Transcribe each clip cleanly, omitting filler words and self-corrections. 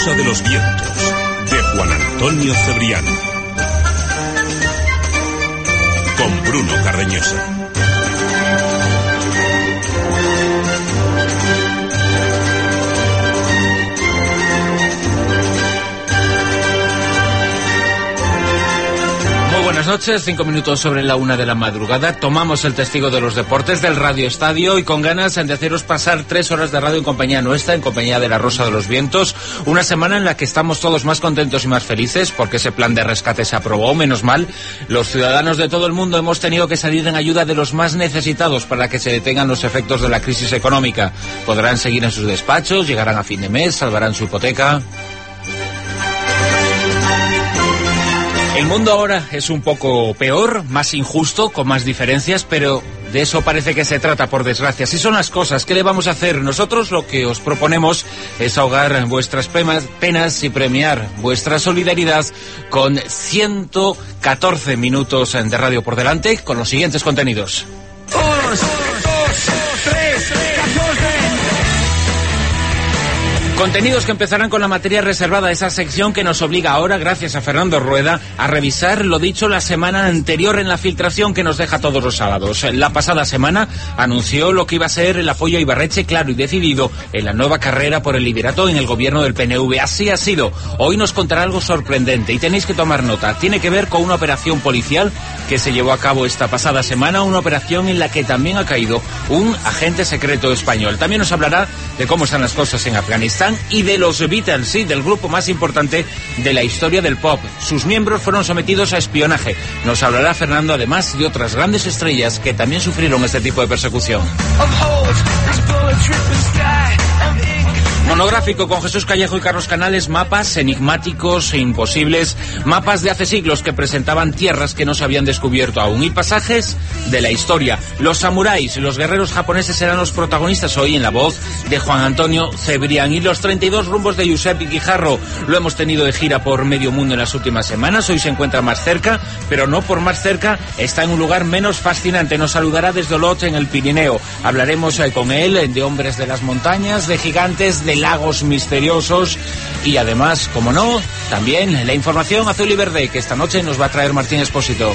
Rosa de los Vientos, de Juan Antonio Cebrián. Con Bruno Cardeñosa. Buenas noches, 5 minutos sobre la 1 de la madrugada. Tomamos el testigo de los deportes del Radio Estadio y con ganas de haceros pasar 3 horas de radio en compañía nuestra, en compañía de la Rosa de los Vientos. Una semana en la que estamos todos más contentos y más felices porque ese plan de rescate se aprobó, menos mal. Los ciudadanos de todo el mundo hemos tenido que salir en ayuda de los más necesitados para que se detengan los efectos de la crisis económica. Podrán seguir en sus despachos, llegarán a fin de mes, salvarán su hipoteca. El mundo ahora es un poco peor, más injusto, con más diferencias, pero de eso parece que se trata, por desgracia. Así son las cosas. ¿Qué le vamos a hacer? Nosotros lo que os proponemos es ahogar vuestras penas y premiar vuestra solidaridad con 114 minutos de radio por delante, con los siguientes contenidos. Contenidos que empezarán con la materia reservada, esa sección que nos obliga ahora, gracias a Fernando Rueda, a revisar lo dicho la semana anterior en la filtración que nos deja todos los sábados. La pasada semana anunció lo que iba a ser el apoyo a Ibarretxe claro y decidido en la nueva carrera por el liderato en el gobierno del PNV. Así ha sido. Hoy nos contará algo sorprendente y tenéis que tomar nota. Tiene que ver con una operación policial que se llevó a cabo esta pasada semana, una operación en la que también ha caído un agente secreto español. También nos hablará de cómo están las cosas en Afganistán y de los Beatles, sí, del grupo más importante de la historia del pop. Sus miembros fueron sometidos a espionaje. Nos hablará Fernando además de otras grandes estrellas que también sufrieron este tipo de persecución. Monográfico con Jesús Callejo y Carlos Canales, mapas enigmáticos e imposibles, mapas de hace siglos que presentaban tierras que no se habían descubierto aún y pasajes de la historia. Los samuráis, los guerreros japoneses serán los protagonistas hoy en la voz de Juan Antonio Cebrián y los 32 rumbos de Josep Guijarro. Lo hemos tenido de gira por medio mundo en las últimas semanas, hoy se encuentra más cerca, pero no por más cerca, está en un lugar menos fascinante. Nos saludará desde Olot en el Pirineo. Hablaremos con él de hombres de las montañas, de gigantes, de lagos misteriosos y además, como no, también la información azul y verde que esta noche nos va a traer Martín Expósito.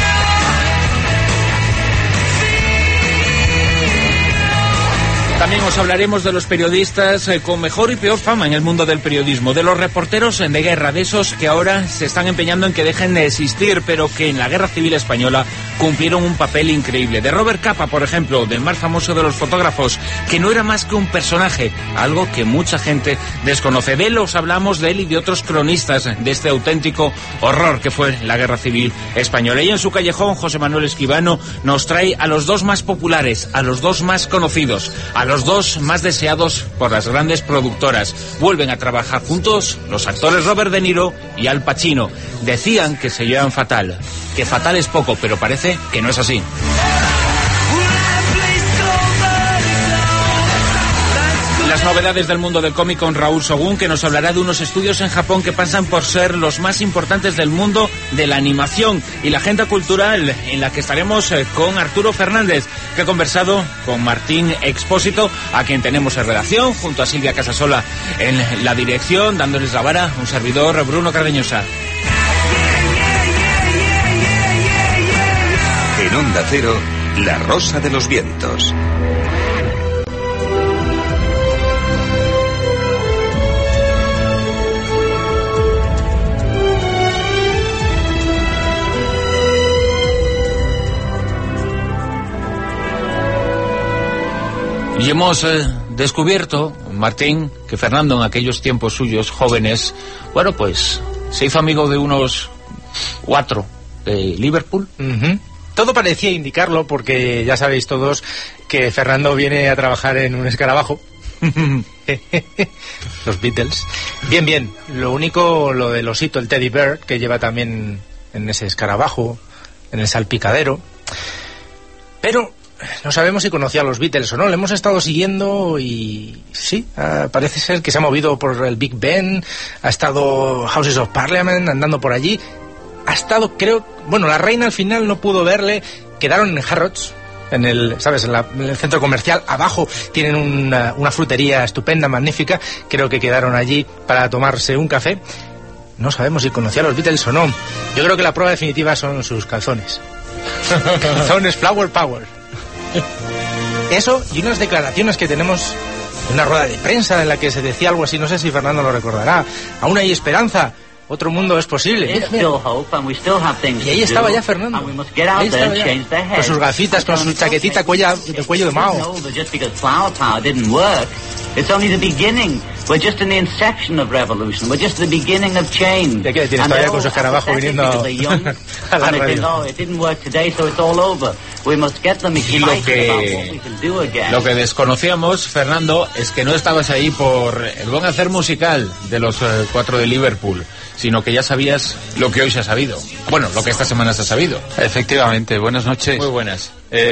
También os hablaremos de los periodistas con mejor y peor fama en el mundo del periodismo, de los reporteros de guerra, de esos que ahora se están empeñando en que dejen de existir, pero que en la Guerra Civil Española cumplieron un papel increíble. De Robert Capa, por ejemplo, del más famoso de los fotógrafos, que no era más que un personaje, algo que mucha gente desconoce. De él os hablamos, de él y de otros cronistas de este auténtico horror que fue la Guerra Civil Española. Y en su callejón, José Manuel Esquivano nos trae a los dos más populares, a los dos más conocidos, a los dos más deseados por las grandes productoras. Vuelven a trabajar juntos los actores Robert De Niro y Al Pacino. Decían que se llevan fatal, que fatal es poco, pero parece que no es así. Las novedades del mundo del cómic con Raúl Sogún, que nos hablará de unos estudios en Japón que pasan por ser los más importantes del mundo de la animación, y la agenda cultural en la que estaremos con Arturo Fernández, que ha conversado con Martín Expósito, a quien tenemos en redacción, junto a Silvia Casasola en la dirección, dándoles la vara, un servidor, Bruno Cardeñosa. En Onda Cero, La Rosa de los Vientos. Y hemos descubierto, Martín, que Fernando en aquellos tiempos suyos jóvenes, bueno, pues se hizo amigo de unos 4 de Liverpool. Todo parecía indicarlo, porque ya sabéis todos que Fernando viene a trabajar en un escarabajo. Los Beatles. Bien. Lo único, lo del osito, el Teddy Bear, que lleva también en ese escarabajo, en el salpicadero. Pero no sabemos si conocía a los Beatles o no. Le hemos estado siguiendo y sí, parece ser que se ha movido por el Big Ben, ha estado Houses of Parliament andando por allí. Ha estado, creo, bueno, la reina al final no pudo verle, quedaron en Harrods, en el, ¿sabes? En el centro comercial. Abajo tienen una frutería estupenda, magnífica. Creo que quedaron allí para tomarse un café. No sabemos si conocía a los Beatles o no. Yo creo que la prueba definitiva son sus calzones. Calzones Flower Power. Eso y unas declaraciones que tenemos en una rueda de prensa en la que se decía algo así, no sé si Fernando lo recordará. Aún hay esperanza. Otro mundo es posible. Mira, mira. Y ahí estaba ya Fernando. Ahí estaba ya. Con sus gafitas, con su chaquetita de cuello de Mao. It's only the beginning. We're just in the inception of revolution. We're just the beginning of change. ¿Qué tienes todavía con su escarabajo viniendo a la radio? It didn't work today, so it's all over. We must get them excited about what we can do again. Lo que desconocíamos, Fernando, es que no estabas ahí por el buen hacer musical de los 4 de Liverpool, sino que ya sabías lo que hoy se ha sabido. Bueno, lo que esta semana se ha sabido. Efectivamente, buenas noches. Muy buenas.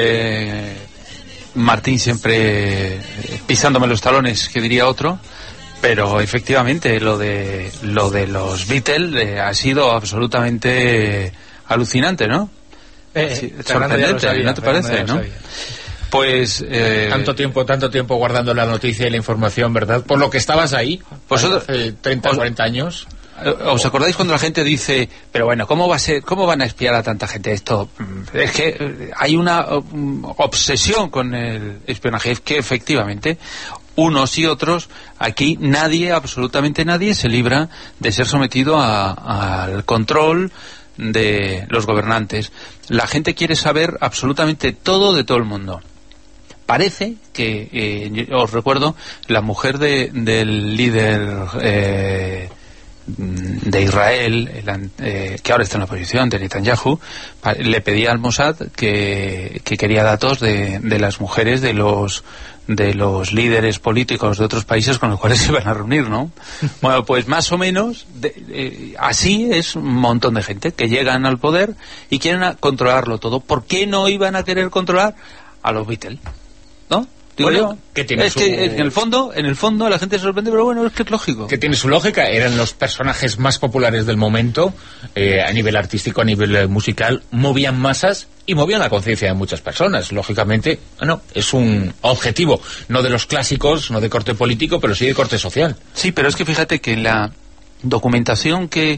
Martín siempre pisándome los talones, que diría otro, pero efectivamente lo de los Beatles ha sido absolutamente alucinante, ¿no? Sorprendente, ¿no te parece? ¿no? Pues tanto tiempo guardando la noticia y la información, ¿verdad? Por lo que estabas ahí, vosotros, hace 30 o 40 años. ¿Os acordáis cuando la gente dice, pero bueno, ¿cómo van a espiar a tanta gente esto? Es que hay una obsesión con el espionaje, es que efectivamente unos y otros, aquí nadie, absolutamente nadie, se libra de ser sometido al control de los gobernantes. La gente quiere saber absolutamente todo de todo el mundo. Parece que, os recuerdo, la mujer del líder de Israel, que ahora está en la oposición, de Netanyahu, le pedía al Mossad que quería datos de las mujeres de los líderes políticos de otros países con los cuales se iban a reunir, ¿no? Bueno, pues más o menos así es un montón de gente que llegan al poder y quieren controlarlo todo. ¿Por qué no iban a querer controlar a los Beatles? ¿No? Bueno, que tiene que en el fondo la gente se sorprende, pero bueno, es que es lógico. Que tiene su lógica, eran los personajes más populares del momento, a nivel artístico, a nivel musical, movían masas y movían la conciencia de muchas personas. Lógicamente, no, es un objetivo, no de los clásicos, no de corte político, pero sí de corte social. Sí, pero es que fíjate que en la documentación que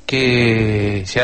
se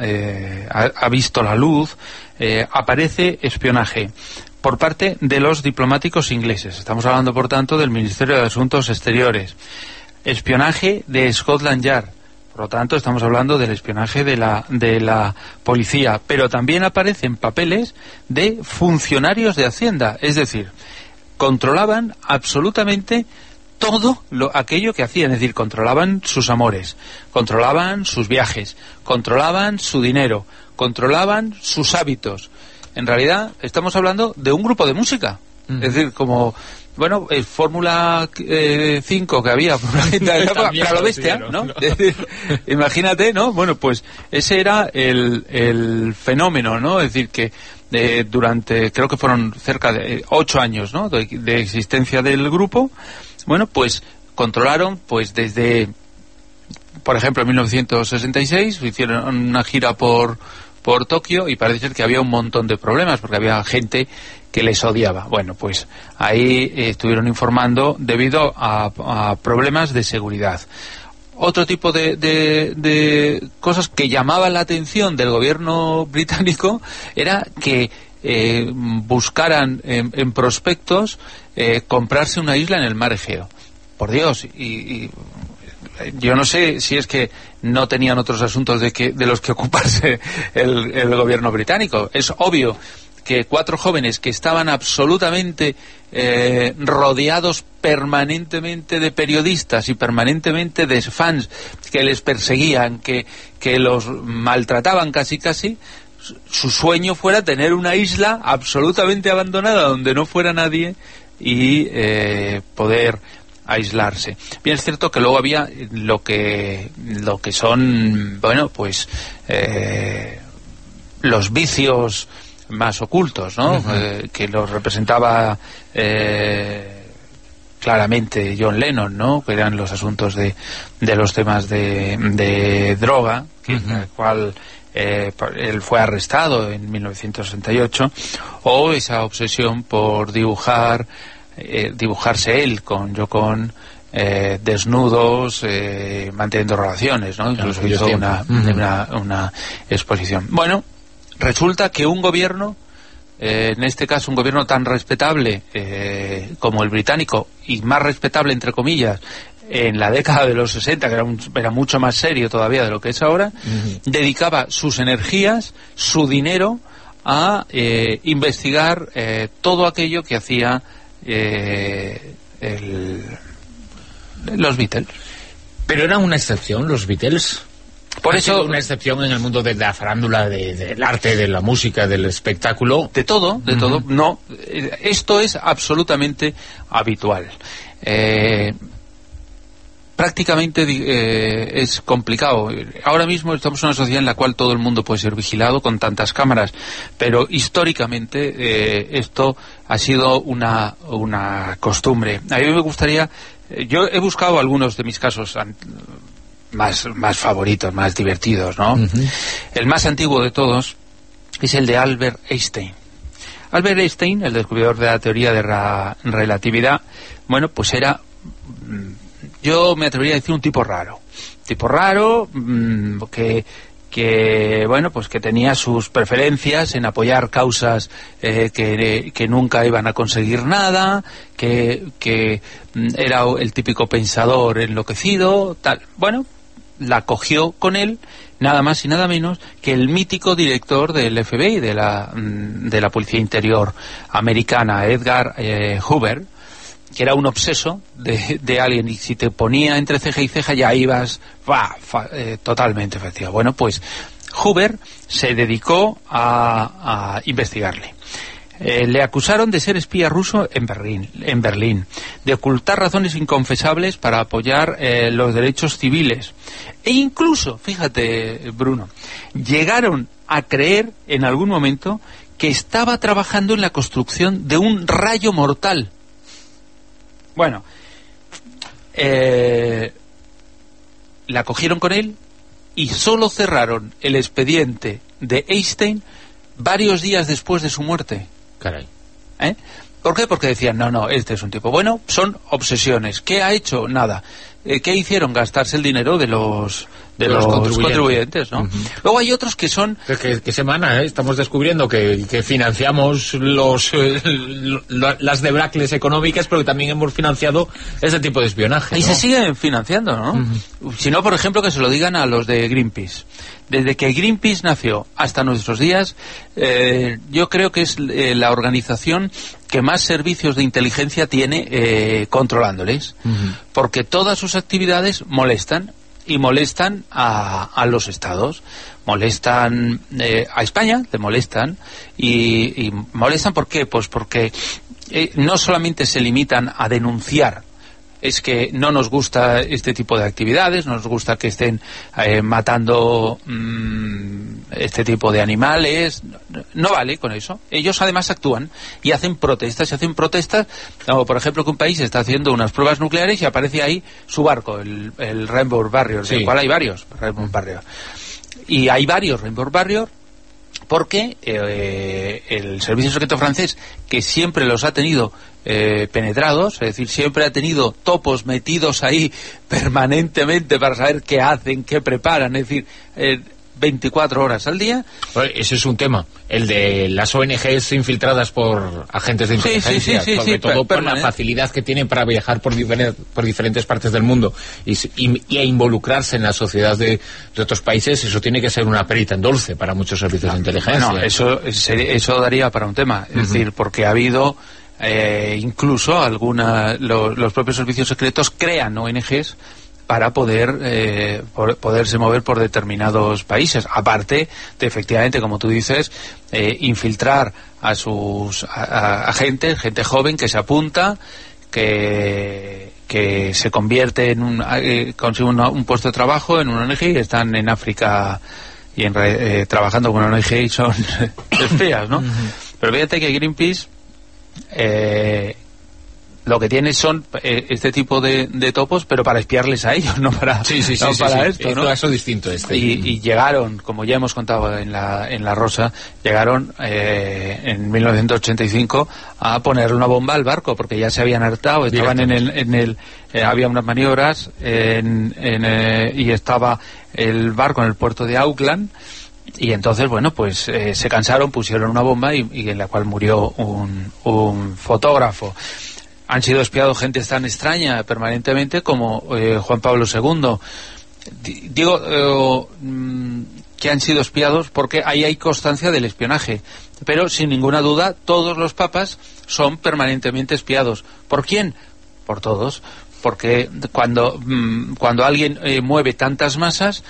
ha visto la luz, aparece espionaje por parte de los diplomáticos ingleses. Estamos hablando, por tanto, del Ministerio de Asuntos Exteriores. Espionaje de Scotland Yard. Por lo tanto, estamos hablando del espionaje de la policía. Pero también aparecen papeles de funcionarios de Hacienda. Es decir, controlaban absolutamente todo aquello que hacían. Es decir, controlaban sus amores, controlaban sus viajes, controlaban su dinero, controlaban sus hábitos. En realidad estamos hablando de un grupo de música. Es decir, como, bueno, Fórmula 5 que había por la gente de la época, pero a lo bestia, ¿no? Es decir, imagínate, ¿no? Bueno, pues ese era el fenómeno, ¿no? Es decir, que durante, creo que fueron cerca de 8 años, ¿no?, de existencia del grupo, bueno, pues controlaron, pues desde, por ejemplo, en 1966 hicieron una gira por Tokio y parece ser que había un montón de problemas porque había gente que les odiaba. Bueno, pues ahí estuvieron informando debido a problemas de seguridad. Otro tipo de cosas que llamaban la atención del gobierno británico era que buscaran en prospectos comprarse una isla en el mar Egeo. Por Dios, y yo no sé si es que no tenían otros asuntos de los que ocuparse el gobierno británico. Es obvio que 4 jóvenes que estaban absolutamente rodeados permanentemente de periodistas y permanentemente de fans que les perseguían, que los maltrataban casi, su sueño fuera tener una isla absolutamente abandonada donde no fuera nadie y poder aislarse. Bien, es cierto que luego había lo que son, bueno, pues los vicios más ocultos, ¿no? Que los representaba claramente John Lennon, ¿no? Que eran los asuntos de los temas de droga, en el cual él fue arrestado en 1968, o esa obsesión por dibujarse él con Yoko Ono, desnudos, manteniendo relaciones, ¿no? Incluso hizo una exposición. Bueno, resulta que un gobierno, en este caso un gobierno tan respetable como el británico, y más respetable entre comillas en la década de los 60, que era mucho más serio todavía de lo que es ahora, dedicaba sus energías, su dinero a investigar todo aquello que hacía los Beatles. Pero eran una excepción los Beatles. Por eso una excepción en el mundo de la farándula, del arte, de la música, del espectáculo. De todo. No, esto es absolutamente habitual. Prácticamente es complicado. Ahora mismo estamos en una sociedad en la cual todo el mundo puede ser vigilado con tantas cámaras, pero históricamente esto ha sido una costumbre. A mí me gustaría, yo he buscado algunos de mis casos más favoritos, más divertidos, ¿no? El más antiguo de todos es el de Albert Einstein. Albert Einstein, el descubridor de la teoría de la relatividad, bueno, pues era, yo me atrevería a decir, un tipo raro, que bueno, pues que tenía sus preferencias en apoyar causas que nunca iban a conseguir nada, que era el típico pensador enloquecido, tal. Bueno, la cogió con él nada más y nada menos que el mítico director del FBI, de la Policía Interior americana, Edgar Hoover, que era un obseso de alguien, y si te ponía entre ceja y ceja ya ibas totalmente efectivo. Bueno, pues Hoover se dedicó a investigarle. Le acusaron de ser espía ruso en Berlín, de ocultar razones inconfesables para apoyar los derechos civiles, e incluso, fíjate, Bruno, llegaron a creer en algún momento que estaba trabajando en la construcción de un rayo mortal. Bueno, la cogieron con él y solo cerraron el expediente de Einstein varios días después de su muerte. Caray. ¿Por qué? Porque decían, no, este es un tipo bueno, son obsesiones. ¿Qué ha hecho? Nada. ¿Qué hicieron? Gastarse el dinero de los contribuyentes, ¿no? Luego hay otros que son... ¿Qué semana, estamos descubriendo que financiamos las debacles económicas, pero que también hemos financiado ese tipo de espionaje, ¿no? Y se siguen financiando, ¿no? Si no, por ejemplo, que se lo digan a los de Greenpeace. Desde que Greenpeace nació hasta nuestros días, yo creo que es la organización que más servicios de inteligencia tiene controlándoles, porque todas sus actividades molestan, y molestan a los estados, molestan a España, le molestan, y molestan. ¿Por qué? Pues porque no solamente se limitan a denunciar, es que no nos gusta este tipo de actividades, no nos gusta que estén matando este tipo de animales, no vale con eso. Ellos además actúan y hacen protestas, como por ejemplo que un país está haciendo unas pruebas nucleares y aparece ahí su barco, el Rainbow Warrior, del cual hay varios Rainbow Warrior. Y hay varios Rainbow Warrior porque el servicio secreto francés, que siempre los ha tenido penetrados, es decir, siempre ha tenido topos metidos ahí permanentemente para saber qué hacen, qué preparan, es decir, 24 horas al día. Ese es un tema, el de las ONGs infiltradas por agentes de inteligencia, sobre todo por la facilidad que tienen para viajar por diferentes partes del mundo y a involucrarse en la sociedad de otros países. Eso tiene que ser una perita en dulce para muchos servicios de inteligencia. No, eso daría para un tema, es decir, porque ha habido incluso los propios servicios secretos crean ONGs para poderse mover por determinados países, aparte de, efectivamente, como tú dices, infiltrar a gente joven que se apunta, que se convierte consigue un puesto de trabajo en una ONG y están en África y trabajando con una ONG y son espías, ¿no? Pero fíjate que Greenpeace lo que tiene son este tipo de topos, pero para espiarles a ellos, no para, para esto, ¿no? Es un caso distinto este. Y llegaron, como ya hemos contado en la Rosa, llegaron en 1985 a poner una bomba al barco, porque ya se habían hartado, estaban había unas maniobras y estaba el barco en el puerto de Auckland. Y entonces, bueno, pues se cansaron, pusieron una bomba y en la cual murió un fotógrafo. Han sido espiados gente tan extraña permanentemente como Juan Pablo II. Digo que han sido espiados porque ahí hay constancia del espionaje. Pero sin ninguna duda todos los papas son permanentemente espiados. ¿Por quién? Por todos. Porque cuando alguien mueve tantas masas,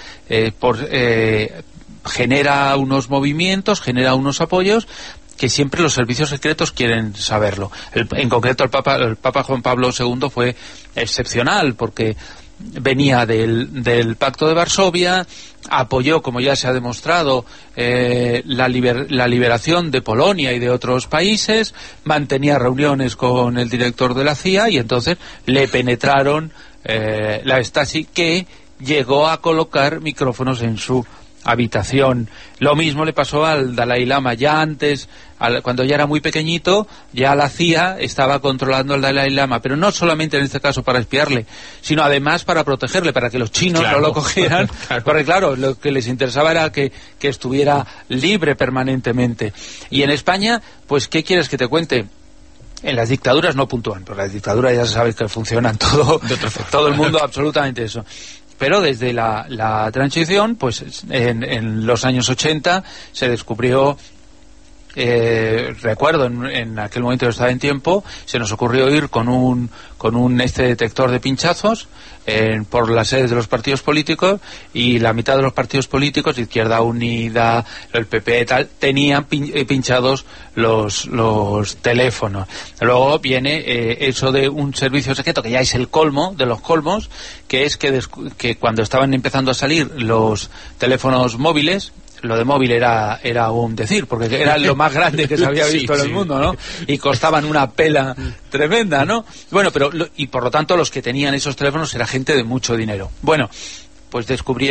genera unos movimientos, genera unos apoyos que siempre los servicios secretos quieren saberlo. En concreto el Papa Juan Pablo II fue excepcional porque venía del Pacto de Varsovia, apoyó, como ya se ha demostrado, la liberación de Polonia y de otros países, mantenía reuniones con el director de la CIA y entonces le penetraron la Stasi, que llegó a colocar micrófonos en su habitación. Lo mismo le pasó al Dalai Lama. Ya antes, cuando ya era muy pequeñito, ya la CIA estaba controlando al Dalai Lama, pero no solamente en este caso para espiarle, sino además para protegerle, para que los chinos no lo cogieran, porque claro, lo que les interesaba era que estuviera libre permanentemente. Y en España, pues, ¿qué quieres que te cuente? En las dictaduras no puntúan, porque las dictaduras ya sabes que funcionan todo el mundo, absolutamente eso. Pero desde la transición, pues en los años 80 se descubrió, recuerdo en aquel momento yo estaba en tiempo, se nos ocurrió ir con un detector de pinchazos por las sedes de los partidos políticos, y la mitad de los partidos políticos, Izquierda Unida, el PP tal, tenían pinchados los teléfonos. Luego viene eso de un servicio secreto que ya es el colmo de los colmos, que es que cuando estaban empezando a salir los teléfonos móviles, lo de móvil era un decir, porque era lo más grande que se había visto en el mundo, ¿no? Y costaban una pela tremenda, ¿no? Bueno, y por lo tanto los que tenían esos teléfonos era gente de mucho dinero. Bueno, pues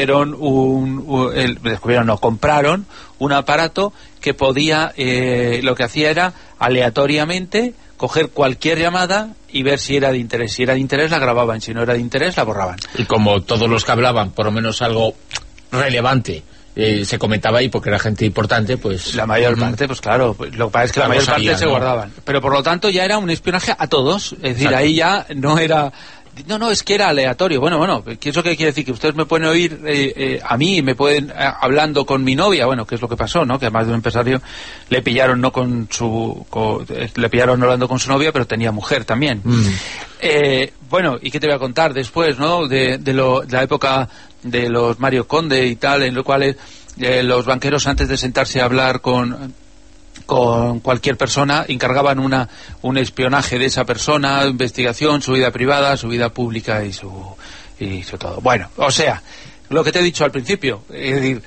compraron un aparato que podía, lo que hacía era aleatoriamente coger cualquier llamada y ver si era de interés. Si era de interés la grababan, si no era de interés la borraban. Y como todos los que hablaban, por lo menos algo relevante, se comentaba ahí porque era gente importante, pues la mayor parte, pues claro, lo que pasa es que la mayor parte se guardaban, pero por lo tanto ya era un espionaje a todos, es decir, ahí ya no era, es que era aleatorio. Bueno, ¿eso qué quiere decir? Que ustedes me pueden oír a mí, me pueden hablando con mi novia, bueno, ¿qué es lo que pasó, no? Que además de un empresario le pillaron le pillaron hablando con su novia, pero tenía mujer también. Bueno, ¿y qué te voy a contar después, no? De la época de los Mario Conde y tal, en lo cual los banqueros, antes de sentarse a hablar con cualquier persona, encargaban un espionaje de esa persona, investigación, su vida privada, su vida pública y su todo. Bueno, o sea, lo que te he dicho al principio, es decir,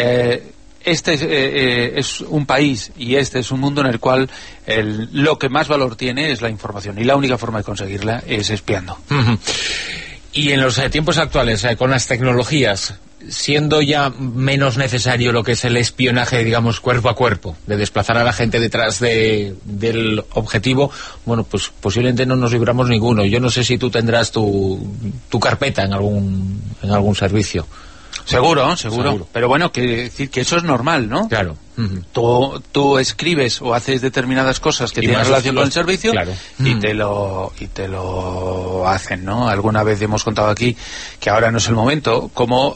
este es un país y este es un mundo en el cual lo que más valor tiene es la información, y la única forma de conseguirla es espiando. Y en los tiempos actuales, con las tecnologías, siendo ya menos necesario lo que es el espionaje, digamos, cuerpo a cuerpo, de desplazar a la gente detrás del objetivo, bueno, pues posiblemente no nos libramos ninguno. Yo no sé si tú tendrás tu carpeta en algún servicio. Seguro. Pero bueno, que decir que eso es normal, ¿no? Claro. Tú escribes o haces determinadas cosas que tienen relación con el servicio, claro. y te lo hacen, ¿no? Alguna vez hemos contado aquí que ahora no es el momento, como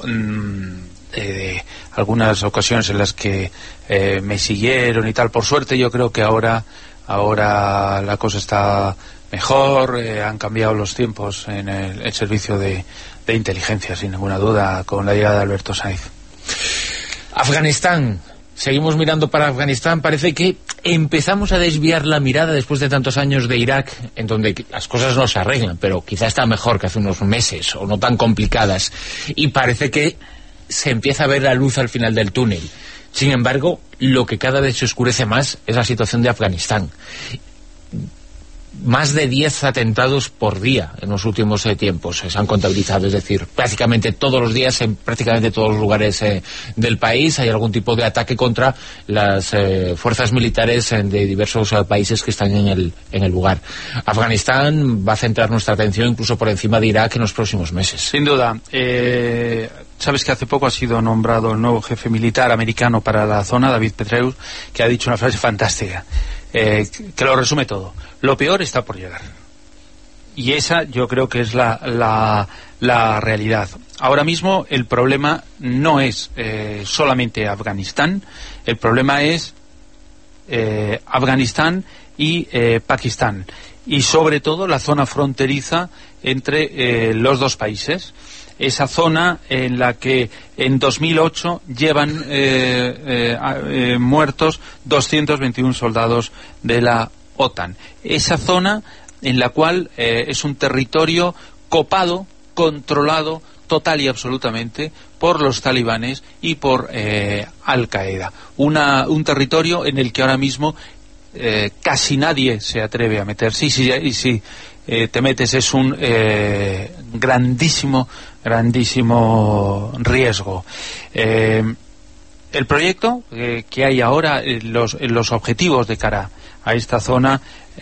algunas ocasiones en las que me siguieron y tal. Por suerte yo creo que ahora la cosa está mejor, han cambiado los tiempos en el servicio de inteligencia, sin ninguna duda, con la llegada de Alberto Saiz. Afganistán. Seguimos mirando para Afganistán. Parece que empezamos a desviar la mirada después de tantos años de Irak, en donde las cosas no se arreglan, pero quizá está mejor que hace unos meses, o no tan complicadas. Y parece que se empieza a ver la luz al final del túnel. Sin embargo, lo que cada vez se oscurece más es la situación de Afganistán. más de 10 atentados por día en los últimos tiempos se han contabilizado, es decir, prácticamente todos los días en prácticamente todos los lugares del país hay algún tipo de ataque contra las fuerzas militares de diversos países que están en el lugar. Afganistán va a centrar nuestra atención incluso por encima de Irak en los próximos meses. Sin duda. Sabes que hace poco ha sido nombrado el nuevo jefe militar americano para la zona, David Petraeus, que ha dicho una frase fantástica, que lo resume todo. Lo peor está por llegar. Y esa yo creo que es la realidad. Ahora mismo el problema no es solamente Afganistán, el problema es Afganistán y Pakistán. Y sobre todo la zona fronteriza entre los dos países. Esa zona en la que en 2008 llevan muertos 221 soldados de la OTAN. Esa zona en la cual es un territorio copado, controlado total y absolutamente por los talibanes y por Al-Qaeda. Un territorio en el que ahora mismo casi nadie se atreve a meterse, y si te metes es un grandísimo riesgo. El proyecto que hay ahora, los objetivos de cara a esta zona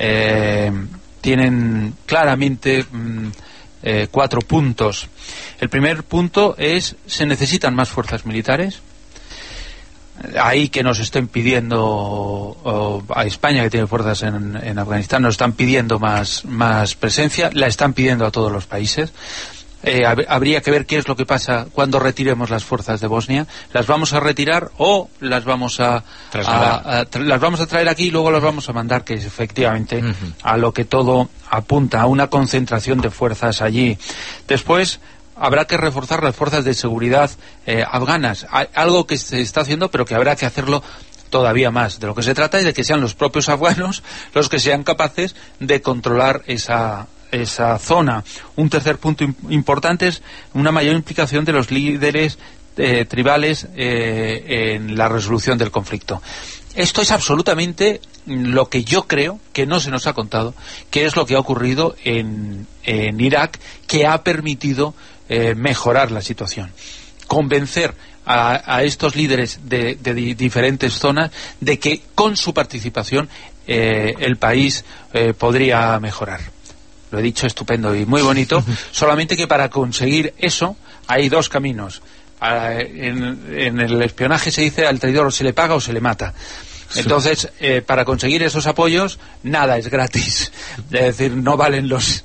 tienen claramente 4 puntos. El primer punto es: se necesitan más fuerzas militares. Ahí que nos estén pidiendo, a España, que tiene fuerzas en Afganistán, nos están pidiendo más presencia, la están pidiendo a todos los países. Habría que ver qué es lo que pasa cuando retiremos las fuerzas de Bosnia. ¿Las vamos a retirar o las vamos a traer aquí y luego las vamos a mandar? Que es efectivamente a lo que todo apunta, a una concentración de fuerzas allí. Después habrá que reforzar las fuerzas de seguridad afganas, algo que se está haciendo, pero que habrá que hacerlo todavía más. De lo que se trata es de que sean los propios afganos los que sean capaces de controlar esa zona. Un tercer punto importante es una mayor implicación de los líderes tribales en la resolución del conflicto. Esto es absolutamente lo que yo creo que no se nos ha contado, que es lo que ha ocurrido en Irak, que ha permitido mejorar la situación. Convencer a estos líderes de diferentes zonas de que con su participación el país podría mejorar. Lo he dicho estupendo y muy bonito, solamente que para conseguir eso hay 2 caminos. En el espionaje se dice: al traidor o se le paga o se le mata. Entonces, para conseguir esos apoyos, nada es gratis. Es decir, no valen los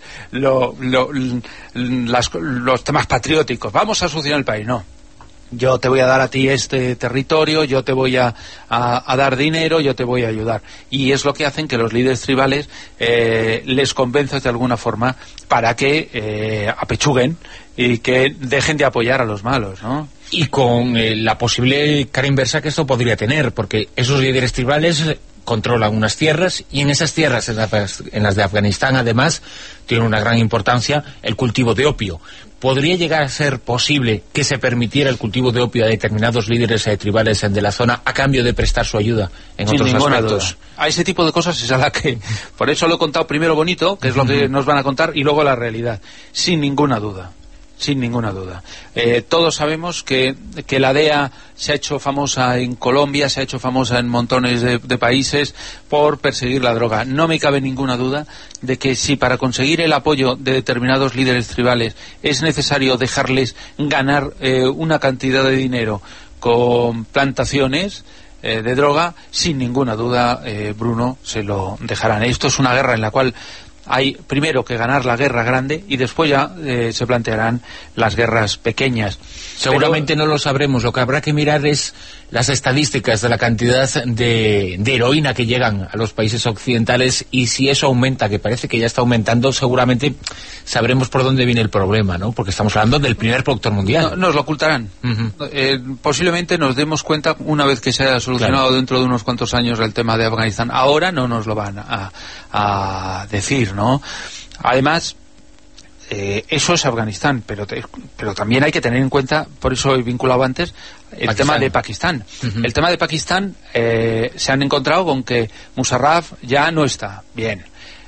temas patrióticos. Vamos a solucionar el país, no. Yo te voy a dar a ti este territorio, yo te voy a dar dinero, yo te voy a ayudar. Y es lo que hacen que los líderes tribales les convenzas de alguna forma para que apechuguen y que dejen de apoyar a los malos, ¿no? Y con la posible cara inversa que esto podría tener, porque esos líderes tribales controlan unas tierras, y en esas tierras, en las de Afganistán, además, tiene una gran importancia el cultivo de opio. ¿Podría llegar a ser posible que se permitiera el cultivo de opio a determinados líderes tribales de la zona a cambio de prestar su ayuda en otros aspectos? Duda. A ese tipo de cosas es a la que... Por eso lo he contado primero bonito, que es lo que nos van a contar, y luego la realidad. Sin ninguna duda. Sin ninguna duda. Todos sabemos que la DEA se ha hecho famosa en Colombia, se ha hecho famosa en montones de países por perseguir la droga. No me cabe ninguna duda de que si para conseguir el apoyo de determinados líderes tribales es necesario dejarles ganar una cantidad de dinero con plantaciones de droga, sin ninguna duda, Bruno, se lo dejarán. Esto es una guerra en la cual hay primero que ganar la guerra grande y después ya se plantearán las guerras pequeñas. Seguramente no lo sabremos. Lo que habrá que mirar es las estadísticas de la cantidad de heroína que llegan a los países occidentales, y si eso aumenta, que parece que ya está aumentando, seguramente sabremos por dónde viene el problema, ¿no? Porque estamos hablando del primer productor mundial. No, nos lo ocultarán. Posiblemente nos demos cuenta una vez que se haya solucionado dentro de unos cuantos años el tema de Afganistán. Ahora no nos lo van a decir, ¿no? Además, eso es Afganistán, pero también hay que tener en cuenta, por eso he vinculado antes, el tema de Pakistán. El tema de Pakistán, se han encontrado con que Musharraf ya no está bien.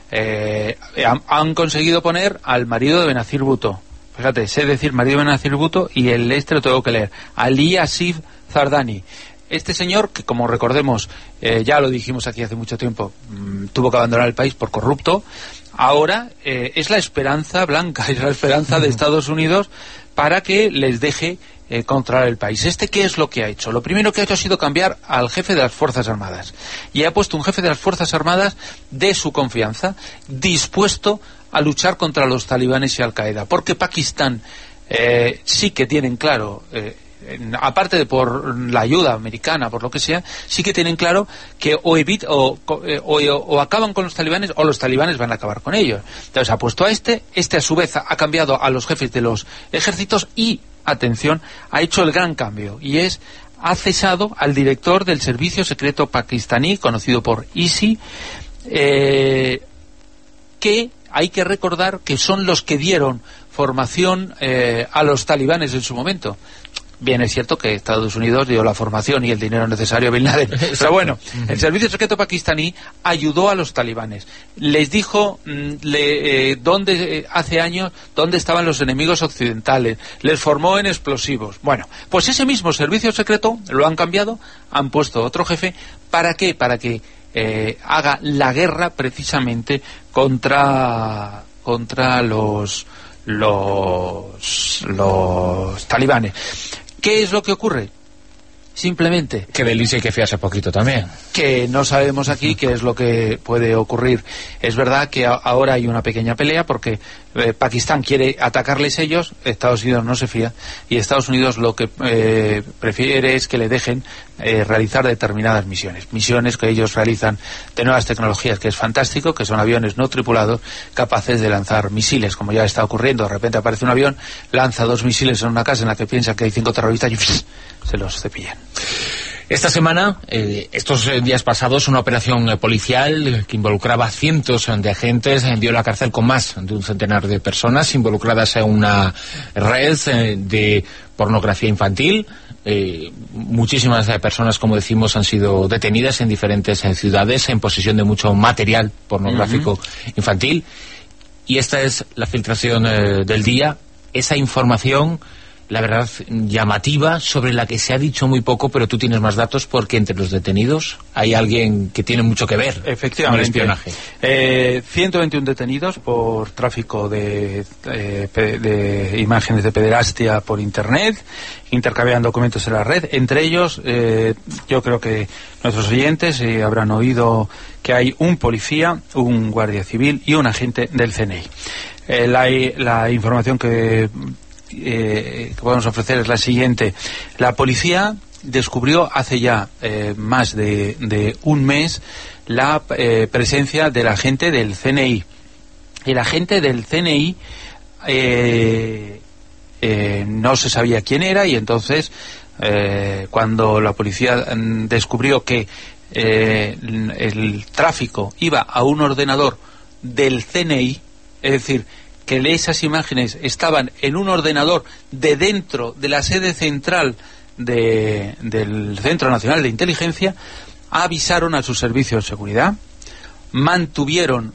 han conseguido poner al marido de Benazir Bhutto. Fíjate, sé decir marido de Benazir Bhutto y el lo tengo que leer. Ali Asif Zardani. Este señor, que como recordemos, ya lo dijimos aquí hace mucho tiempo, tuvo que abandonar el país por corrupto, ahora es la esperanza blanca, es la esperanza de Estados Unidos para que les deje controlar el país. ¿Qué es lo que ha hecho? Lo primero que ha hecho ha sido cambiar al jefe de las Fuerzas Armadas. Y ha puesto un jefe de las Fuerzas Armadas de su confianza, dispuesto a luchar contra los talibanes y Al-Qaeda. Porque Pakistán sí que tienen claro, aparte de por la ayuda americana, por lo que sea, sí que tienen claro que o acaban con los talibanes o los talibanes van a acabar con ellos. Entonces ha puesto a este a su vez ha cambiado a los jefes de los ejércitos y, atención, ha hecho el gran cambio y ha cesado al director del servicio secreto pakistaní, conocido por ISI, que hay que recordar que son los que dieron formación a los talibanes en su momento. Bien, es cierto que Estados Unidos dio la formación y el dinero necesario a Bin Laden, pero bueno, el servicio secreto pakistaní ayudó a los talibanes. Les dijo hace años dónde estaban los enemigos occidentales, les formó en explosivos. Bueno, pues ese mismo servicio secreto lo han cambiado, han puesto otro jefe. ¿Para qué? Para que haga la guerra precisamente contra los talibanes. ¿Qué es lo que ocurre? Simplemente que del ISI que fui hace poquito también. Que no sabemos aquí qué es lo que puede ocurrir. Es verdad que ahora hay una pequeña pelea porque Pakistán quiere atacarles ellos, Estados Unidos no se fía, y Estados Unidos lo que prefiere es que le dejen realizar determinadas misiones que ellos realizan de nuevas tecnologías, que es fantástico, que son aviones no tripulados capaces de lanzar misiles, como ya está ocurriendo. De repente aparece un avión, lanza 2 misiles en una casa en la que piensan que hay 5 terroristas y se los cepillan. Esta semana, estos días pasados, una operación policial que involucraba cientos de agentes envió a la cárcel con más de un centenar de personas involucradas en una red de pornografía infantil. Muchísimas personas, como decimos, han sido detenidas en diferentes ciudades en posesión de mucho material pornográfico infantil. Y esta es la filtración del día, esa información, la verdad, llamativa, sobre la que se ha dicho muy poco, pero tú tienes más datos porque entre los detenidos hay alguien que tiene mucho que ver. Efectivamente. Con el espionaje. 121 detenidos por tráfico de imágenes de pederastia por Internet, intercambiaban documentos en la red. Entre ellos, yo creo que nuestros oyentes habrán oído que hay un policía, un guardia civil y un agente del CNI. La información que podemos ofrecer es la siguiente. La policía descubrió hace ya más de un mes la presencia del agente del CNI. El agente del CNI no se sabía quién era, y entonces cuando la policía descubrió que el tráfico iba a un ordenador del CNI, es decir, que esas imágenes estaban en un ordenador de dentro de la sede central del Centro Nacional de Inteligencia, avisaron a su servicio de seguridad, mantuvieron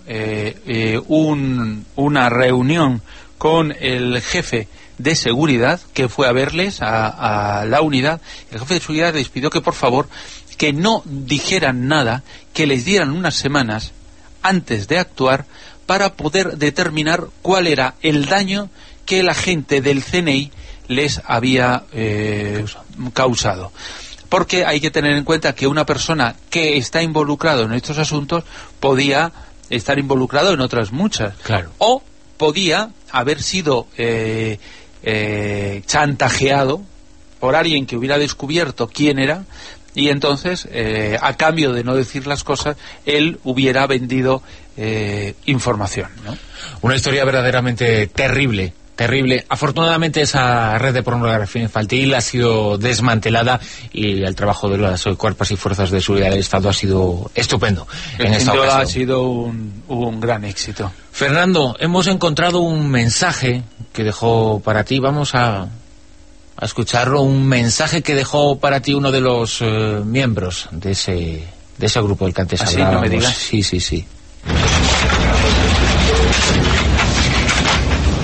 una reunión con el jefe de seguridad, que fue a verles a la unidad. El jefe de seguridad les pidió que por favor que no dijeran nada, que les dieran unas semanas antes de actuar para poder determinar cuál era el daño que el agente del CNI les había causado. Porque hay que tener en cuenta que una persona que está involucrado en estos asuntos podía estar involucrado en otras muchas. Claro. O podía haber sido chantajeado por alguien que hubiera descubierto quién era, y entonces, a cambio de no decir las cosas, él hubiera vendido información, ¿no? Una historia verdaderamente terrible. Terrible. Afortunadamente esa red de pornografía infantil ha sido desmantelada y el trabajo de las cuerpos y fuerzas de seguridad del Estado ha sido estupendo en esta ocasión. Ha sido un gran éxito. Fernando, hemos encontrado un mensaje que dejó para ti. Vamos a escucharlo. Un mensaje que dejó para ti uno de los miembros de ese grupo del que antes hablábamos. ¿No me digas? Sí.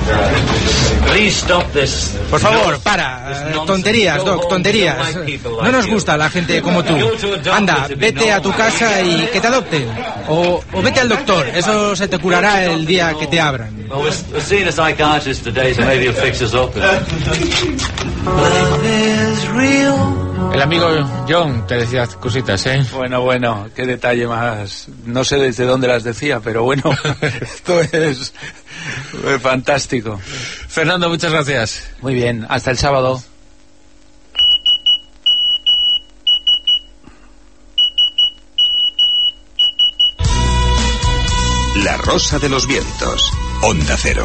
Por favor, para. Tonterías, Doc, tonterías. No nos gusta la gente como tú. Anda, vete a tu casa y que te adopten. O vete al doctor, eso se te curará el día que te abran. El amigo John te decía cositas, ¿eh? Bueno, qué detalle más. No sé desde dónde las decía, pero bueno, esto es fantástico. Fernando, muchas gracias. Muy bien, hasta el sábado. La Rosa de los Vientos, Onda Cero.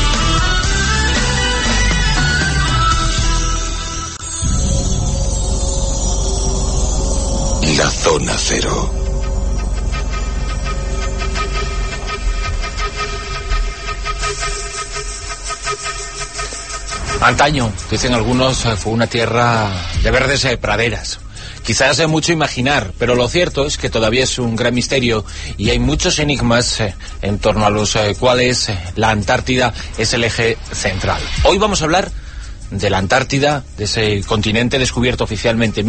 La Zona Cero. Antaño, dicen algunos, fue una tierra de verdes praderas. Quizás mucho imaginar, pero lo cierto es que todavía es un gran misterio y hay muchos enigmas en torno a los cuales la Antártida es el eje central. Hoy vamos a hablar de la Antártida, de ese continente descubierto oficialmente en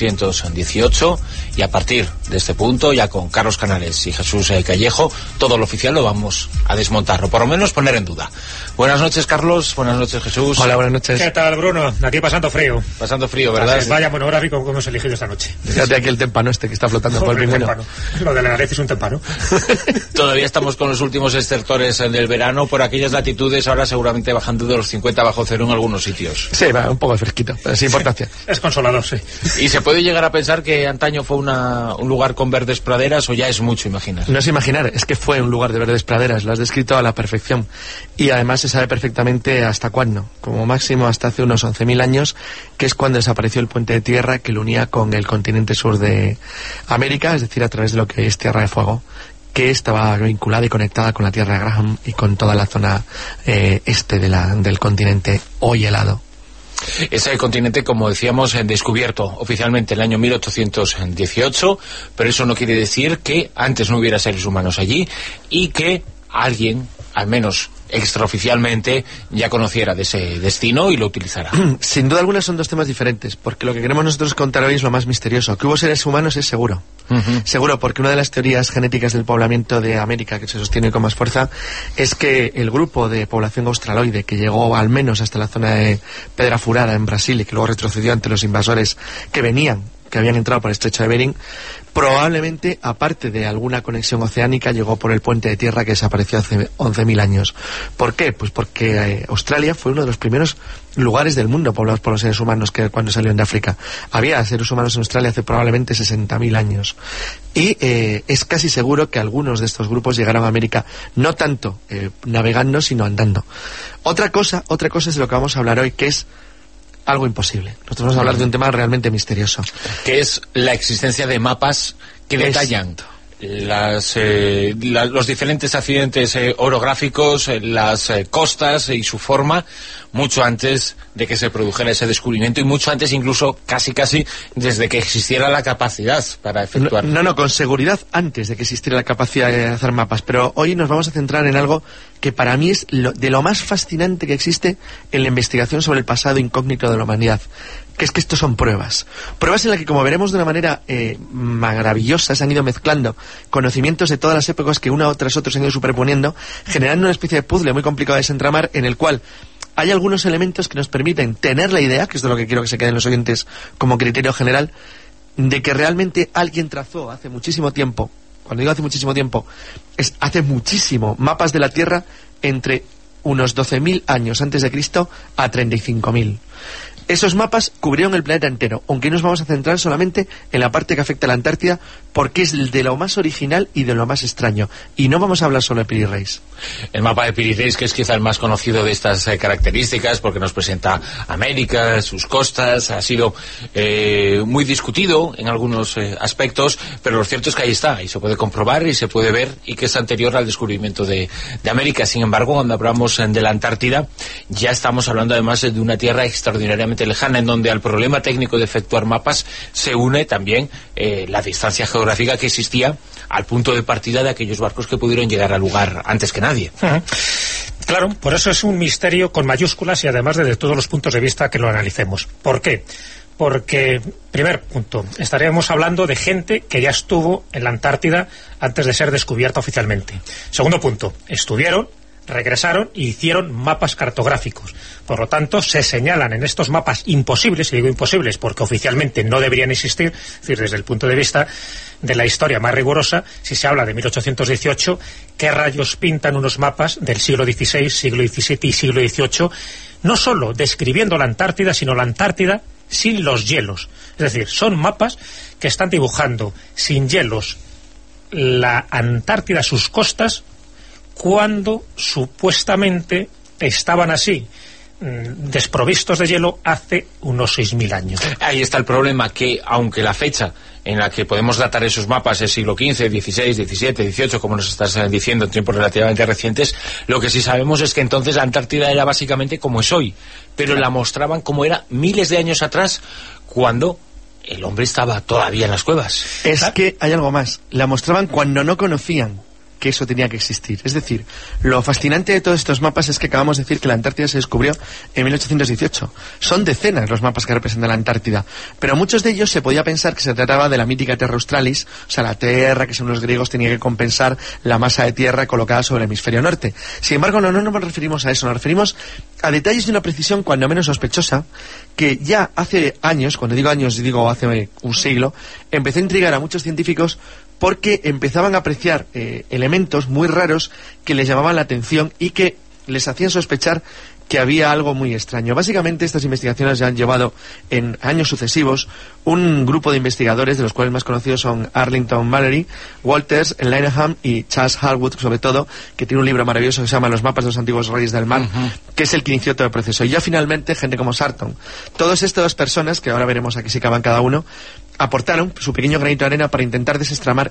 1818, y a partir de este punto, ya con Carlos Canales y Jesús Callejo, todo lo oficial lo vamos a desmontar, o por lo menos poner en duda. Buenas noches, Carlos. Buenas noches, Jesús. Hola, buenas noches. ¿Qué tal, Bruno? Aquí pasando frío. Pasando frío, ¿verdad? Vaya monográfico que hemos elegido esta noche. Fíjate aquí el témpano este que está flotando por el pingüino. Lo de la nariz es un témpano. Todavía estamos con los últimos estertores del verano por aquellas latitudes, ahora seguramente bajando de los 50 bajo cero en algunos sitios. Sí, va, un poco fresquito, pero sin importancia. Es consolador, sí. ¿Y se puede llegar a pensar que antaño fue un lugar con verdes praderas o ya es mucho imaginar? No es imaginar, es que fue un lugar de verdes praderas, lo has descrito a la perfección. Y además se sabe perfectamente hasta cuándo, como máximo hasta hace unos 11.000 años, que es cuando desapareció el puente de tierra que lo unía con el continente sur de América, es decir, a través de lo que hoy es Tierra de Fuego, que estaba vinculada y conectada con la Tierra de Graham y con toda la zona este del continente hoy helado. Ese continente, como decíamos, descubierto oficialmente en el año 1818, pero eso no quiere decir que antes no hubiera seres humanos allí y que alguien, al menos extraoficialmente, ya conociera de ese destino y lo utilizara. Sin duda alguna son dos temas diferentes, porque lo que queremos nosotros contar hoy es lo más misterioso. Que hubo seres humanos es seguro. Seguro, porque una de las teorías genéticas del poblamiento de América que se sostiene con más fuerza es que el grupo de población australoide que llegó al menos hasta la zona de Pedra Furada en Brasil y que luego retrocedió ante los invasores que habían entrado por el estrecho de Bering, probablemente, aparte de alguna conexión oceánica, llegó por el puente de tierra que desapareció hace 11.000 años. ¿Por qué? Pues porque Australia fue uno de los primeros lugares del mundo poblados por los seres humanos que cuando salieron de África. Había seres humanos en Australia hace probablemente 60.000 años. Y es casi seguro que algunos de estos grupos llegaron a América no tanto navegando, sino andando. Otra cosa es de lo que vamos a hablar hoy, que es algo imposible. Nosotros vamos a hablar de un tema realmente misterioso, que es la existencia de mapas que detallan los diferentes accidentes orográficos, las costas y su forma, mucho antes de que se produjera ese descubrimiento y mucho antes, incluso casi desde que existiera la capacidad para efectuar. No, con seguridad antes de que existiera la capacidad de hacer mapas. Pero hoy nos vamos a centrar en algo que para mí es de lo más fascinante que existe en la investigación sobre el pasado incógnito de la humanidad, que es que estos son pruebas en las que, como veremos de una manera maravillosa, se han ido mezclando conocimientos de todas las épocas que una tras otra se han ido superponiendo, generando una especie de puzzle muy complicado de desentramar, en el cual hay algunos elementos que nos permiten tener la idea, que es de lo que quiero que se queden los oyentes como criterio general, de que realmente alguien trazó hace muchísimo tiempo, cuando digo hace muchísimo tiempo, es hace muchísimo, mapas de la Tierra entre unos 12.000 años antes de Cristo a 35.000. Esos mapas cubrieron el planeta entero, aunque nos vamos a centrar solamente en la parte que afecta a la Antártida, porque es de lo más original y de lo más extraño. Y no vamos a hablar solo de Piri Reis. El mapa de Piri Reis, que es quizá el más conocido de estas características, porque nos presenta América, sus costas, ha sido muy discutido en algunos aspectos, pero lo cierto es que ahí está, y se puede comprobar y se puede ver, y que es anterior al descubrimiento de América. Sin embargo, cuando hablamos de la Antártida, ya estamos hablando además de una tierra extraordinariamente lejana, en donde al problema técnico de efectuar mapas se une también la distancia geográfica que existía al punto de partida de aquellos barcos que pudieron llegar al lugar antes que nadie. Claro, por eso es un misterio con mayúsculas y además desde todos los puntos de vista que lo analicemos. ¿Por qué? Porque, primer punto, estaríamos hablando de gente que ya estuvo en la Antártida antes de ser descubierta oficialmente. Segundo punto, estuvieron, regresaron y hicieron mapas cartográficos. Por lo tanto, se señalan en estos mapas imposibles, y digo imposibles porque oficialmente no deberían existir, es decir, desde el punto de vista de la historia más rigurosa, si se habla de 1818, ¿qué rayos pintan unos mapas del siglo XVI, siglo XVII y siglo XVIII? No solo describiendo la Antártida, sino la Antártida sin los hielos. Es decir, son mapas que están dibujando sin hielos la Antártida, sus costas, cuando supuestamente estaban así, desprovistos de hielo hace unos 6.000 años. Ahí está el problema, que aunque la fecha en la que podemos datar esos mapas es siglo XV, XVI, XVII, XVIII, como nos estás diciendo, en tiempos relativamente recientes, lo que sí sabemos es que entonces la Antártida era básicamente como es hoy, pero la mostraban como era miles de años atrás, cuando el hombre estaba todavía en las cuevas. Es que hay algo más, la mostraban cuando no conocían que eso tenía que existir. Es decir, lo fascinante de todos estos mapas es que acabamos de decir que la Antártida se descubrió en 1818. Son decenas los mapas que representan la Antártida, pero muchos de ellos se podía pensar que se trataba de la mítica Terra Australis, o sea, la tierra que según los griegos tenía que compensar la masa de tierra colocada sobre el hemisferio norte. Sin embargo, no nos referimos a eso, nos referimos a detalles de una precisión cuando menos sospechosa, que ya hace años, cuando digo años digo hace un siglo, empezó a intrigar a muchos científicos porque empezaban a apreciar elementos muy raros que les llamaban la atención y que les hacían sospechar que había algo muy extraño. Básicamente estas investigaciones ya han llevado en años sucesivos un grupo de investigadores, de los cuales más conocidos son Arlington Mallory, Walters, Linehan y Charles Harwood, sobre todo, que tiene un libro maravilloso que se llama Los mapas de los antiguos reyes del mar, que es el que inició todo el proceso. Y ya finalmente gente como Sarton. Todas estas personas, que ahora veremos aquí si acaban cada uno, aportaron su pequeño granito de arena para intentar desentramar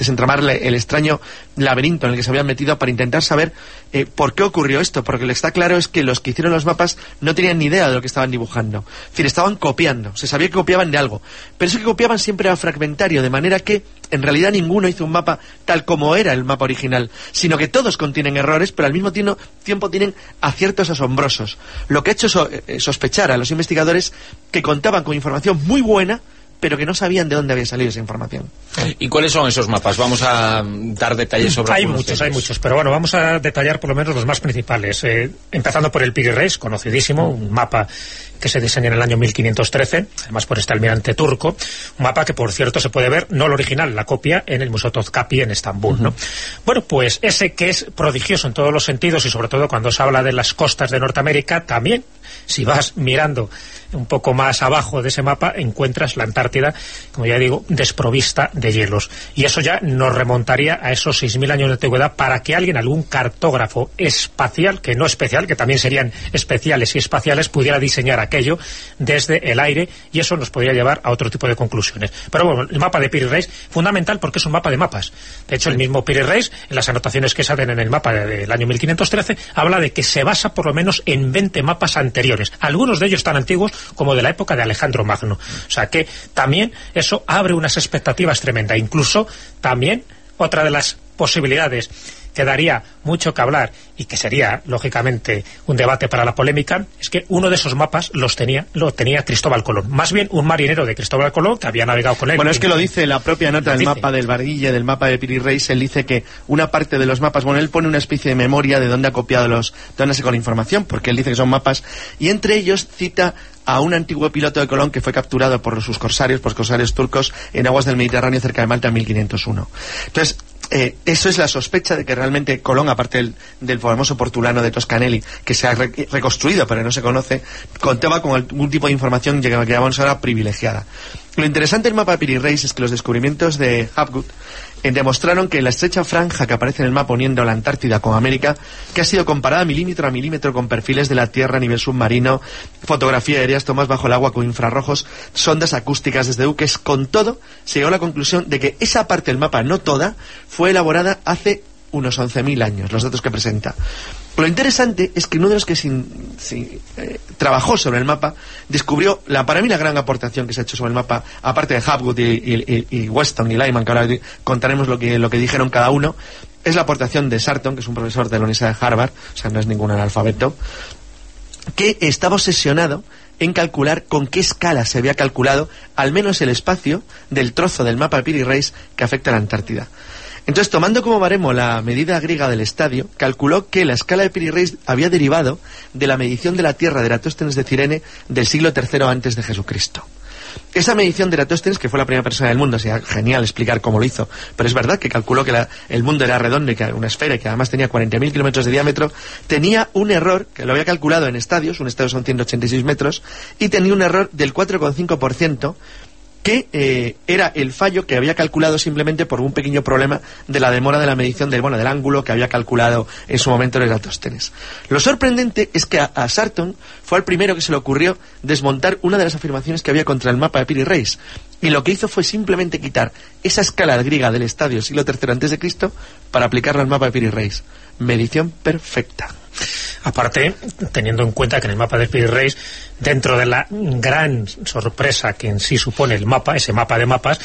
el extraño laberinto en el que se habían metido, para intentar saber por qué ocurrió esto, porque lo que está claro es que los que hicieron los mapas no tenían ni idea de lo que estaban dibujando. Es decir, estaban copiando, se sabía que copiaban de algo, pero eso que copiaban siempre era fragmentario, de manera que en realidad ninguno hizo un mapa tal como era el mapa original, sino que todos contienen errores, pero al mismo tiempo tienen aciertos asombrosos, lo que ha hecho sospechar a los investigadores que contaban con información muy buena, pero que no sabían de dónde había salido esa información. ¿Y cuáles son esos mapas? Vamos a dar detalles sobre Hay muchos, pero bueno, vamos a detallar por lo menos los más principales. Empezando por el Piri Reis, conocidísimo, un mapa que se diseña en el año 1513, además por este almirante turco, un mapa que por cierto se puede ver, no el original, la copia, en el Museo Topkapi en Estambul, ¿no? Bueno, pues ese que es prodigioso en todos los sentidos y sobre todo cuando se habla de las costas de Norteamérica, también, si vas mirando un poco más abajo de ese mapa, encuentras la Antártida, como ya digo, desprovista de hielos. Y eso ya nos remontaría a esos 6.000 años de antigüedad para que alguien, algún cartógrafo espacial, que no especial, que también serían especiales y espaciales, pudiera diseñar aquello desde el aire, y eso nos podría llevar a otro tipo de conclusiones. Pero bueno, el mapa de Piri Reis, fundamental porque es un mapa de mapas. De hecho, el mismo Piri Reis, en las anotaciones que salen en el mapa del año 1513, habla de que se basa por lo menos en 20 mapas anteriores. Algunos de ellos tan antiguos como de la época de Alejandro Magno. O sea que también eso abre unas expectativas tremendas. Incluso también otra de las posibilidades que daría mucho que hablar y que sería, lógicamente, un debate para la polémica, es que uno de esos mapas lo tenía Cristóbal Colón. Más bien un marinero de Cristóbal Colón que había navegado con él. Bueno, es que lo dice la propia nota del mapa del Barguille, del mapa de Piri Reis. Él dice que una parte de los mapas, bueno, él pone una especie de memoria de dónde ha copiado de dónde sacó la información, porque él dice que son mapas, y entre ellos cita a un antiguo piloto de Colón que fue capturado por sus corsarios, por corsarios turcos, en aguas del Mediterráneo cerca de Malta en 1501. Entonces, eso es la sospecha de que realmente Colón, aparte del famoso portulano de Toscanelli, que se ha reconstruido pero no se conoce, contaba con algún tipo de información que llamamos ahora privilegiada. Lo interesante del mapa de Piri Reis es que los descubrimientos de Hapgood demostraron que la estrecha franja que aparece en el mapa uniendo la Antártida con América, que ha sido comparada milímetro a milímetro con perfiles de la Tierra a nivel submarino, fotografía aérea, tomas bajo el agua con infrarrojos, sondas acústicas desde buques, con todo, se llegó a la conclusión de que esa parte del mapa, no toda, fue elaborada hace unos 11.000 años, los datos que presenta. Lo interesante es que uno de los que trabajó sobre el mapa descubrió, para mí, la gran aportación que se ha hecho sobre el mapa, aparte de Hapgood y Weston y Lyman, que ahora contaremos lo que dijeron cada uno, es la aportación de Sarton, que es un profesor de la Universidad de Harvard, o sea, no es ningún analfabeto, que estaba obsesionado en calcular con qué escala se había calculado al menos el espacio del trozo del mapa de Piri Reis que afecta a la Antártida. Entonces, tomando como baremo la medida griega del estadio, calculó que la escala de Piri Reis había derivado de la medición de la Tierra de Eratóstenes de Cirene del siglo III antes de Jesucristo. Esa medición de Eratóstenes, que fue la primera persona del mundo, sería genial explicar cómo lo hizo, pero es verdad que calculó que el mundo era redondo y que una esfera y que además tenía 40.000 kilómetros de diámetro, tenía un error, que lo había calculado en estadios, un estadio son 186 metros, y tenía un error del 4,5%, que era el fallo que había calculado simplemente por un pequeño problema de la demora de la medición del ángulo que había calculado en su momento el Eratóstenes. Lo sorprendente es que a Sarton fue el primero que se le ocurrió desmontar una de las afirmaciones que había contra el mapa de Piri Reis, y lo que hizo fue simplemente quitar esa escala griega del estadio siglo III a.C. para aplicarla al mapa de Piri Reis. Medición perfecta. Aparte, teniendo en cuenta que en el mapa de Piri Reis, dentro de la gran sorpresa que en sí supone el mapa, ese mapa de mapas,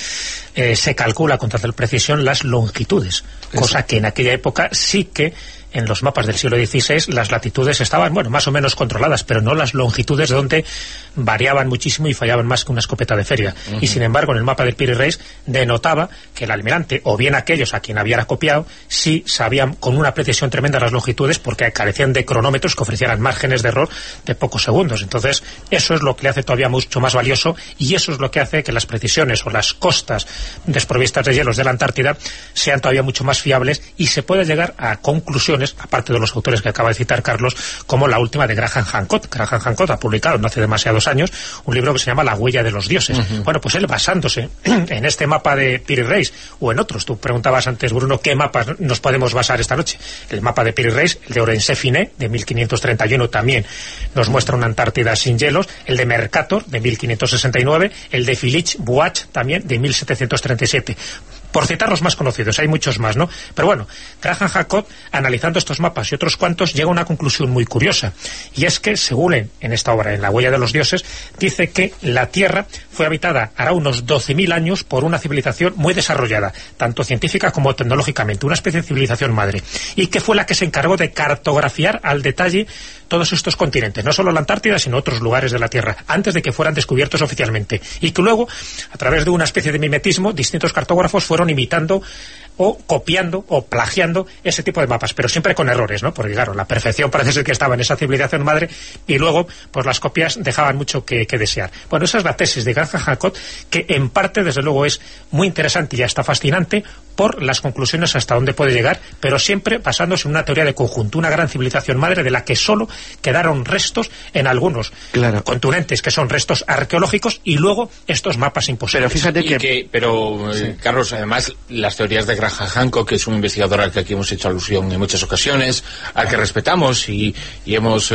se calcula con total precisión las longitudes, cosa que en aquella época sí que en los mapas del siglo XVI las latitudes estaban, más o menos controladas, pero no las longitudes, donde variaban muchísimo y fallaban más que una escopeta de feria. Y sin embargo, en el mapa del Piri Reis denotaba que el almirante, o bien aquellos a quien había copiado, sí sabían con una precisión tremenda las longitudes, porque carecían de cronómetros que ofrecieran márgenes de error de pocos segundos. Entonces, eso es lo que le hace todavía mucho más valioso, y eso es lo que hace que las precisiones o las costas desprovistas de hielos de la Antártida sean todavía mucho más fiables, y se puede llegar a conclusiones, aparte de los autores que acaba de citar Carlos, como la última de Graham Hancock. Graham Hancock ha publicado no hace demasiados años un libro que se llama La huella de los dioses. Bueno, pues él, basándose en este mapa de Piri Reis o en otros, tú preguntabas antes, Bruno, ¿qué mapas nos podemos basar esta noche? El mapa de Piri Reis, el de Orense-Finet de 1531, también nos muestra una Antártida sin hielos, el de Mercator de 1569, el de Filich-Buach también de 1737. Por citar los más conocidos, hay muchos más, ¿no? Pero bueno, Graham Hancock, analizando estos mapas y otros cuantos, llega a una conclusión muy curiosa, y es que, según en esta obra, en La huella de los dioses, dice que la Tierra fue habitada hará unos 12.000 años por una civilización muy desarrollada, tanto científica como tecnológicamente, una especie de civilización madre, y que fue la que se encargó de cartografiar al detalle todos estos continentes, no solo la Antártida, sino otros lugares de la Tierra, antes de que fueran descubiertos oficialmente, y que luego, a través de una especie de mimetismo, distintos cartógrafos fueron imitando o copiando o plagiando ese tipo de mapas, pero siempre con errores, ¿no? Porque claro, la perfección parece ser que estaba en esa civilización madre, y luego pues las copias dejaban mucho que desear. Bueno, esa es la tesis de Graham Hancock, que en parte desde luego es muy interesante y hasta fascinante por las conclusiones hasta dónde puede llegar, pero siempre basándose en una teoría de conjunto, una gran civilización madre de la que solo quedaron restos en algunos continentes, que son restos arqueológicos, y luego estos mapas imposibles. Pero fíjate sí. Carlos, además, las teorías de Graham Hancock, que es un investigador al que aquí hemos hecho alusión en muchas ocasiones, al que respetamos y hemos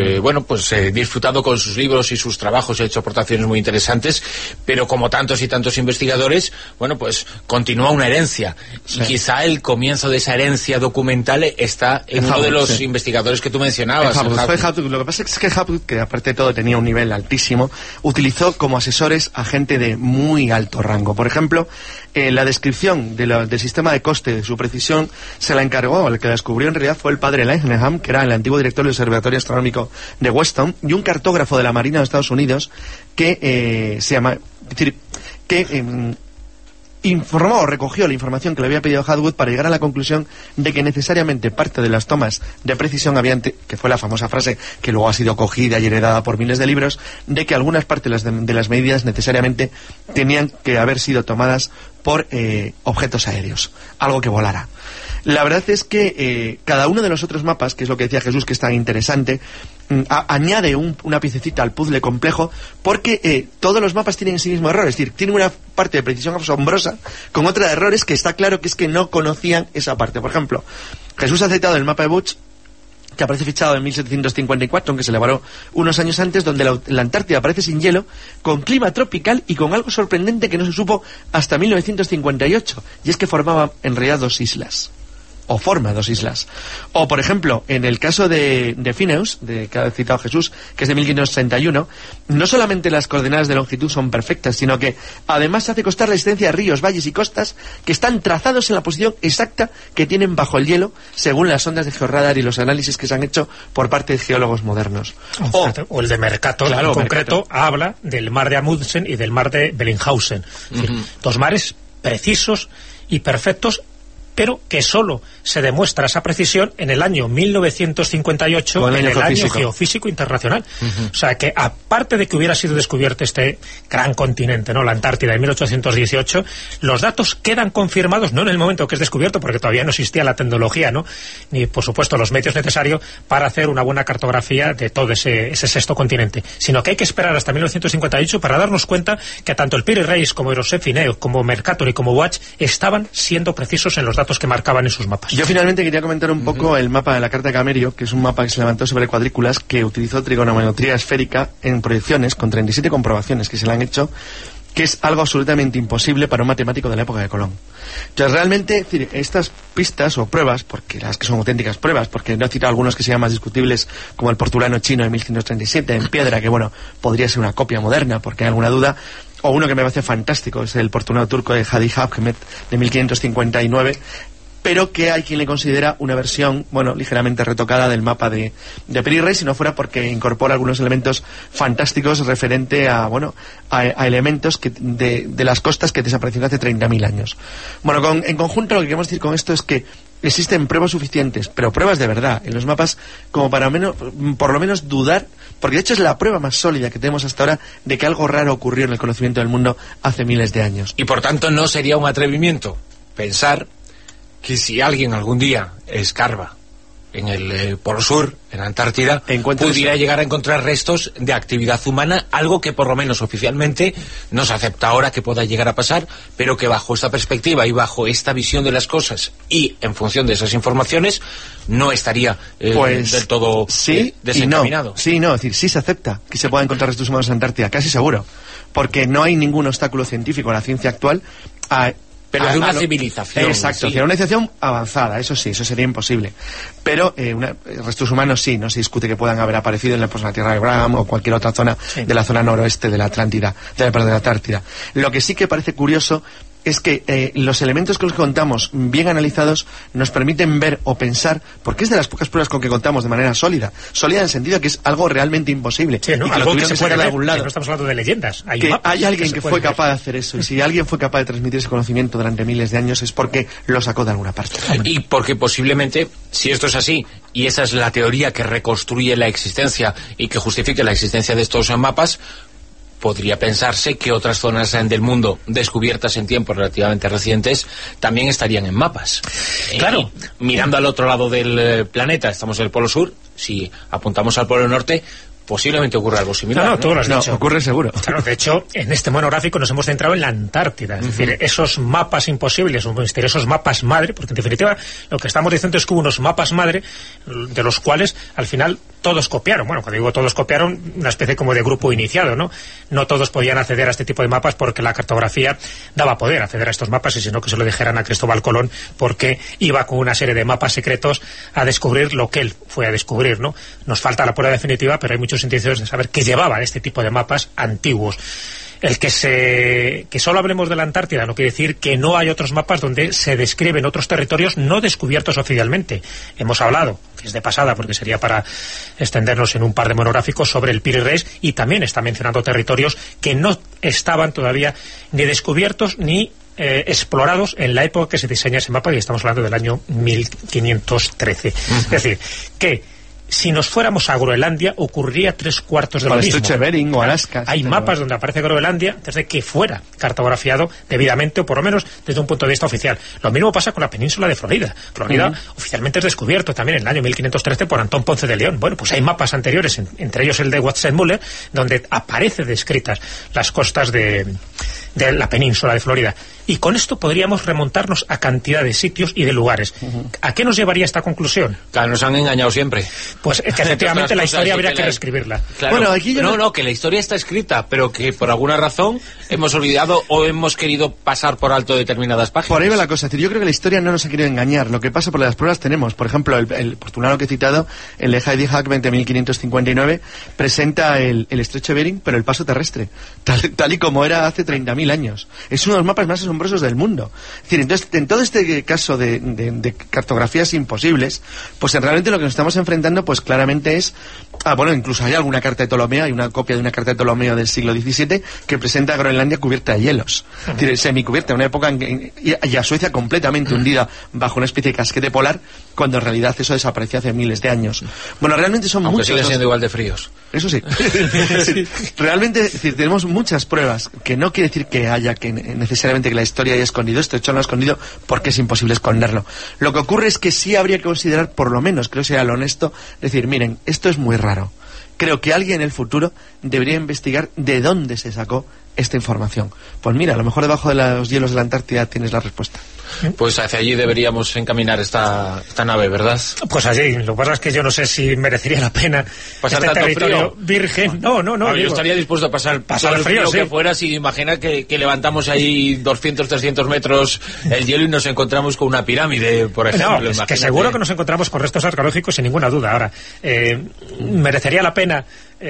disfrutado con sus libros y sus trabajos, y ha hecho aportaciones muy interesantes, pero como tantos y tantos investigadores, pues continúa una herencia, y quizá el comienzo de esa herencia documental está en uno de los investigadores que tú mencionabas. Lo que pasa es que Hapgood, que aparte de todo tenía un nivel altísimo, utilizó como asesores a gente de muy alto rango. Por ejemplo, la descripción del sistema de coste, de su precisión, se la encargó, el que la descubrió en realidad fue el padre Lightningham, que era el antiguo director del Observatorio Astronómico de Weston, y un cartógrafo de la Marina de Estados Unidos que informó o recogió la información que le había pedido Hapgood para llegar a la conclusión de que necesariamente parte de las tomas de precisión que fue la famosa frase que luego ha sido cogida y heredada por miles de libros, de que algunas partes de las medidas necesariamente tenían que haber sido tomadas por objetos aéreos, algo que volara. La verdad es que cada uno de los otros mapas, que es lo que decía Jesús, que es tan interesante, añade una piececita al puzzle complejo, porque todos los mapas tienen en sí mismo errores, es decir, tienen una parte de precisión asombrosa con otra de errores que está claro que es que no conocían esa parte. Por ejemplo, Jesús ha citado el mapa de Butch, que aparece fichado en 1754, aunque se elaboró unos años antes, donde la Antártida aparece sin hielo, con clima tropical y con algo sorprendente que no se supo hasta 1958, y es que formaba en realidad dos islas. o forma dos islas. O, por ejemplo, en el caso de Phineus, que ha citado Jesús, que es de 1531, no solamente las coordenadas de longitud son perfectas, sino que además hace constar la existencia de ríos, valles y costas que están trazados en la posición exacta que tienen bajo el hielo, según las ondas de georradar y los análisis que se han hecho por parte de geólogos modernos. O el de Mercator, claro, en concreto, habla del mar de Amundsen y del mar de Bellinghausen. Es decir, dos mares precisos y perfectos, pero que solo se demuestra esa precisión en el año 1958, en el año geofísico internacional. O sea que, aparte de que hubiera sido descubierto este gran continente, ¿no?, la Antártida, en 1818, los datos quedan confirmados, no en el momento que es descubierto, porque todavía no existía la tecnología, ¿no?, ni, por supuesto, los medios necesarios para hacer una buena cartografía de todo ese sexto continente, sino que hay que esperar hasta 1958 para darnos cuenta que tanto el Piri Reis como Eurosep Phineus, como Mercator y como Watch estaban siendo precisos en los datos que marcaban en sus mapas. Yo finalmente quería comentar un poco el mapa de la Carta de Camerio, que es un mapa que se levantó sobre cuadrículas, que utilizó trigonometría esférica en proyecciones con 37 comprobaciones que se le han hecho, que es algo absolutamente imposible para un matemático de la época de Colón. Entonces, realmente, es decir, estas pistas o pruebas, porque las que son auténticas pruebas, porque no he citado algunos que sean más discutibles, como el portulano chino de 1137 en piedra, que bueno, podría ser una copia moderna, porque hay alguna duda, o uno que me parece fantástico, es el portulano turco de Hadi Habkemet de 1559, pero que hay quien le considera una versión, bueno, ligeramente retocada del mapa de Piri Reis, si no fuera porque incorpora algunos elementos fantásticos referente a, bueno, a elementos de las costas que desaparecieron hace 30.000 años. Bueno, en conjunto lo que queremos decir con esto es que existen pruebas suficientes, pero pruebas de verdad, en los mapas, como para por lo menos dudar, porque de hecho es la prueba más sólida que tenemos hasta ahora de que algo raro ocurrió en el conocimiento del mundo hace miles de años. Y por tanto no sería un atrevimiento pensar que si alguien algún día escarba en el Polo Sur, en Antártida, pudiera llegar a encontrar restos de actividad humana, algo que por lo menos oficialmente no se acepta ahora que pueda llegar a pasar, pero que bajo esta perspectiva y bajo esta visión de las cosas y en función de esas informaciones no estaría del todo desencaminado. Sí, no, es decir, sí se acepta que se puedan encontrar restos humanos en Antártida, casi seguro, porque no hay ningún obstáculo científico en la ciencia actual pero de una civilización. Exacto, sí. Una civilización avanzada, eso sí, eso sería imposible. Pero restos humanos sí, no se discute que puedan haber aparecido en la Tierra de Abraham o cualquier otra zona de la zona noroeste de la Atlántida, de la Antártida. Lo que sí que parece curioso es que los elementos con los que contamos, bien analizados, nos permiten ver o pensar, porque es de las pocas pruebas con que contamos de manera sólida en el sentido de que es algo realmente imposible. Sí, ¿no? Y que algo que se puede ver, de algún lado. Que no estamos hablando de leyendas. Hay alguien que fue capaz de hacer eso, y si alguien fue capaz de transmitir ese conocimiento durante miles de años es porque lo sacó de alguna parte. Y porque posiblemente, si esto es así, y esa es la teoría que reconstruye la existencia y que justifique la existencia de estos mapas, podría pensarse que otras zonas del mundo descubiertas en tiempos relativamente recientes también estarían en mapas. Claro. Mirando al otro lado del planeta, estamos en el Polo Sur, si apuntamos al Polo Norte, posiblemente ocurra algo similar. No, tú lo has dicho. Ocurre seguro. Claro, de hecho, en este monográfico nos hemos centrado en la Antártida. Es decir, esos mapas imposibles, o misteriosos mapas madre, porque en definitiva lo que estamos diciendo es que hubo unos mapas madre de los cuales al final todos copiaron. Bueno, cuando digo todos copiaron, una especie como de grupo iniciado, ¿no? No todos podían acceder a este tipo de mapas porque la cartografía daba poder acceder a estos mapas, y sino que se lo dijeran a Cristóbal Colón, porque iba con una serie de mapas secretos a descubrir lo que él fue a descubrir, ¿no? Nos falta la prueba definitiva, pero hay muchos indicios de saber que llevaba este tipo de mapas antiguos. El que solo hablemos de la Antártida no quiere decir que no hay otros mapas donde se describen otros territorios no descubiertos oficialmente. Hemos hablado, que es de pasada porque sería para extendernos en un par de monográficos, sobre el Piri Reis, y también está mencionando territorios que no estaban todavía ni descubiertos ni explorados en la época que se diseña ese mapa, y estamos hablando del año 1513. Es decir, que si nos fuéramos a Groenlandia ocurriría 3/4 de lo mismo. El estrecho de Bering o Alaska. Hay mapas donde aparece Groenlandia desde que fuera cartografiado debidamente, o por lo menos desde un punto de vista oficial. Lo mismo pasa con la península de Florida. Florida oficialmente es descubierto también en el año 1513 por Antón Ponce de León. Bueno, pues hay mapas anteriores, entre ellos el de Watzlawick, donde aparece descritas las costas de de la península de Florida. Y con esto podríamos remontarnos a cantidad de sitios y de lugares. ¿A qué nos llevaría esta conclusión? Claro, nos han engañado siempre. Pues que efectivamente la historia habría que reescribirla. Claro. Bueno, aquí no, que la historia está escrita, pero que por alguna razón hemos olvidado o hemos querido pasar por alto determinadas páginas. Por ahí va la cosa. Es decir, yo creo que la historia no nos ha querido engañar. Lo que pasa por las pruebas tenemos. Por ejemplo, el postulado que he citado, el de Heidi Hackman de 1559, presenta el estrecho de Bering, pero el paso terrestre, tal y como era hace 30.000 años. Es uno de los mapas más asombrosos del mundo. Es decir, entonces, en todo este caso de cartografías imposibles, pues realmente lo que nos estamos enfrentando, pues claramente es... bueno, incluso hay alguna carta de Ptolomeo, hay una copia de una carta de Ptolomeo del siglo XVII que presenta a Groenlandia cubierta de hielos. Es decir, semicubierta, una época y a Suecia completamente hundida bajo una especie de casquete polar, cuando en realidad eso desapareció hace miles de años. Bueno, realmente son aunque muchos... siguen siendo igual de fríos. Eso sí. Sí. Realmente, es decir, tenemos muchas pruebas, que no quiere decir que haya que necesariamente que la historia haya escondido esto. De hecho, no ha escondido porque es imposible esconderlo. Lo que ocurre es que sí habría que considerar, por lo menos, creo que sería lo honesto, decir, miren, esto es muy raro. Creo que alguien en el futuro debería investigar de dónde se sacó esta información. Pues mira, a lo mejor debajo de los hielos de la Antártida tienes la respuesta. Pues hacia allí deberíamos encaminar esta nave, ¿verdad? Pues allí. Lo que pasa es que yo no sé si merecería la pena pasar este tanto territorio frío. Virgen. No. Yo estaría dispuesto a pasar el frío que sí. fuera, si imagina que levantamos ahí 200, 300 metros el hielo y nos encontramos con una pirámide, por ejemplo. No, es que seguro que nos encontramos con restos arqueológicos sin ninguna duda. Ahora, merecería la pena...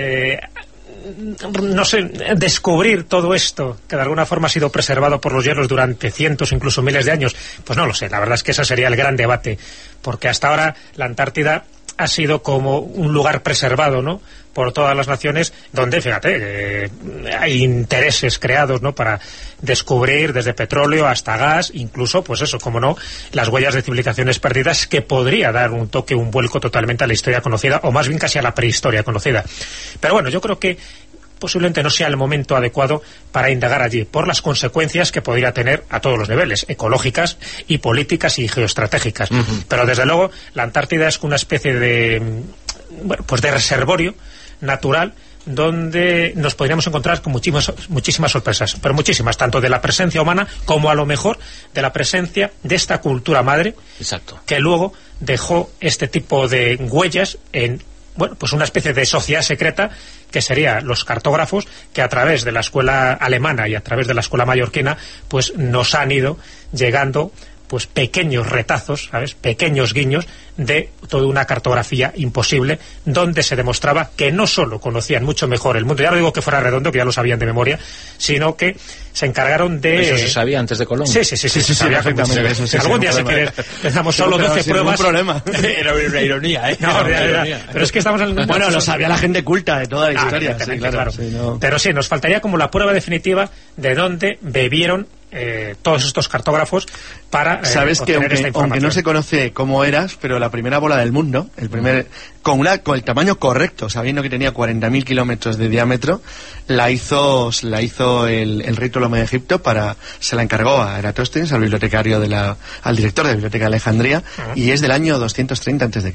no sé, descubrir todo esto que de alguna forma ha sido preservado por los hielos durante cientos, incluso miles de años, pues no lo sé. La verdad es que ese sería el gran debate, porque hasta ahora la Antártida ha sido como un lugar preservado, ¿no?, por todas las naciones, donde, fíjate, hay intereses creados, ¿no?, para descubrir desde petróleo hasta gas, incluso, pues eso, como no, las huellas de civilizaciones perdidas, que podría dar un toque, un vuelco totalmente a la historia conocida, o más bien casi a la prehistoria conocida. Pero bueno, yo creo que posiblemente no sea el momento adecuado para indagar allí, por las consecuencias que podría tener a todos los niveles, ecológicas y políticas y geoestratégicas. Pero desde luego, la Antártida es una especie de, bueno, pues de reservorio natural, donde nos podríamos encontrar con muchísimas sorpresas, pero muchísimas, tanto de la presencia humana como a lo mejor de la presencia de esta cultura madre. Exacto. Que luego dejó este tipo de huellas en, bueno, pues una especie de sociedad secreta, que serían los cartógrafos, que a través de la escuela alemana y a través de la escuela mallorquina, pues nos han ido llegando pues pequeños retazos, ¿sabes?, pequeños guiños de toda una cartografía imposible, donde se demostraba que no solo conocían mucho mejor el mundo, ya no digo que fuera redondo, que ya lo sabían de memoria, sino que se encargaron de... Eso se sabía antes de Colón. Sí, se sabía perfectamente. Eso sí, algún día, si quieres, les damos solo 12 pruebas. Problema. Era una ironía, ¿eh? No, pero es que estamos en... Bueno, lo sabía la gente culta de toda la historia. Sí, claro. Claro. Sí, no. Pero sí, nos faltaría como la prueba definitiva de dónde bebieron todos estos cartógrafos para sabes que obtener esta información. aunque no se conoce cómo eras, pero la primera bola del mundo, con el tamaño correcto, sabiendo que tenía 40.000 kilómetros de diámetro, la hizo el rey Ptolomeo de Egipto, se la encargó a Eratóstenes, al bibliotecario al director de la biblioteca de Alejandría, y es del año 230 a.C.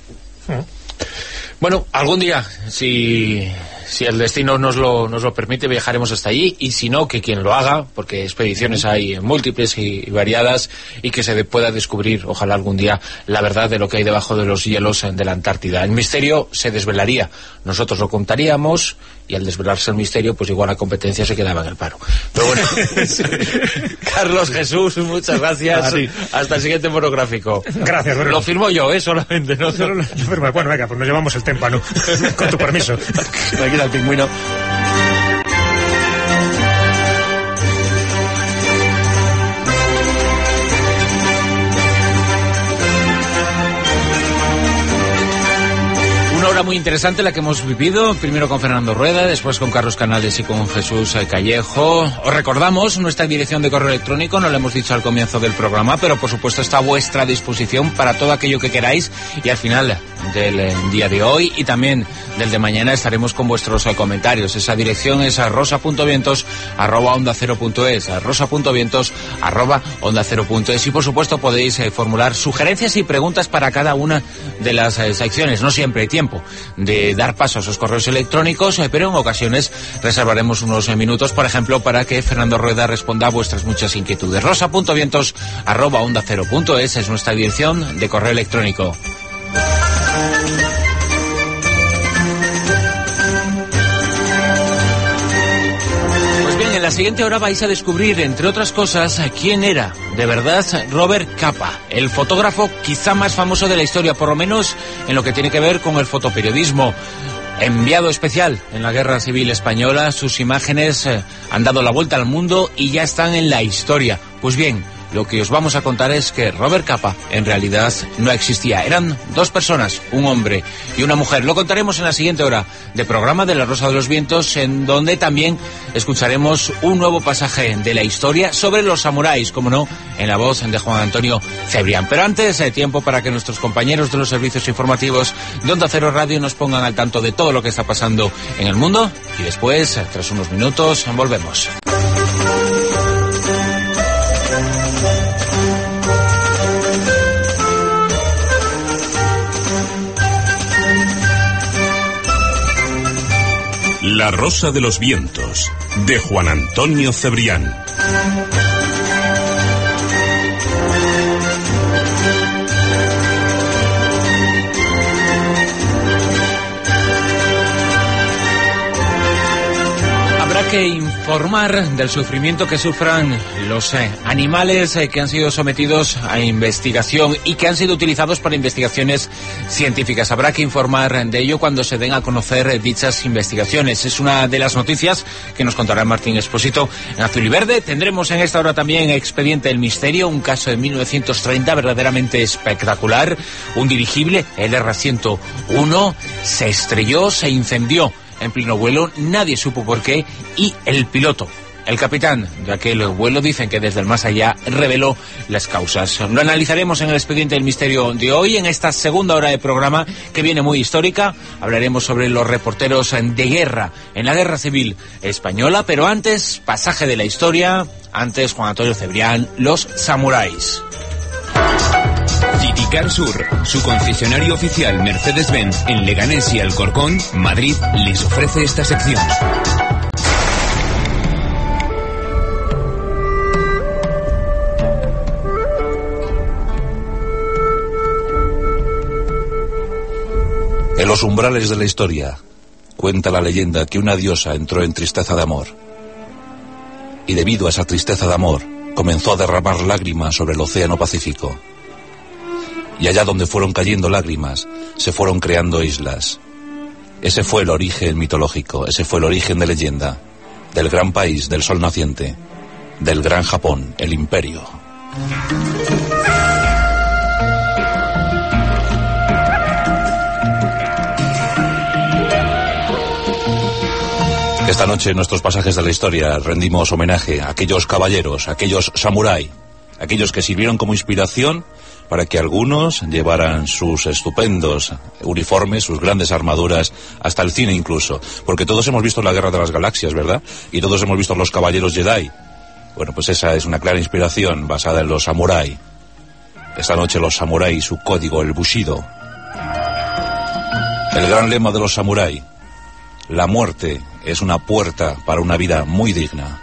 Bueno, algún día, si el destino nos lo permite, viajaremos hasta allí, y si no, que quien lo haga, porque expediciones hay múltiples y variadas, y que se pueda descubrir, ojalá algún día, la verdad de lo que hay debajo de los hielos de la Antártida. El misterio se desvelaría, nosotros lo contaríamos, y al desvelarse el misterio, pues igual la competencia se quedaba en el paro. Pero bueno, Carlos, Jesús, muchas gracias. Hasta el siguiente monográfico. Gracias, Bruno. Lo firmo yo, solamente. ¿No? Bueno, venga, pues nos llevamos el témpano. Con tu permiso. Aquí está el pingüino. Una hora muy interesante la que hemos vivido, primero con Fernando Rueda, después con Carlos Canales y con Jesús Callejo. Os recordamos nuestra dirección de correo electrónico, no lo hemos dicho al comienzo del programa, pero por supuesto está a vuestra disposición para todo aquello que queráis, y al final del día de hoy y también del de mañana estaremos con vuestros comentarios. Esa dirección es rosa.vientos@onda0.es, rosa.vientos@onda0.es, y por supuesto podéis formular sugerencias y preguntas para cada una de las secciones. No siempre hay tiempo de dar paso a esos correos electrónicos, pero en ocasiones reservaremos unos minutos, por ejemplo, para que Fernando Rueda responda a vuestras muchas inquietudes. rosa.vientos@onda0.es es nuestra dirección de correo electrónico. Pues bien, en la siguiente hora vais a descubrir, entre otras cosas, quién era de verdad Robert Capa, el fotógrafo quizá más famoso de la historia, por lo menos en lo que tiene que ver con el fotoperiodismo. Enviado especial en la Guerra Civil Española, sus imágenes han dado la vuelta al mundo y ya están en la historia. Pues bien, lo que os vamos a contar es que Robert Capa en realidad no existía. Eran dos personas, un hombre y una mujer. Lo contaremos en la siguiente hora de programa de La Rosa de los Vientos, en donde también escucharemos un nuevo pasaje de la historia sobre los samuráis, como no, en la voz de Juan Antonio Cebrián. Pero antes, tiempo para que nuestros compañeros de los servicios informativos de Onda Cero Radio nos pongan al tanto de todo lo que está pasando en el mundo, y después, tras unos minutos, volvemos. La Rosa de los Vientos, de Juan Antonio Cebrián. Habrá que informar del sufrimiento que sufran los animales que han sido sometidos a investigación y que han sido utilizados para investigaciones científicas. Habrá que informar de ello cuando se den a conocer dichas investigaciones. Es una de las noticias que nos contará Martín Expósito en Azul y Verde. Tendremos en esta hora también Expediente del Misterio, un caso de 1930 verdaderamente espectacular. Un dirigible, el R-101, se estrelló, se incendió en pleno vuelo, nadie supo por qué, y el piloto, el capitán de aquel vuelo, dicen que desde el más allá reveló las causas. Lo analizaremos en el Expediente del Misterio de hoy, en esta segunda hora de programa que viene muy histórica. Hablaremos sobre los reporteros de guerra en la Guerra Civil Española, pero antes, pasaje de la historia, antes Juan Antonio Cebrián, los samuráis. Citicar Sur, su concesionario oficial Mercedes-Benz en Leganés y Alcorcón, Madrid, les ofrece esta sección. En los umbrales de la historia, cuenta la leyenda que una diosa entró en tristeza de amor. Y debido a esa tristeza de amor, comenzó a derramar lágrimas sobre el océano Pacífico. Y allá donde fueron cayendo lágrimas, se fueron creando islas. Ese fue el origen mitológico, ese fue el origen de leyenda, del gran país del sol naciente, del gran Japón, el imperio. Esta noche en nuestros pasajes de la historia rendimos homenaje a aquellos caballeros, a aquellos samurái, aquellos que sirvieron como inspiración para que algunos llevaran sus estupendos uniformes, sus grandes armaduras, hasta el cine incluso. Porque todos hemos visto la Guerra de las Galaxias, ¿verdad? Y todos hemos visto los Caballeros Jedi. Bueno, pues esa es una clara inspiración basada en los samurái. Esta noche los samurái, su código, el Bushido. El gran lema de los samurái: la muerte es una puerta para una vida muy digna.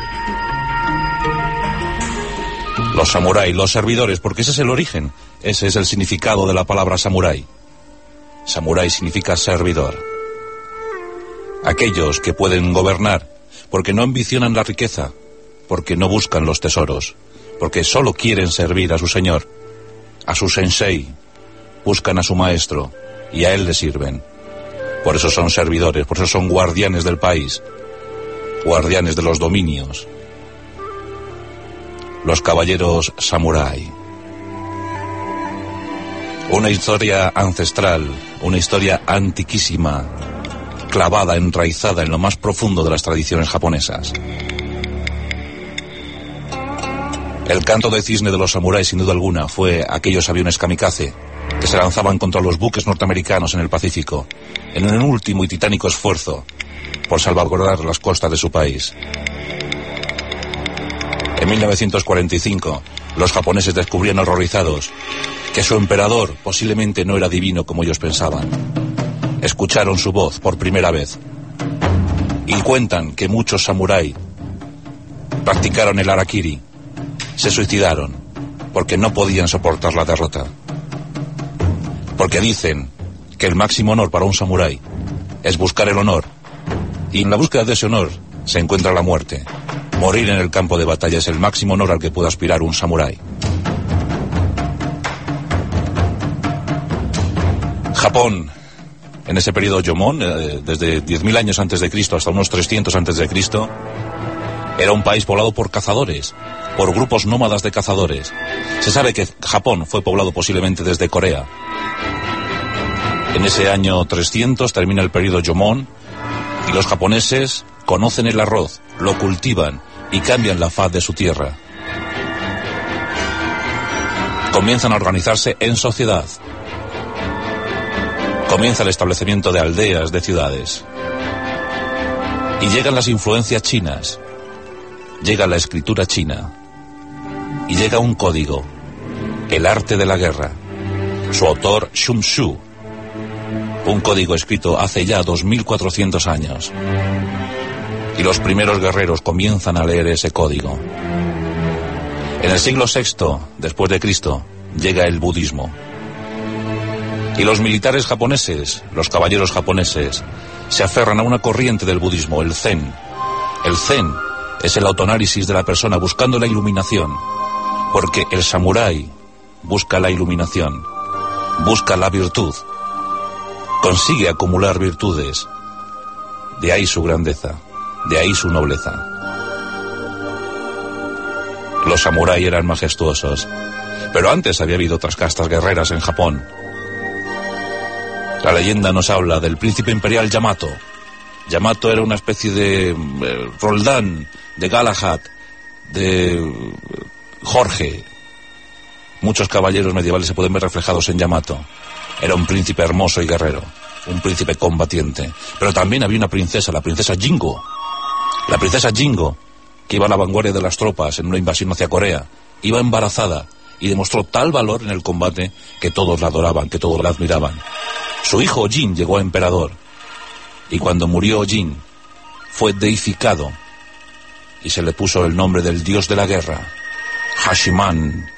Los samurái, los servidores, porque ese es el origen, ese es el significado de la palabra samurái. Samurái significa servidor. Aquellos que pueden gobernar, porque no ambicionan la riqueza, porque no buscan los tesoros, porque solo quieren servir a su señor, a su sensei, buscan a su maestro y a él le sirven. Por eso son servidores, por eso son guardianes del país, guardianes de los dominios. Los caballeros samurái. Una historia ancestral, una historia antiquísima, clavada, enraizada en lo más profundo de las tradiciones japonesas. El canto de cisne de los samuráis, sin duda alguna, fue aquellos aviones kamikaze que se lanzaban contra los buques norteamericanos en el Pacífico, en un último y titánico esfuerzo por salvaguardar las costas de su país. En 1945, los japoneses descubrían horrorizados que su emperador posiblemente no era divino como ellos pensaban. Escucharon su voz por primera vez y cuentan que muchos samurái practicaron el harakiri, se suicidaron porque no podían soportar la derrota. Porque dicen que el máximo honor para un samurái es buscar el honor, y en la búsqueda de ese honor se encuentra la muerte. Morir en el campo de batalla es el máximo honor al que puede aspirar un samurái. Japón, en ese periodo Jomon, desde 10.000 años antes de Cristo hasta unos 300 antes de Cristo, era un país poblado por cazadores, por grupos nómadas de cazadores. Se sabe que Japón fue poblado posiblemente desde Corea. En ese año 300 termina el periodo Jomon y los japoneses conocen el arroz, lo cultivan y cambian la faz de su tierra. Comienzan a organizarse en sociedad. Comienza el establecimiento de aldeas, de ciudades. Y llegan las influencias chinas. Llega la escritura china. Y llega un código, el arte de la guerra. Su autor, Sun Tzu. Un código escrito hace ya 2400 años. Y los primeros guerreros comienzan a leer ese código. En el siglo VI, después de Cristo, llega el budismo. Y los militares japoneses, los caballeros japoneses, se aferran a una corriente del budismo, el Zen. El Zen es el autoanálisis de la persona buscando la iluminación, porque el samurái busca la iluminación, busca la virtud, consigue acumular virtudes. De ahí su grandeza, de ahí su nobleza. Los samuráis eran majestuosos, pero antes había habido otras castas guerreras en Japón. La leyenda nos habla del príncipe imperial Yamato. Yamato era una especie de Roldán, de Galahad, de Jorge. Muchos caballeros medievales se pueden ver reflejados en Yamato. Era un príncipe hermoso y guerrero, un príncipe combatiente. Pero también había una princesa, la princesa Jingo. La princesa Jingo, que iba a la vanguardia de las tropas en una invasión hacia Corea, iba embarazada y demostró tal valor en el combate que todos la adoraban, que todos la admiraban. Su hijo Jin llegó a emperador, y cuando murió Jin fue deificado y se le puso el nombre del dios de la guerra, Hashiman.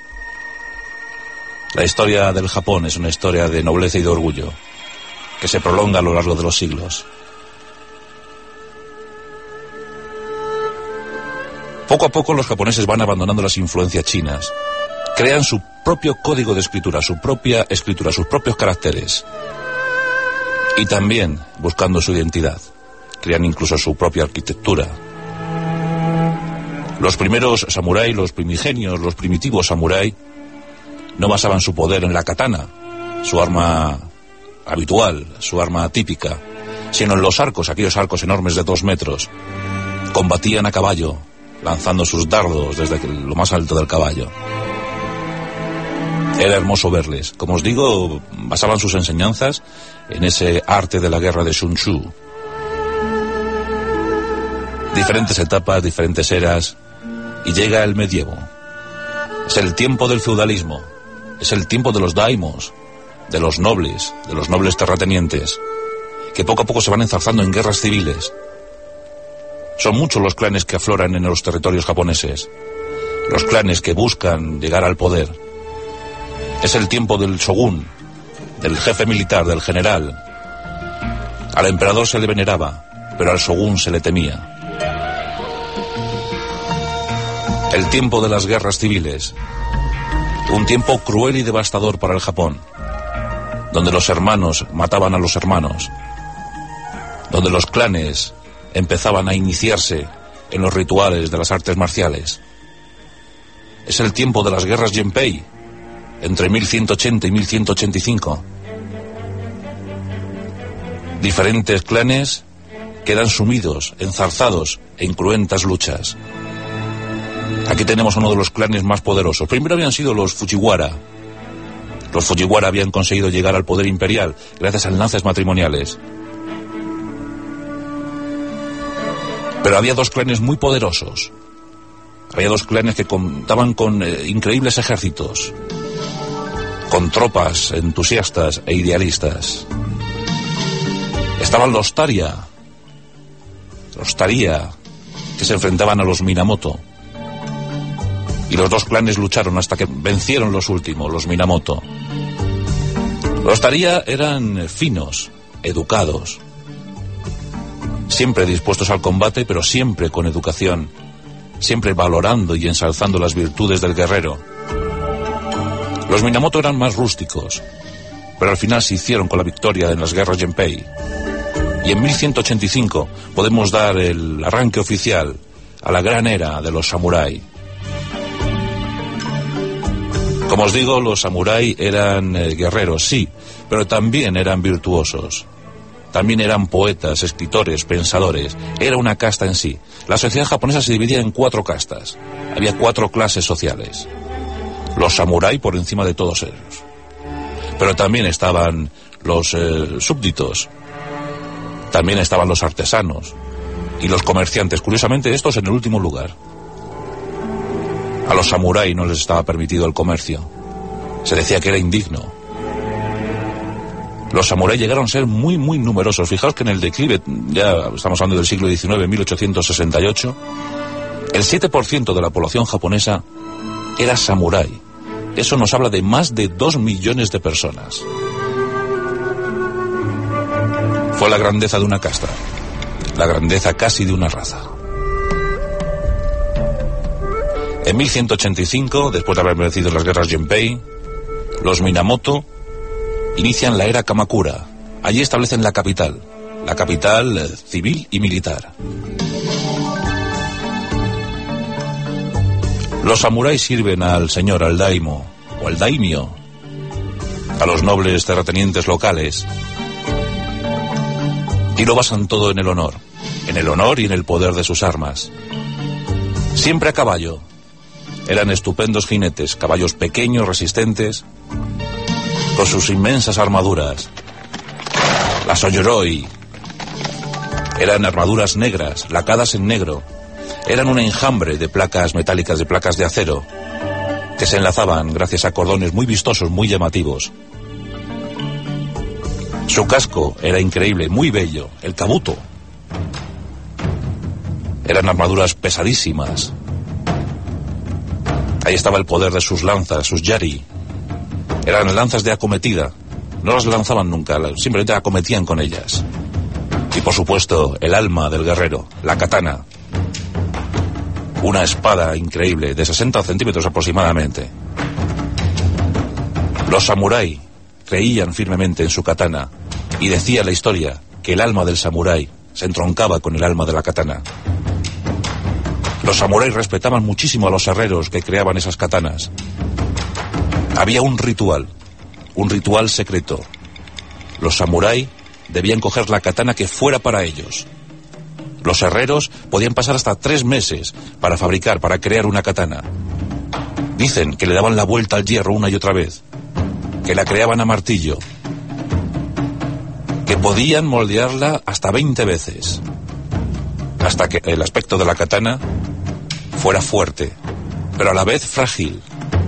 La historia del Japón es una historia de nobleza y de orgullo que se prolonga a lo largo de los siglos. Poco a poco los japoneses van abandonando las influencias chinas. Crean su propio código de escritura, su propia escritura, sus propios caracteres. Y también buscando su identidad. Crean incluso su propia arquitectura. Los primeros samuráis, los primigenios, los primitivos samuráis, no basaban su poder en la katana, su arma habitual, su arma típica, sino en los arcos, aquellos arcos enormes de 2 metros. Combatían a caballo, lanzando sus dardos desde lo más alto del caballo. Era hermoso verles. Como os digo, basaban sus enseñanzas en ese arte de la guerra de Sun Tzu. Diferentes etapas, diferentes eras, y llega el medievo. Es el tiempo del feudalismo, es el tiempo de los daimos, de los nobles terratenientes, que poco a poco se van enzarzando en guerras civiles. Son muchos los clanes que afloran en los territorios japoneses, los clanes que buscan llegar al poder. Es el tiempo del shogun, del jefe militar, del general. Al emperador se le veneraba, pero al shogun se le temía. El tiempo de las guerras civiles, un tiempo cruel y devastador para el Japón, donde los hermanos mataban a los hermanos, donde los clanes empezaban a iniciarse en los rituales de las artes marciales. Es el tiempo de las guerras Genpei, entre 1180 y 1185. Diferentes clanes quedan sumidos, enzarzados en cruentas luchas. Aquí tenemos uno de los clanes más poderosos. Primero habían sido los Fujiwara, Los Fujiwara habían conseguido llegar al poder imperial gracias a enlaces matrimoniales. Pero había dos clanes muy poderosos. Había dos clanes que contaban con increíbles ejércitos, con tropas entusiastas e idealistas. Estaban los Taria, que se enfrentaban a los Minamoto. Y los dos clanes lucharon hasta que vencieron los últimos, los Minamoto. Los Taria eran finos, educados, siempre dispuestos al combate, pero siempre con educación, siempre valorando y ensalzando las virtudes del guerrero. Los Minamoto eran más rústicos, pero al final se hicieron con la victoria en las guerras Genpei. Y en 1185 podemos dar el arranque oficial a la gran era de los samurái. Como os digo, los samurái eran guerreros, sí, pero también eran virtuosos. También eran poetas, escritores, pensadores. Era una casta en sí. La sociedad japonesa se dividía en 4 castas. Había 4 clases sociales. Los samurái por encima de todos ellos. Pero también estaban los súbditos. También estaban los artesanos. Y los comerciantes. Curiosamente, estos en el último lugar. A los samurái no les estaba permitido el comercio. Se decía que era indigno. Los samurái llegaron a ser muy, muy numerosos. Fijaos que en el declive, ya estamos hablando del siglo XIX, 1868, el 7% de la población japonesa era samurái. Eso nos habla de más de 2 millones de personas. Fue la grandeza de una casta, la grandeza casi de una raza. En 1185, después de haber vencido las guerras Genpei, los Minamoto inician la era Kamakura. Allí establecen la capital civil y militar. Los samuráis sirven al señor, al daimo, o al daimyo, a los nobles terratenientes locales, y lo basan todo en el honor y en el poder de sus armas. Siempre a caballo. Eran estupendos jinetes, caballos pequeños, resistentes, con sus inmensas armaduras. Las oyuroi eran armaduras negras, lacadas en negro. Eran un enjambre de placas metálicas, de placas de acero, que se enlazaban gracias a cordones muy vistosos, muy llamativos. Su casco era increíble, muy bello, el kabuto. Eran armaduras pesadísimas. Ahí estaba el poder de sus lanzas, sus yari. Eran lanzas de acometida. No las lanzaban nunca, simplemente acometían con ellas. Y por supuesto, el alma del guerrero, la katana. Una espada increíble, de 60 centímetros aproximadamente. Los samurái creían firmemente en su katana. Y decía la historia que el alma del samurái se entroncaba con el alma de la katana. Los samuráis respetaban muchísimo a los herreros que creaban esas katanas. Había un ritual secreto. Los samuráis debían coger la katana que fuera para ellos. Los herreros podían pasar hasta 3 meses para crear una katana. Dicen que le daban la vuelta al hierro una y otra vez, que la creaban a martillo, que podían moldearla hasta 20 veces, hasta que el aspecto de la katana fuera fuerte, pero a la vez frágil.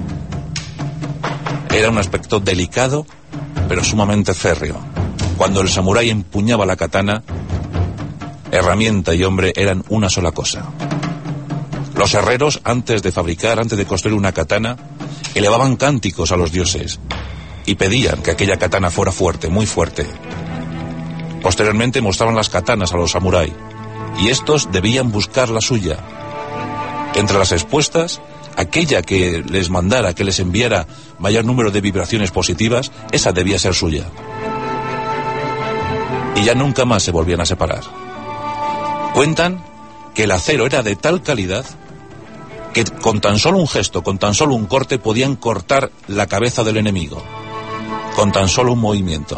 Era un aspecto delicado, pero sumamente férreo. Cuando el samurái empuñaba la katana, herramienta y hombre eran una sola cosa. Los herreros, antes de construir una katana, elevaban cánticos a los dioses y pedían que aquella katana fuera fuerte, muy fuerte. Posteriormente mostraban las katanas a los samurái y estos debían buscar la suya. Entre las expuestas, aquella que les mandara, que les enviara mayor número de vibraciones positivas, esa debía ser suya. Y ya nunca más se volvían a separar. Cuentan que el acero era de tal calidad que con tan solo un gesto, con tan solo un corte, podían cortar la cabeza del enemigo. Con tan solo un movimiento.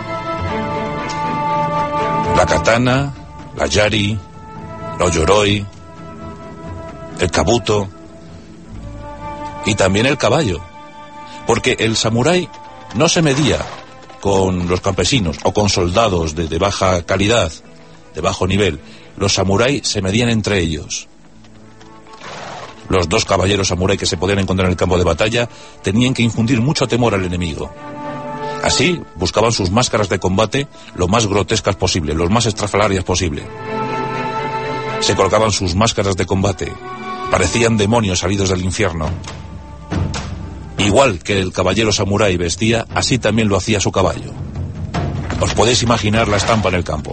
La katana, la yari, la oyuroi, el kabuto y también el caballo, porque el samurái no se medía con los campesinos o con soldados de baja calidad, de bajo nivel. Los samuráis se medían entre ellos. Los dos caballeros samurái que se podían encontrar en el campo de batalla tenían que infundir mucho temor al enemigo. Así buscaban sus máscaras de combate lo más grotescas posible, lo más estrafalarias posible. Se colocaban sus máscaras de combate, parecían demonios salidos del infierno. Igual que el caballero samurái vestía, así también lo hacía su caballo. Os podéis imaginar la estampa en el campo.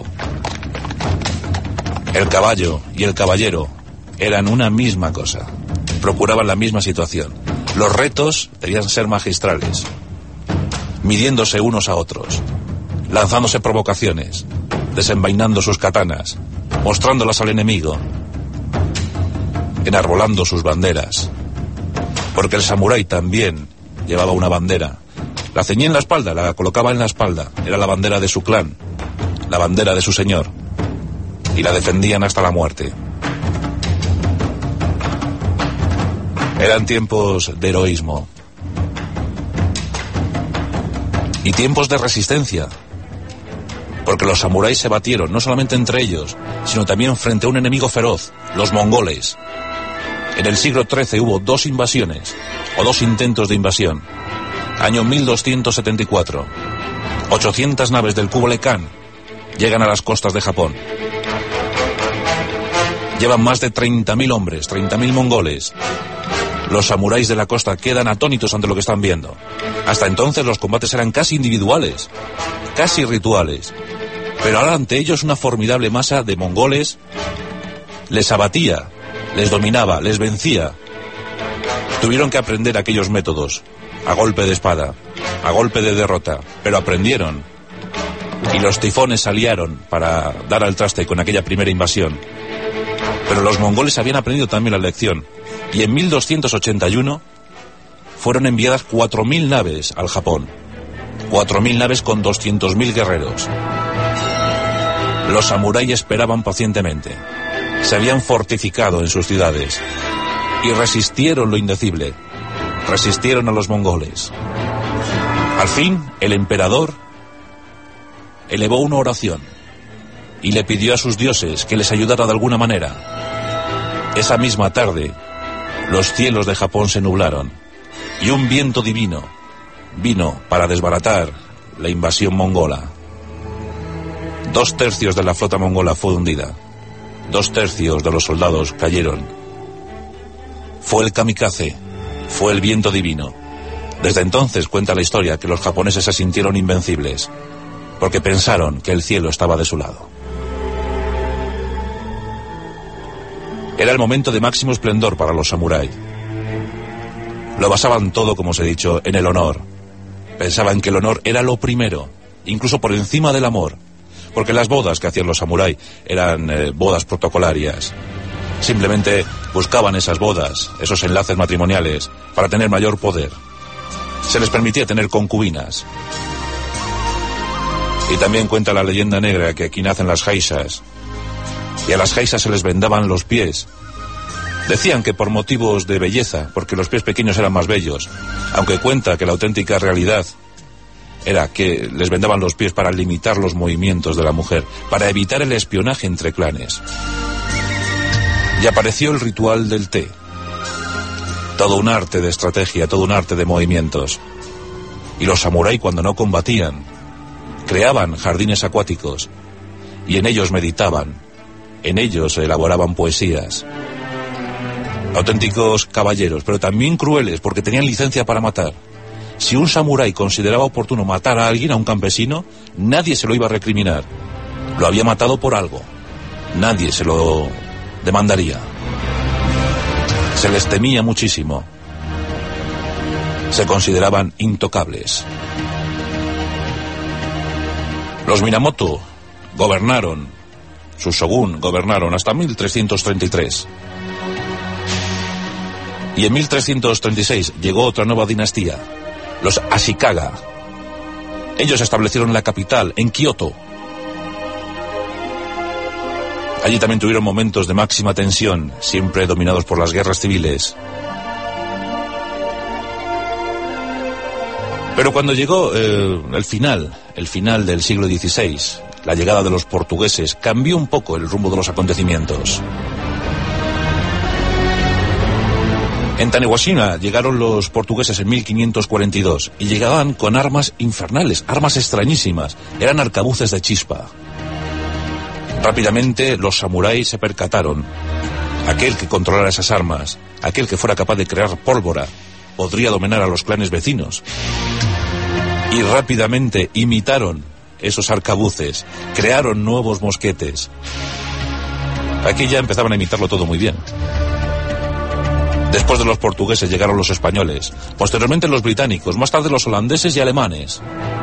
El caballo y el caballero eran una misma cosa. Procuraban la misma situación. Los retos debían ser magistrales, midiéndose unos a otros, lanzándose provocaciones, desenvainando sus katanas, mostrándolas al enemigo, enarbolando sus banderas. Porque el samurái también llevaba una bandera. La ceñía en la espalda, la colocaba en la espalda. Era la bandera de su clan, la bandera de su señor. Y la defendían hasta la muerte. Eran tiempos de heroísmo. Y tiempos de resistencia. Porque los samuráis se batieron, no solamente entre ellos, sino también frente a un enemigo feroz, los mongoles. En el siglo XIII hubo 2 invasiones, o 2 intentos de invasión. Año 1274. 800 naves del Kublai Khan llegan a las costas de Japón. Llevan más de 30.000 hombres, 30.000 mongoles. Los samuráis de la costa quedan atónitos ante lo que están viendo. Hasta entonces los combates eran casi individuales, casi rituales. Pero ahora ante ellos una formidable masa de mongoles les abatía, les dominaba, les vencía. Tuvieron que aprender aquellos métodos, a golpe de espada, a golpe de derrota, pero aprendieron. Y los tifones se aliaron para dar al traste con aquella primera invasión. Pero los mongoles habían aprendido también la lección. Y en 1281 fueron enviadas 4.000 naves al Japón. 4.000 naves con 200.000 guerreros. Los samuráis esperaban pacientemente. Se habían fortificado en sus ciudades. Y resistieron lo indecible. Resistieron a los mongoles. Al fin, el emperador elevó una oración y le pidió a sus dioses que les ayudara de alguna manera. Esa misma tarde, los cielos de Japón se nublaron y un viento divino vino para desbaratar la invasión mongola. 2/3 de la flota mongola fue hundida. 2/3 de los soldados cayeron. Fue el kamikaze, fue el viento divino. Desde entonces cuenta la historia que los japoneses se sintieron invencibles, porque pensaron que el cielo estaba de su lado. Era el momento de máximo esplendor para los samuráis. Lo basaban todo, como os he dicho, en el honor. Pensaban que el honor era lo primero, incluso por encima del amor, porque las bodas que hacían los samuráis eran bodas protocolarias. Simplemente buscaban esas bodas, esos enlaces matrimoniales, para tener mayor poder. Se les permitía tener concubinas. Y también cuenta la leyenda negra que aquí nacen las geishas. Y a las geishas se les vendaban los pies. Decían que por motivos de belleza, porque los pies pequeños eran más bellos, aunque cuenta que la auténtica realidad era que les vendaban los pies para limitar los movimientos de la mujer, para evitar el espionaje entre clanes. Y apareció el ritual del té. Todo un arte de estrategia, todo un arte de movimientos. Y los samuráis, cuando no combatían, creaban jardines acuáticos y en ellos meditaban. En ellos elaboraban poesías. Auténticos caballeros, pero también crueles, porque tenían licencia para matar. Si un samurái consideraba oportuno matar a alguien, a un campesino, nadie se lo iba a recriminar. Lo había matado por algo. Nadie se lo demandaría. Se les temía muchísimo. Se consideraban intocables. Los Minamoto gobernaron, sus shogun gobernaron hasta 1333. Y en 1336 llegó otra nueva dinastía, los Ashikaga. Ellos establecieron la capital en Kioto. Allí también tuvieron momentos de máxima tensión, siempre dominados por las guerras civiles. Pero cuando llegó el final del siglo XVI, la llegada de los portugueses, cambió un poco el rumbo de los acontecimientos. En Tanegashima llegaron los portugueses en 1542 y llegaban con armas infernales, armas extrañísimas, eran arcabuces de chispa. Rápidamente los samuráis se percataron. Aquel que controlara esas armas, aquel que fuera capaz de crear pólvora, podría dominar a los clanes vecinos. Y rápidamente imitaron esos arcabuces, crearon nuevos mosquetes. Aquí ya empezaban a imitarlo todo muy bien. Después de los portugueses llegaron los españoles, posteriormente los británicos, más tarde los holandeses y alemanes.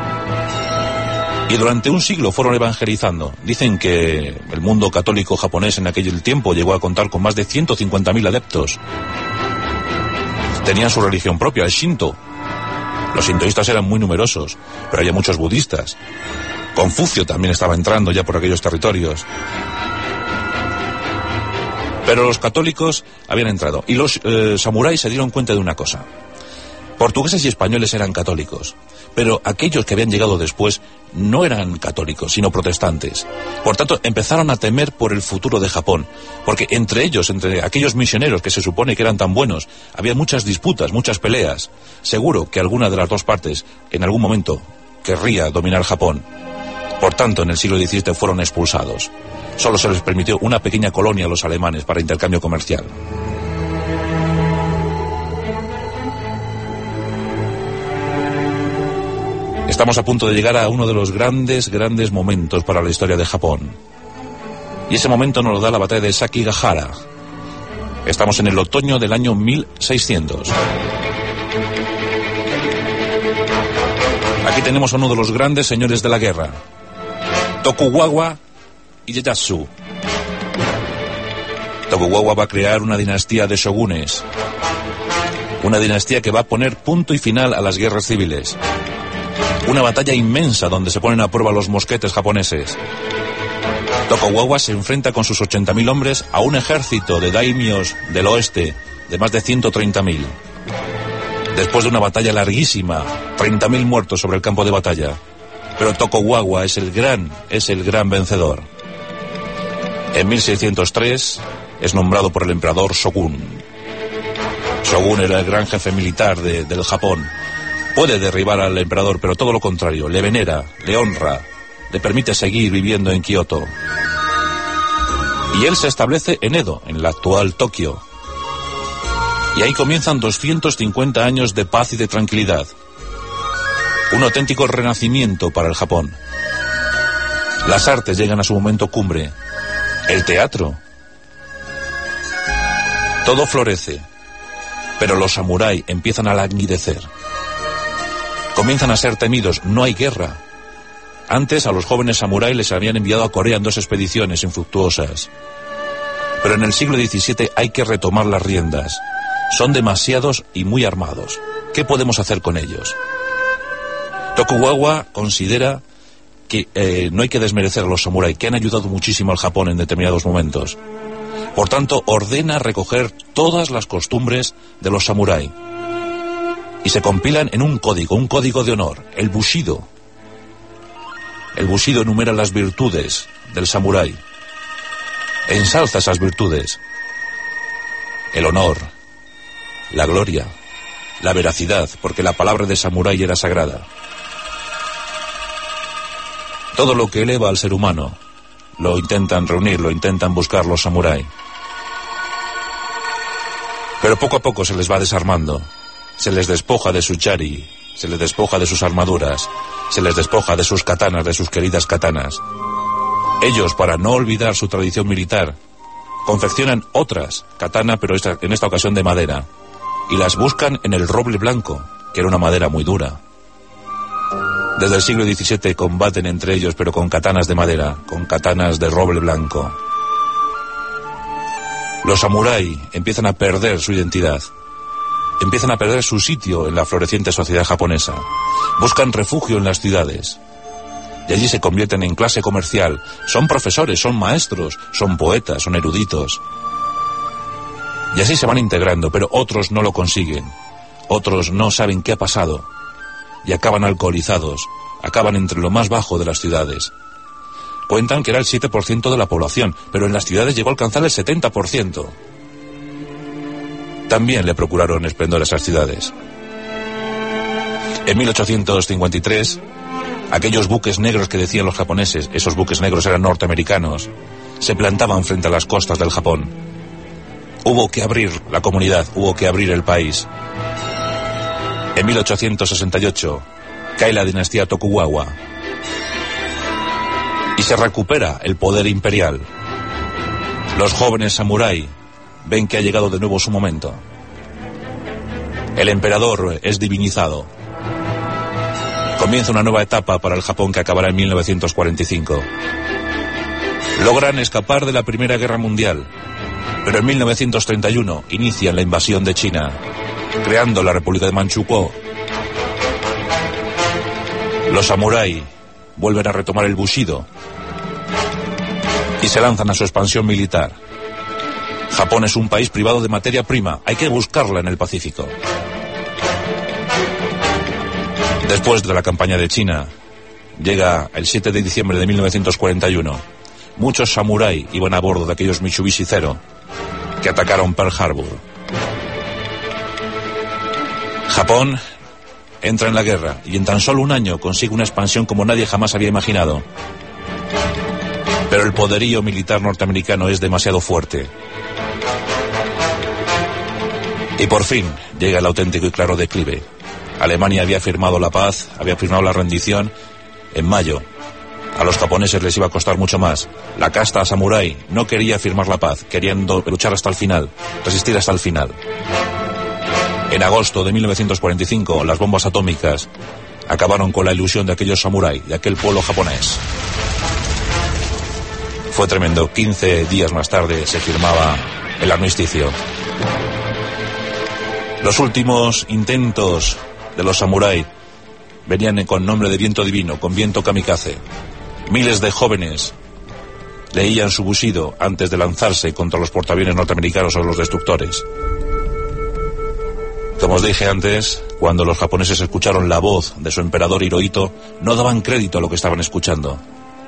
Y durante un siglo fueron evangelizando. Dicen que el mundo católico japonés en aquel tiempo llegó a contar con más de 150.000 adeptos. Tenían su religión propia, el Shinto. Los sintoístas eran muy numerosos, pero había muchos budistas. Confucio también estaba entrando ya por aquellos territorios. Pero los católicos habían entrado. Y los samuráis se dieron cuenta de una cosa. Portugueses y españoles eran católicos, pero aquellos que habían llegado después no eran católicos, sino protestantes. Por tanto, empezaron a temer por el futuro de Japón, porque entre ellos, entre aquellos misioneros que se supone que eran tan buenos, había muchas disputas, muchas peleas. Seguro que alguna de las dos partes, en algún momento, querría dominar Japón. Por tanto, en el siglo XVII fueron expulsados. Solo se les permitió una pequeña colonia a los alemanes para intercambio comercial. Estamos a punto de llegar a uno de los grandes momentos para la historia de Japón. Y ese momento nos lo da la batalla de Sekigahara. Estamos en el otoño del año 1600. Aquí tenemos a uno de los grandes señores de la guerra, Tokugawa Ieyasu. Tokugawa va a crear una dinastía de shogunes, una dinastía que va a poner punto y final a las guerras civiles. Una batalla inmensa donde se ponen a prueba los mosquetes japoneses. Tokugawa se enfrenta con sus 80.000 hombres a un ejército de daimios del oeste de más de 130.000. Después de una batalla larguísima, 30.000 muertos sobre el campo de batalla. Pero Tokugawa es el gran vencedor. En 1603 es nombrado por el emperador Shogun. Shogun era el gran jefe militar del Japón. Puede derribar al emperador, pero todo lo contrario, le venera, le honra, le permite seguir viviendo en Kioto. Y él se establece en Edo, en la actual Tokio. Y ahí comienzan 250 años de paz y de tranquilidad. Un auténtico renacimiento para el Japón. Las artes llegan a su momento cumbre. El teatro. Todo florece. Pero los samuráis empiezan a languidecer. Comienzan a ser temidos, no hay guerra. Antes a los jóvenes samuráis les habían enviado a Corea en 2 expediciones infructuosas. Pero en el siglo XVII hay que retomar las riendas. Son demasiados y muy armados. ¿Qué podemos hacer con ellos? Tokugawa considera que no hay que desmerecer a los samuráis, que han ayudado muchísimo al Japón en determinados momentos. Por tanto, ordena recoger todas las costumbres de los samuráis. Y se compilan en un código de honor, el Bushido. El Bushido enumera las virtudes del samurái. Ensalza esas virtudes. El honor, la gloria, la veracidad, porque la palabra de samurái era sagrada. Todo lo que eleva al ser humano lo intentan reunir, lo intentan buscar los samuráis. Pero poco a poco se les va desarmando. Se les despoja de su chari, se les despoja de sus armaduras, se les despoja de sus katanas, de sus queridas katanas. Ellos, para no olvidar su tradición militar, confeccionan otras katana, pero en esta ocasión de madera, y las buscan en el roble blanco, que era una madera muy dura. Desde el siglo XVII combaten entre ellos, pero con katanas de madera, con katanas de roble blanco. Los samuráis empiezan a perder su identidad. Empiezan a perder su sitio en la floreciente sociedad japonesa. Buscan refugio en las ciudades. Y allí se convierten en clase comercial. Son profesores, son maestros, son poetas, son eruditos. Y así se van integrando, pero otros no lo consiguen. Otros no saben qué ha pasado. y acaban alcoholizados, acaban entre lo más bajo de las ciudades. Cuentan que era el 7% de la población, pero en las ciudades llegó a alcanzar el 70%. También le procuraron esplendor a esas ciudades. En 1853, aquellos buques negros que decían los japoneses, esos buques negros eran norteamericanos, se plantaban frente a las costas del Japón. Hubo que abrir la comunidad, hubo que abrir el país. En 1868 cae la dinastía Tokugawa y se recupera el poder imperial. Los jóvenes samurái ven que ha llegado de nuevo su momento. El emperador es divinizado. Comienza una nueva etapa para el Japón que acabará en 1945. Logran escapar de la Primera Guerra Mundial, pero en 1931 inician la invasión de China, creando la República de Manchukuo. Los samurái vuelven a retomar el Bushido y se lanzan a su expansión militar. Japón es un país privado de materia prima, hay que buscarla en el Pacífico. Después de la campaña de China, llega el 7 de diciembre de 1941. Muchos samurái iban a bordo de aquellos Mitsubishi Zero que atacaron Pearl Harbor. Japón entra en la guerra y en tan solo un año consigue una expansión como nadie jamás había imaginado. Pero el poderío militar norteamericano es demasiado fuerte. Y por fin llega el auténtico y claro declive. Alemania había firmado la paz, había firmado la rendición en mayo. A los japoneses les iba a costar mucho más. La casta samurái no quería firmar la paz, querían luchar hasta el final, resistir hasta el final. En agosto de 1945, las bombas atómicas acabaron con la ilusión de aquellos samurái, de aquel pueblo japonés. Fue tremendo. 15 días más tarde se firmaba el armisticio. Los últimos intentos de los samurái venían con nombre de viento divino, con viento kamikaze. Miles de jóvenes leían su bushido antes de lanzarse contra los portaaviones norteamericanos o los destructores. Como os dije antes, cuando los japoneses escucharon la voz de su emperador Hirohito, no daban crédito a lo que estaban escuchando.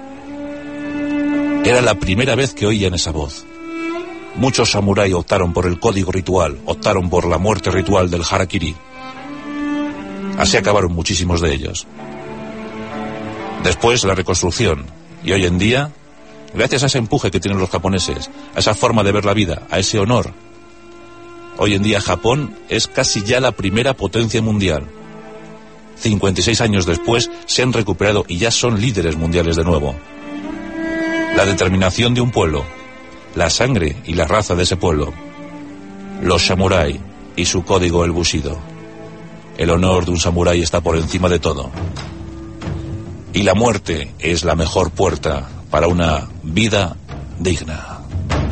Era la primera vez que oían esa voz. Muchos samurái optaron por el código ritual, optaron por la muerte ritual del harakiri. Así acabaron muchísimos de ellos. Después la reconstrucción, y hoy en día, gracias a ese empuje que tienen los japoneses, a esa forma de ver la vida, a ese honor, hoy en día Japón es casi ya la primera potencia mundial. 56 años después se han recuperado y ya son líderes mundiales de nuevo. La determinación de un pueblo, la sangre y la raza de ese pueblo, los samurái y su código el bushido. El honor de un samurái está por encima de todo. Y la muerte es la mejor puerta para una vida digna.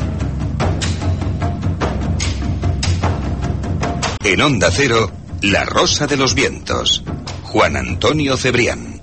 En Onda Cero, La Rosa de los Vientos. Juan Antonio Cebrián.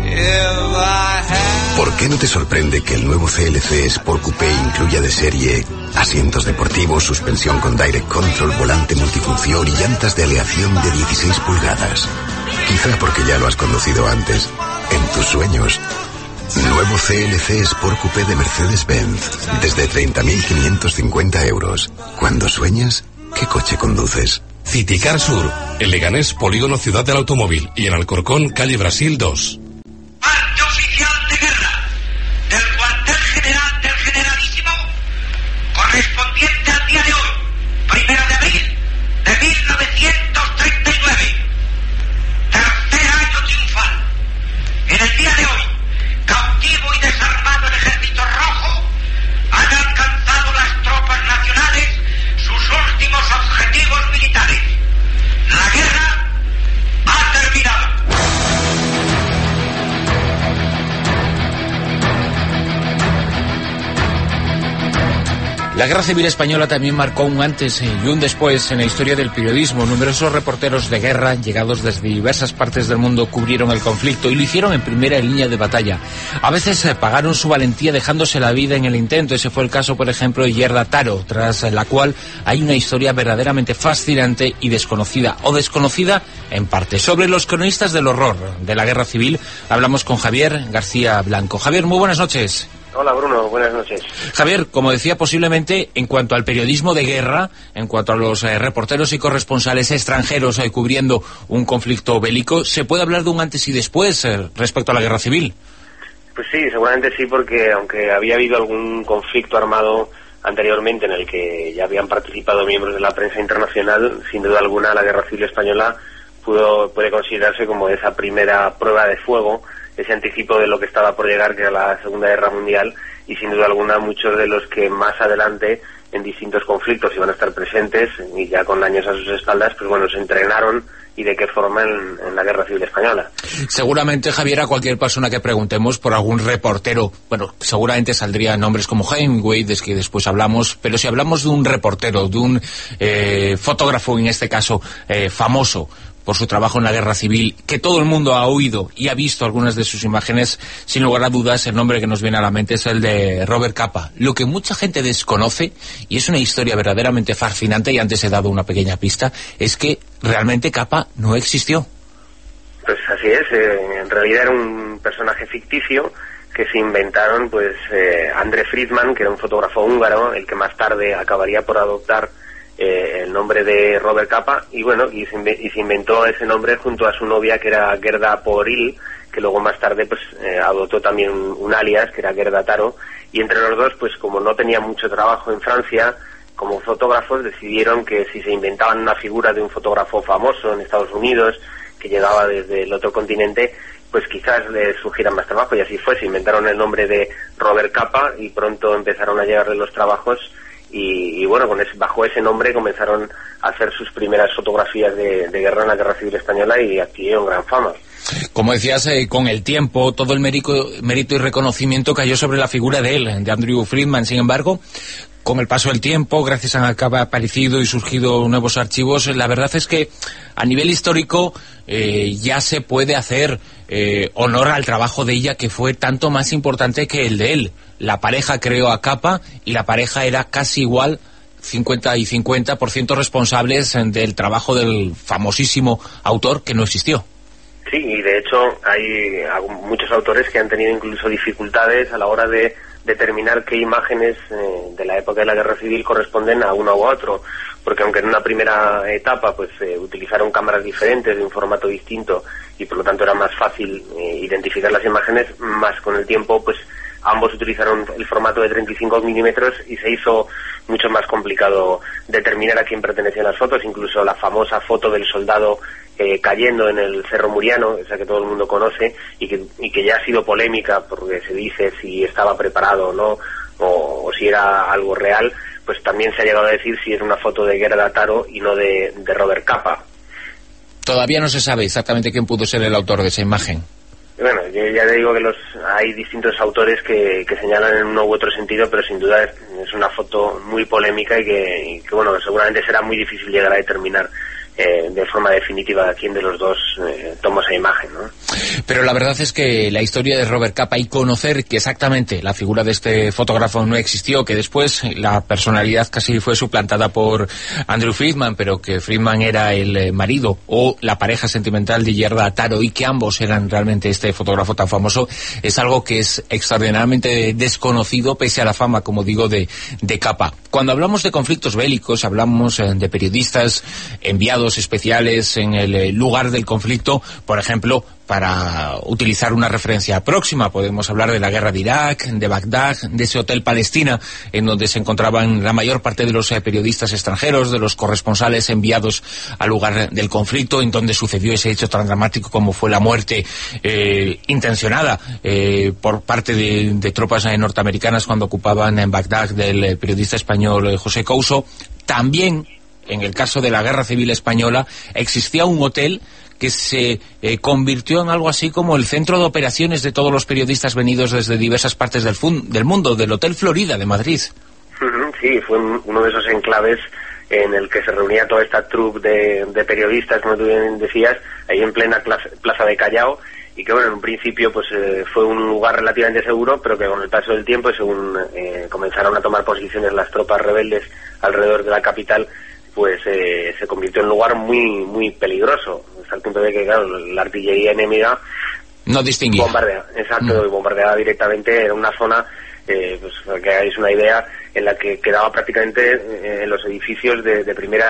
¿Por qué no te sorprende que el nuevo CLC Sport Coupé incluya de serie asientos deportivos, suspensión con direct control, volante multifunción y llantas de aleación de 16 pulgadas? Quizá porque ya lo has conducido antes, en tus sueños. Nuevo CLC Sport Coupé de Mercedes-Benz, desde 30.550 euros. Cuando sueñas, ¿qué coche conduces? Citicar Sur, en Leganés, Polígono Ciudad del Automóvil, y en Alcorcón, calle Brasil 2. Parte oficial de guerra del cuartel general del generalísimo, correspondiente al día de hoy, 1 de abril de 1939. Tercer año triunfal. En el día de hoy, cautivo y desarmado el Ejército Rojo, han alcanzado las tropas nacionales sus últimos objetivos militares. La guerra ha terminado. La Guerra Civil Española también marcó un antes y un después en la historia del periodismo. Numerosos reporteros de guerra, llegados desde diversas partes del mundo, cubrieron el conflicto y lo hicieron en primera línea de batalla. A veces pagaron su valentía dejándose la vida en el intento. Ese fue el caso, por ejemplo, de Gerda Taro, tras la cual hay una historia verdaderamente fascinante y desconocida, o desconocida en parte. Sobre los cronistas del horror de la Guerra Civil, hablamos con Javier García Blanco. Javier, muy buenas noches. Hola Bruno, buenas noches. Javier, como decía, posiblemente en cuanto al periodismo de guerra, en cuanto a los reporteros y corresponsales extranjeros cubriendo un conflicto bélico, ¿se puede hablar de un antes y después respecto a la Guerra Civil? Pues sí, seguramente sí, porque aunque había habido algún conflicto armado anteriormente en el que ya habían participado miembros de la prensa internacional, sin duda alguna la Guerra Civil Española puede considerarse como esa primera prueba de fuego, ese anticipo de lo que estaba por llegar, que era la Segunda Guerra Mundial, y sin duda alguna muchos de los que más adelante en distintos conflictos iban a estar presentes y ya con años a sus espaldas, pues bueno, se entrenaron y de qué forma en la Guerra Civil Española. Seguramente, Javier, a cualquier persona que preguntemos por algún reportero, bueno, seguramente saldrían nombres como Hemingway, de que después hablamos, pero si hablamos de un reportero, de un fotógrafo, en este caso, famoso por su trabajo en la Guerra Civil, que todo el mundo ha oído y ha visto algunas de sus imágenes, sin lugar a dudas, el nombre que nos viene a la mente es el de Robert Capa. Lo que mucha gente desconoce, y es una historia verdaderamente fascinante, y antes he dado una pequeña pista, es que realmente Capa no existió. Pues así es, en realidad era un personaje ficticio que se inventaron, pues, André Friedman, que era un fotógrafo húngaro, el que más tarde acabaría por adoptar el nombre de Robert Capa, y bueno, y se inventó ese nombre junto a su novia, que era Gerda Poril, que luego más tarde pues adoptó también un alias, que era Gerda Taro, y entre los dos, pues como no tenían mucho trabajo en Francia como fotógrafos, decidieron que si se inventaban una figura de un fotógrafo famoso en Estados Unidos, que llegaba desde el otro continente, pues quizás les surgieran más trabajo, y así fue, se inventaron el nombre de Robert Capa, y pronto empezaron a llegarle los trabajos. Y bueno, bajo ese nombre comenzaron a hacer sus primeras fotografías de guerra en la Guerra Civil Española y adquirieron gran fama. Como decías, con el tiempo, todo el mérito y reconocimiento cayó sobre la figura de él, de Andrew Friedman. Sin embargo, con el paso del tiempo, gracias a que ha aparecido y surgido nuevos archivos, la verdad es que a nivel histórico ya se puede hacer honor al trabajo de ella, que fue tanto más importante que el de él. La pareja creó a Capa y la pareja era casi igual, 50 y 50% responsables del trabajo del famosísimo autor que no existió. Sí, y de hecho hay muchos autores que han tenido incluso dificultades a la hora de determinar qué imágenes de la época de la Guerra Civil corresponden a uno u otro, porque aunque en una primera etapa pues utilizaron cámaras diferentes de un formato distinto y por lo tanto era más fácil identificar las imágenes, más con el tiempo pues ambos utilizaron el formato de 35 milímetros y se hizo mucho más complicado determinar a quién pertenecían las fotos. Incluso la famosa foto del soldado cayendo en el Cerro Muriano, esa que todo el mundo conoce y que ya ha sido polémica porque se dice si estaba preparado o no, o si era algo real, pues también se ha llegado a decir si era una foto de Gerda Taro y no de Robert Capa. Todavía no se sabe exactamente quién pudo ser el autor de esa imagen. Bueno, yo ya te digo que hay distintos autores que señalan en uno u otro sentido, pero sin duda es una foto muy polémica y que bueno, seguramente será muy difícil llegar a determinar de forma definitiva quién de los dos tomó esa imagen, ¿no? Pero la verdad es que la historia de Robert Capa y conocer que exactamente la figura de este fotógrafo no existió, que después la personalidad casi fue suplantada por Andrew Friedman, pero que Friedman era el marido o la pareja sentimental de Gerda Taro y que ambos eran realmente este fotógrafo tan famoso, es algo que es extraordinariamente desconocido pese a la fama, como digo, de Capa. Cuando hablamos de conflictos bélicos, hablamos de periodistas enviados especiales en el lugar del conflicto, por ejemplo, para utilizar una referencia próxima, podemos hablar de la guerra de Irak, de Bagdad, de ese hotel Palestina, en donde se encontraban la mayor parte de los periodistas extranjeros, de los corresponsales enviados al lugar del conflicto, en donde sucedió ese hecho tan dramático como fue la muerte intencionada por parte de tropas norteamericanas cuando ocupaban en Bagdad del periodista español José Couso. También, en el caso de la Guerra Civil Española, existía un hotel que se convirtió en algo así como el centro de operaciones de todos los periodistas venidos desde diversas partes del mundo, del Hotel Florida de Madrid. Sí, fue uno de esos enclaves en el que se reunía toda esta troupe de periodistas, como tú bien decías, ahí en plena plaza de Callao, y que bueno, en un principio pues fue un lugar relativamente seguro, pero que con el paso del tiempo, según comenzaron a tomar posiciones las tropas rebeldes alrededor de la capital, pues se convirtió en un lugar muy muy peligroso, hasta el punto de que, claro, la artillería enemiga no distinguía. Bombardeaba directamente. Era una zona, pues para que hagáis una idea, en la que quedaba prácticamente en los edificios de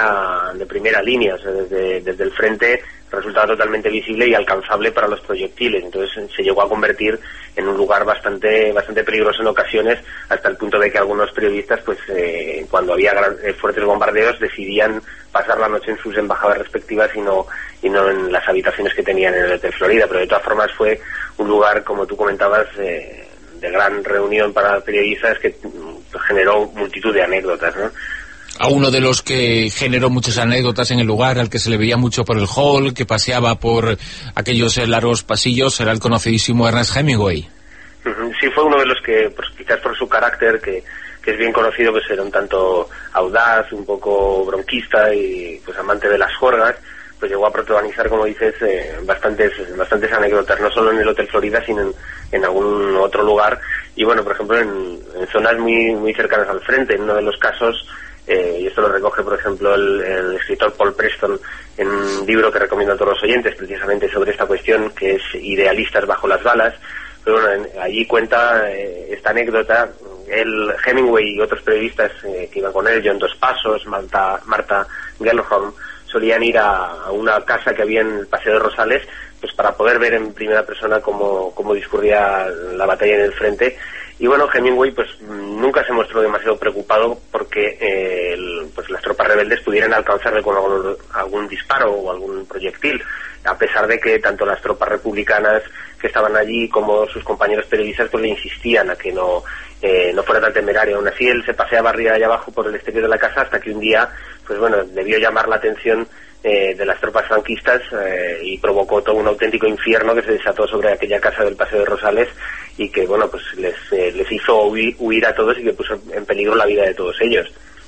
primera línea, o sea, desde el frente resultaba totalmente visible y alcanzable para los proyectiles. Entonces se llegó a convertir en un lugar bastante peligroso en ocasiones, hasta el punto de que algunos periodistas, pues cuando había fuertes bombardeos, decidían pasar la noche en sus embajadas respectivas y no en las habitaciones que tenían en el Hotel Florida. Pero de todas formas fue un lugar, como tú comentabas, de gran reunión para periodistas, que generó multitud de anécdotas, ¿no? A uno de los que generó muchas anécdotas en el lugar, al que se le veía mucho por el hall, que paseaba por aquellos largos pasillos, era el conocidísimo Ernest Hemingway. Sí, fue uno de los que, pues, quizás por su carácter, que es bien conocido, pues era un tanto audaz, un poco bronquista y pues amante de las juergas, pues llegó a protagonizar, como dices, bastantes anécdotas, no solo en el Hotel Florida, sino en algún otro lugar. Y bueno, por ejemplo, en zonas muy muy cercanas al frente. En uno de los casos, y esto lo recoge, por ejemplo, el escritor Paul Preston en un libro que recomiendo a todos los oyentes, precisamente sobre esta cuestión, que es Idealistas bajo las balas. Pero bueno, allí cuenta esta anécdota. Hemingway y otros periodistas que iban con él, John Dos Passos, Marta Gellhorn, solían ir a una casa que había en el Paseo de Rosales, pues para poder ver en primera persona cómo discurría la batalla en el frente. Y bueno, Hemingway pues nunca se mostró demasiado preocupado porque pues las tropas rebeldes pudieran alcanzarle con algún disparo o algún proyectil, a pesar de que tanto las tropas republicanas que estaban allí como sus compañeros periodistas pues le insistían a que no fuera tan temerario. Aún así él se paseaba arriba y abajo por el exterior de la casa, hasta que un día, pues bueno, debió llamar la atención de las tropas franquistas y provocó todo un auténtico infierno que se desató sobre aquella casa del Paseo de Rosales, y que bueno, pues les hizo huir a todos y que puso en peligro la vida de todos ellos.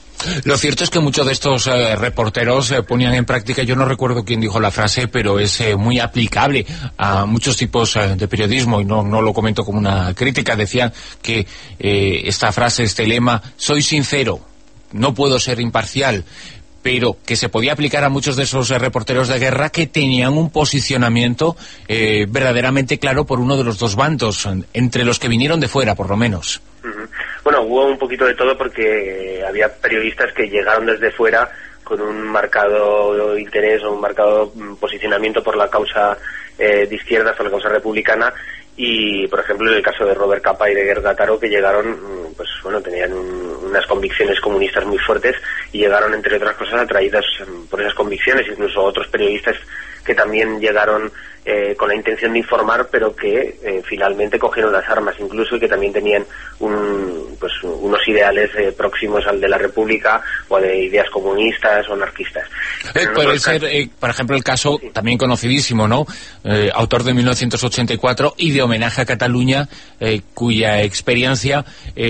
Lo cierto es que muchos de estos reporteros ponían en práctica, yo no recuerdo quién dijo la frase, pero es muy aplicable a muchos tipos de periodismo, y no lo comento como una crítica. Decían que esta frase, este lema, soy sincero, no puedo ser imparcial, pero que se podía aplicar a muchos de esos reporteros de guerra que tenían un posicionamiento verdaderamente claro por uno de los dos bandos, entre los que vinieron de fuera, por lo menos. Bueno, hubo un poquito de todo, porque había periodistas que llegaron desde fuera con un marcado interés o un marcado posicionamiento por la causa de izquierdas, por la causa republicana, y por ejemplo en el caso de Robert Capa y de Gerda Taro, que llegaron, pues bueno, tenían unas convicciones comunistas muy fuertes y llegaron, entre otras cosas, atraídas por esas convicciones. Incluso otros periodistas que también llegaron con la intención de informar, pero que finalmente cogieron las armas, incluso, y que también tenían unos ideales próximos al de la República, o de ideas comunistas o anarquistas. Puede ser, por ejemplo, el caso también conocidísimo, ¿no? Autor de 1984 y de Homenaje a Cataluña, cuya experiencia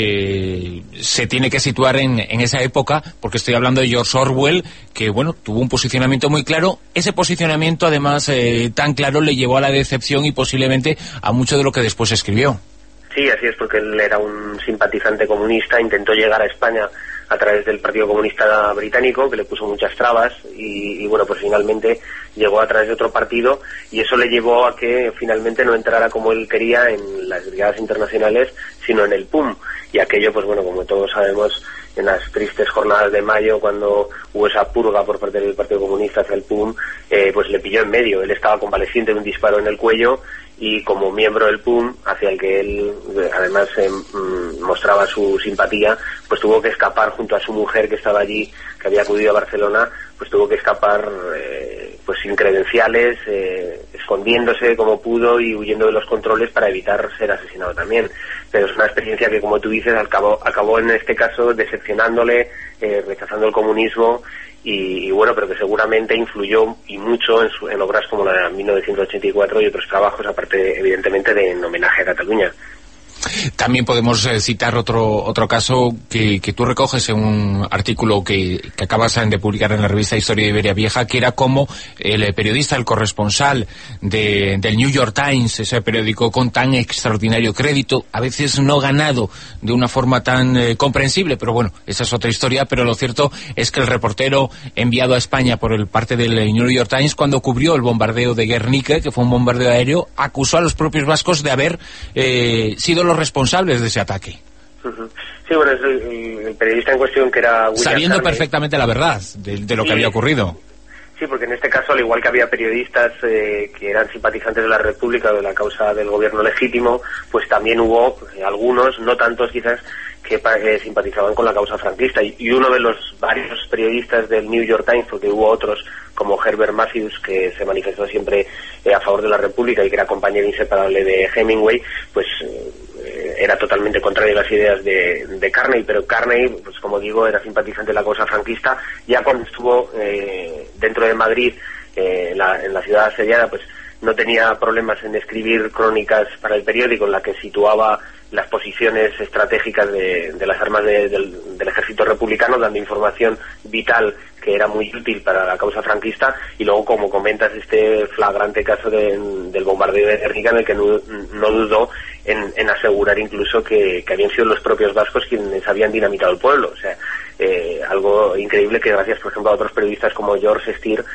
se tiene que situar en esa época, porque estoy hablando de George Orwell, que bueno, tuvo un posicionamiento muy claro. Ese posicionamiento, además, tan claro, le llevó a la decepción y posiblemente a mucho de lo que después escribió. Sí, así es, porque él era un simpatizante comunista, intentó llegar a España a través del Partido Comunista Británico, que le puso muchas trabas, y bueno, pues finalmente llegó a través de otro partido, y eso le llevó a que finalmente no entrara como él quería en las brigadas internacionales, sino en el PUM. Y aquello, pues bueno, como todos sabemos, en las tristes jornadas de mayo, cuando hubo esa purga por parte del Partido Comunista hacia el PUM, pues le pilló en medio. Él estaba convaleciente de un disparo en el cuello, y como miembro del PUM, hacia el que él además mostraba su simpatía, pues tuvo que escapar junto a su mujer, que estaba allí, que había acudido a Barcelona, pues tuvo que escapar pues sin credenciales, escondiéndose como pudo y huyendo de los controles para evitar ser asesinado también. Pero es una experiencia que, como tú dices, acabó en este caso decepcionándole, rechazando el comunismo, y bueno, pero que seguramente influyó y mucho en obras como la de 1984 y otros trabajos, aparte evidentemente de En Homenaje a Cataluña. También podemos citar otro caso que tú recoges en un artículo que acabas de publicar en la revista Historia de Iberia Vieja, que era como el periodista, el corresponsal del New York Times, ese periódico con tan extraordinario crédito, a veces no ganado de una forma tan comprensible, pero bueno, esa es otra historia. Pero lo cierto es que el reportero enviado a España por el parte del New York Times, cuando cubrió el bombardeo de Guernica, que fue un bombardeo aéreo, acusó a los propios vascos de haber sido los responsables de ese ataque. Sí, bueno, es el periodista en cuestión, que era William sabiendo Carney, perfectamente la verdad de lo que había ocurrido. Sí, porque en este caso, al igual que había periodistas que eran simpatizantes de la República o de la causa del gobierno legítimo, pues también hubo algunos, no tantos quizás, que simpatizaban con la causa franquista. Y uno de los varios periodistas del New York Times, porque hubo otros como Herbert Matthews, que se manifestó siempre a favor de la República y que era compañero inseparable de Hemingway, pues era totalmente contrario a las ideas de Carney. Pero Carney, pues como digo, era simpatizante de la causa franquista. Ya cuando estuvo dentro de Madrid, en la ciudad asediada, pues no tenía problemas en escribir crónicas para el periódico en la que situaba las posiciones estratégicas de las armas del ejército republicano, dando información vital que era muy útil para la causa franquista. Y luego, como comentas, este flagrante caso del bombardeo de Guernica, en el que no dudó en asegurar incluso que habían sido los propios vascos quienes habían dinamitado el pueblo. O sea, algo increíble que gracias, por ejemplo, a otros periodistas como George Stier,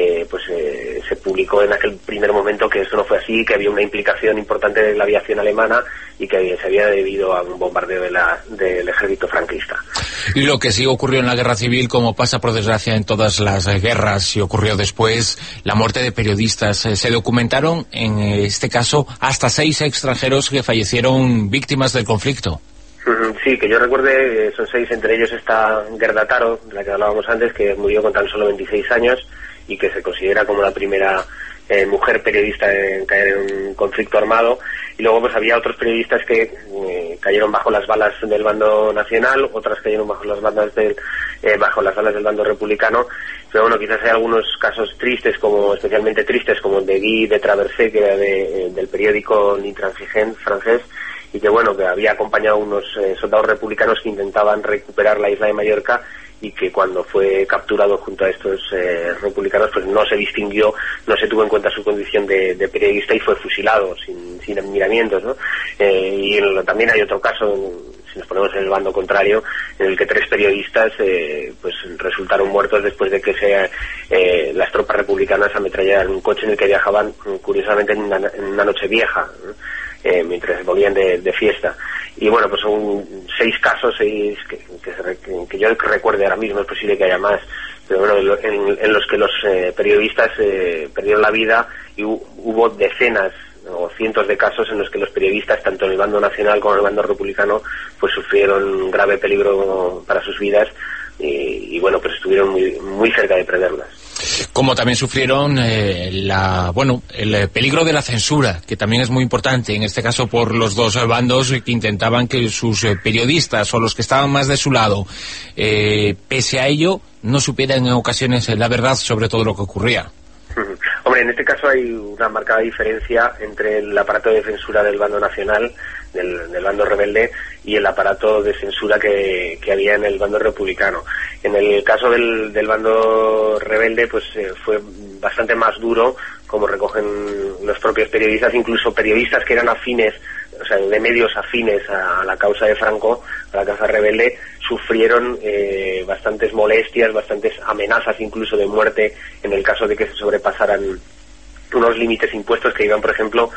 se publicó en aquel primer momento que eso no fue así, que había una implicación importante de la aviación alemana y que se había debido a un bombardeo del ejército franquista. Y lo que sí ocurrió en la guerra civil, como pasa por desgracia en todas las guerras, y ocurrió después, la muerte de periodistas. Se documentaron, en este caso, hasta 6 extranjeros que fallecieron víctimas del conflicto. Sí, que yo recuerde, son 6, entre ellos está Gerda Taro, de la que hablábamos antes, que murió con tan solo 26 años y que se considera como la primera mujer periodista en caer en un conflicto armado. Y luego pues había otros periodistas que cayeron bajo las balas del bando nacional, otras cayeron bajo las balas del bando republicano. Pero bueno, quizás hay algunos casos tristes, especialmente tristes, como el de Guy de Traversé, que era del periódico L'Intransigent francés, y que bueno, que había acompañado a unos soldados republicanos que intentaban recuperar la isla de Mallorca, y que cuando fue capturado junto a estos republicanos, pues no se distinguió, no se tuvo en cuenta su condición de periodista y fue fusilado sin miramientos, ¿no? Y también hay otro caso, si nos ponemos en el bando contrario, en el que 3 periodistas pues resultaron muertos después de que las tropas republicanas ametrallaran un coche en el que viajaban, curiosamente, en una noche vieja, ¿no? Mientras volvían de fiesta. Y bueno, pues son 6 casos, 6 que yo recuerde ahora mismo, es posible que haya más, pero bueno, en los que los periodistas perdieron la vida, y hubo decenas o cientos de casos en los que los periodistas, tanto en el bando nacional como en el bando republicano, pues sufrieron grave peligro para sus vidas, y bueno, pues estuvieron muy cerca de perderlas. Como también sufrieron el peligro de la censura, que también es muy importante, en este caso por los dos bandos que intentaban que sus periodistas o los que estaban más de su lado, pese a ello, no supieran en ocasiones la verdad sobre todo lo que ocurría. Hombre, en este caso hay una marcada diferencia entre el aparato de censura del bando nacional, del bando rebelde, y el aparato de censura que había en el bando republicano. En el caso del bando rebelde, pues fue bastante más duro, como recogen los propios periodistas, incluso periodistas que eran afines, o sea, de medios afines a la causa de Franco, a la causa rebelde, sufrieron bastantes molestias, bastantes amenazas incluso de muerte en el caso de que se sobrepasaran unos límites impuestos, que iban, por ejemplo,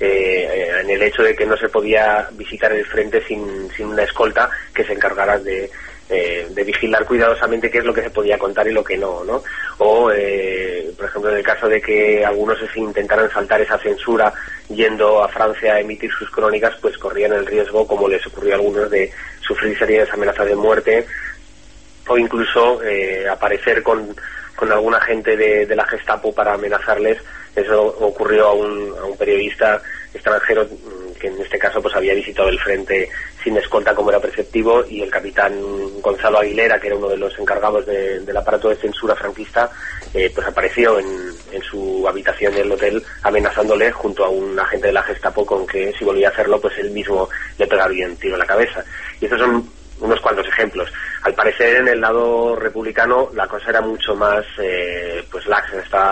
en el hecho de que no se podía visitar el frente sin una escolta que se encargara de vigilar cuidadosamente qué es lo que se podía contar y lo que no, ¿no? O, por ejemplo, en el caso de que algunos intentaran saltar esa censura yendo a Francia a emitir sus crónicas, pues corrían el riesgo, como les ocurrió a algunos, de sufrir serias amenazas de muerte, o incluso aparecer con algún agente de la Gestapo para amenazarles. Eso ocurrió a un periodista extranjero que en este caso pues había visitado el frente sin escolta como era preceptivo, y el capitán Gonzalo Aguilera, que era uno de los encargados del aparato de censura franquista, pues apareció en su habitación del hotel amenazándole junto a un agente de la Gestapo con que si volvía a hacerlo pues él mismo le pegaría un tiro en la cabeza. Y estos son unos cuantos ejemplos. Al parecer en el lado republicano la cosa era mucho más pues laxa,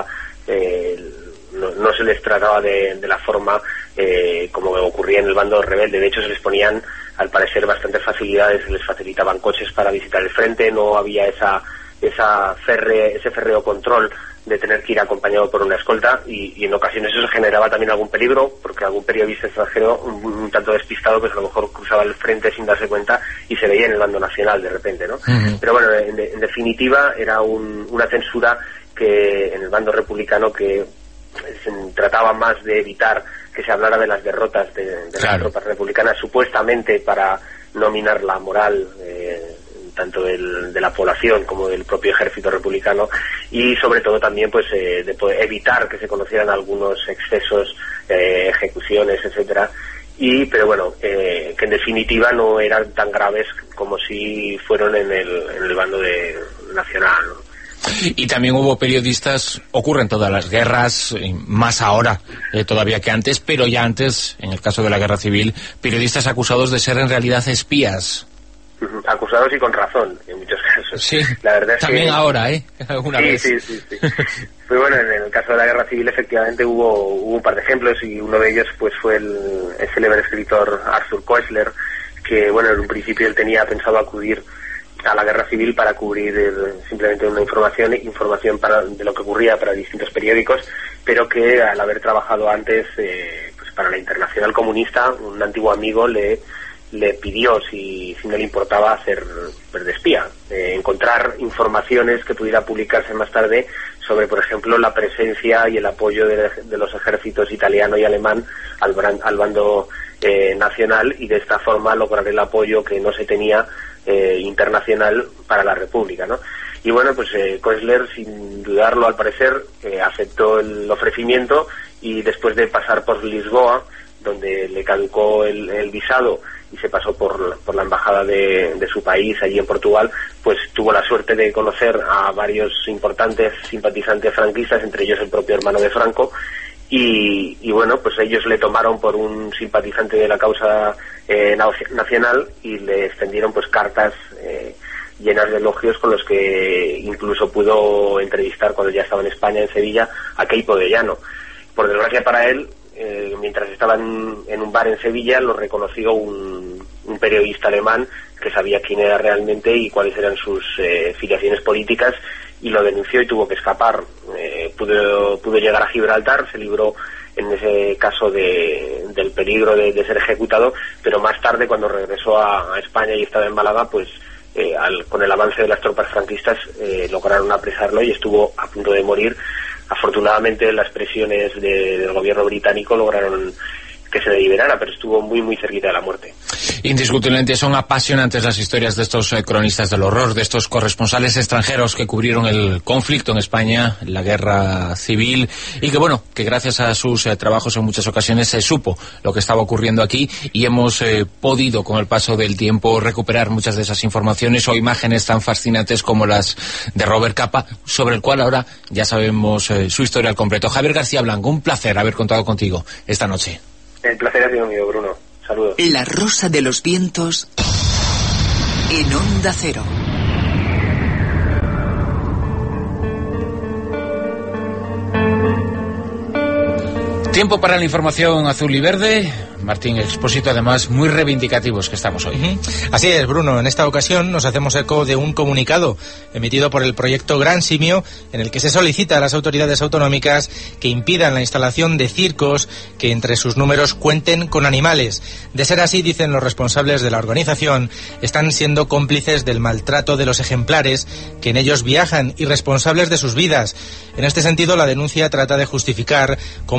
no se les trataba de la forma como ocurría en el bando rebelde. De hecho se les ponían al parecer bastantes facilidades, se les facilitaban coches para visitar el frente, no había ese férreo control de tener que ir acompañado por una escolta, y en ocasiones eso generaba también algún peligro, porque algún periodista extranjero un tanto despistado pues a lo mejor cruzaba el frente sin darse cuenta y se veía en el bando nacional de repente, ¿no? Uh-huh. Pero bueno, en definitiva era una censura que en el bando republicano que se trataba más de evitar que se hablara de las derrotas de las tropas republicanas, supuestamente para no minar la moral tanto de la población como del propio ejército republicano, y sobre todo también pues de poder evitar que se conocieran algunos excesos, ejecuciones, etcétera, pero bueno, que en definitiva no eran tan graves como si fueron en el bando nacional, ¿no? Y también hubo periodistas, ocurre en todas las guerras, más ahora todavía que antes, pero ya antes, en el caso de la guerra civil, periodistas acusados de ser en realidad espías. Acusados y con razón, en muchos casos. Sí, la verdad es también que ahora, alguna vez. Sí. Pues bueno, en el caso de la guerra civil efectivamente hubo un par de ejemplos, y uno de ellos pues fue el célebre escritor Arthur Koestler, que bueno, en un principio él tenía pensado acudir a la guerra civil para cubrir simplemente una información de lo que ocurría para distintos periódicos, pero que al haber trabajado antes pues para la Internacional Comunista, un antiguo amigo le pidió si no le importaba hacer de espía, encontrar informaciones que pudiera publicarse más tarde sobre, por ejemplo, la presencia y el apoyo de los ejércitos italiano y alemán al bando nacional, y de esta forma lograr el apoyo que no se tenía internacional para la República, ¿no? Y bueno, pues Koestler, sin dudarlo al parecer, aceptó el ofrecimiento, y después de pasar por Lisboa, donde le caducó el visado y se pasó por la embajada de su país allí en Portugal, pues tuvo la suerte de conocer a varios importantes simpatizantes franquistas, entre ellos el propio hermano de Franco, y bueno, pues ellos le tomaron por un simpatizante de la causa nacional, y le extendieron pues cartas llenas de elogios, con los que incluso pudo entrevistar, cuando ya estaba en España, en Sevilla, a Queipo de Llano. Por desgracia para él, mientras estaba en un bar en Sevilla, lo reconoció un periodista alemán que sabía quién era realmente y cuáles eran sus filiaciones políticas, y lo denunció y tuvo que escapar. Pudo llegar a Gibraltar, se libró en ese caso del peligro de ser ejecutado, pero más tarde, cuando regresó a España y estaba en Málaga, pues con el avance de las tropas franquistas lograron apresarlo y estuvo a punto de morir. Afortunadamente las presiones del gobierno británico lograron que se le liberara, pero estuvo muy muy cerquita de la muerte. Indiscutiblemente son apasionantes las historias de estos cronistas del horror, de estos corresponsales extranjeros que cubrieron el conflicto en España, la guerra civil, y que bueno, que gracias a sus trabajos en muchas ocasiones se supo lo que estaba ocurriendo aquí, y hemos podido con el paso del tiempo recuperar muchas de esas informaciones o imágenes tan fascinantes como las de Robert Capa, sobre el cual ahora ya sabemos su historia al completo. Javier García Blanco, un placer haber contado contigo esta noche. El placer ha sido mío, Bruno. Saludos. La Rosa de los Vientos en Onda Cero. Tiempo para la información azul y verde. Martín Expósito, además, muy reivindicativos que estamos hoy. Así es, Bruno. En esta ocasión nos hacemos eco de un comunicado emitido por el proyecto Gran Simio, en el que se solicita a las autoridades autonómicas que impidan la instalación de circos que entre sus números cuenten con animales. De ser así, dicen los responsables de la organización, están siendo cómplices del maltrato de los ejemplares que en ellos viajan y responsables de sus vidas. En este sentido, la denuncia trata de justificar cómo el ente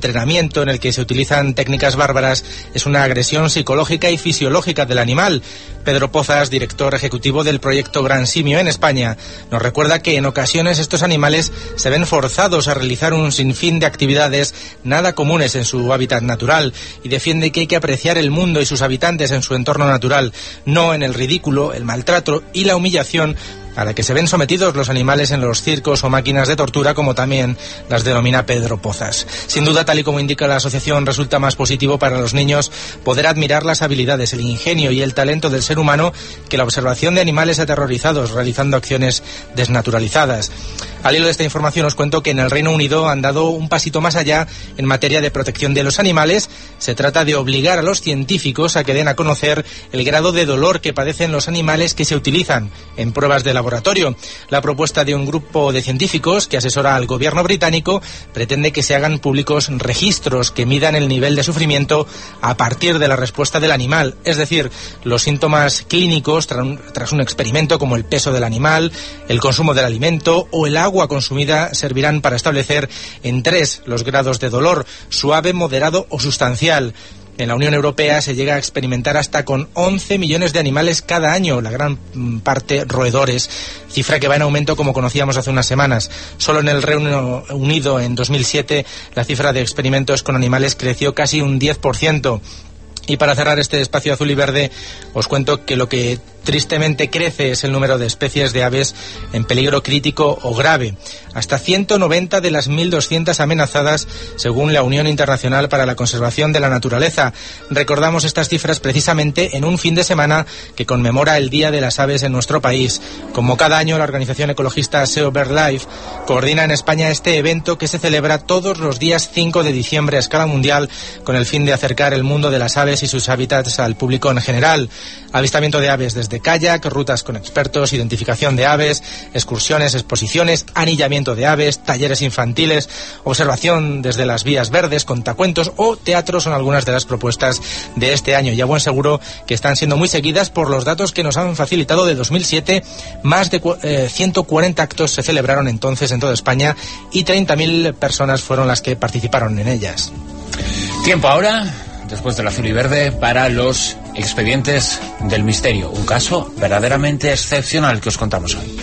entrenamiento en el que se utilizan técnicas bárbaras es una agresión psicológica y fisiológica del animal. Pedro Pozas, director ejecutivo del proyecto Gran Simio en España, nos recuerda que en ocasiones estos animales se ven forzados a realizar un sinfín de actividades nada comunes en su hábitat natural y defiende que hay que apreciar el mundo y sus habitantes en su entorno natural, no en el ridículo, el maltrato y la humillación a la que se ven sometidos los animales en los circos o máquinas de tortura, como también las denomina Pedro Pozas. Sin duda, tal y como indica la asociación, resulta más positivo para los niños poder admirar las habilidades, el ingenio y el talento del ser humano que la observación de animales aterrorizados realizando acciones desnaturalizadas. Al hilo de esta información os cuento que en el Reino Unido han dado un pasito más allá en materia de protección de los animales. Se trata de obligar a los científicos a que den a conocer el grado de dolor que padecen los animales que se utilizan en pruebas de laboratorio. La propuesta de un grupo de científicos que asesora al gobierno británico pretende que se hagan públicos registros que midan el nivel de sufrimiento a partir de la respuesta del animal, es decir, los síntomas clínicos tras un experimento como el peso del animal, el consumo del alimento o el agua consumida servirán para establecer en 3 los grados de dolor: suave, moderado o sustancial. En la Unión Europea se llega a experimentar hasta con 11 millones de animales cada año, la gran parte roedores, cifra que va en aumento como conocíamos hace unas semanas. Solo en el Reino Unido en 2007 la cifra de experimentos con animales creció casi un 10%. Y para cerrar este espacio azul y verde, os cuento que lo que tristemente crece es el número de especies de aves en peligro crítico o grave. Hasta 190 de las 1.200 amenazadas, según la Unión Internacional para la Conservación de la Naturaleza. Recordamos estas cifras precisamente en un fin de semana que conmemora el Día de las Aves en nuestro país. Como cada año, la organización ecologista SEO BirdLife coordina en España este evento que se celebra todos los días 5 de diciembre a escala mundial, con el fin de acercar el mundo de las aves y sus hábitats al público en general. Avistamiento de aves desde kayak, rutas con expertos, identificación de aves, excursiones, exposiciones, anillamiento de aves, talleres infantiles, observación desde las vías verdes, contacuentos o teatro son algunas de las propuestas de este año, y a buen seguro que están siendo muy seguidas por los datos que nos han facilitado de 2007. Más de 140 actos se celebraron entonces en toda España y 30.000 personas fueron las que participaron en ellas. Tiempo ahora, después del azul y verde, para los expedientes del misterio. Un caso verdaderamente excepcional que os contamos hoy.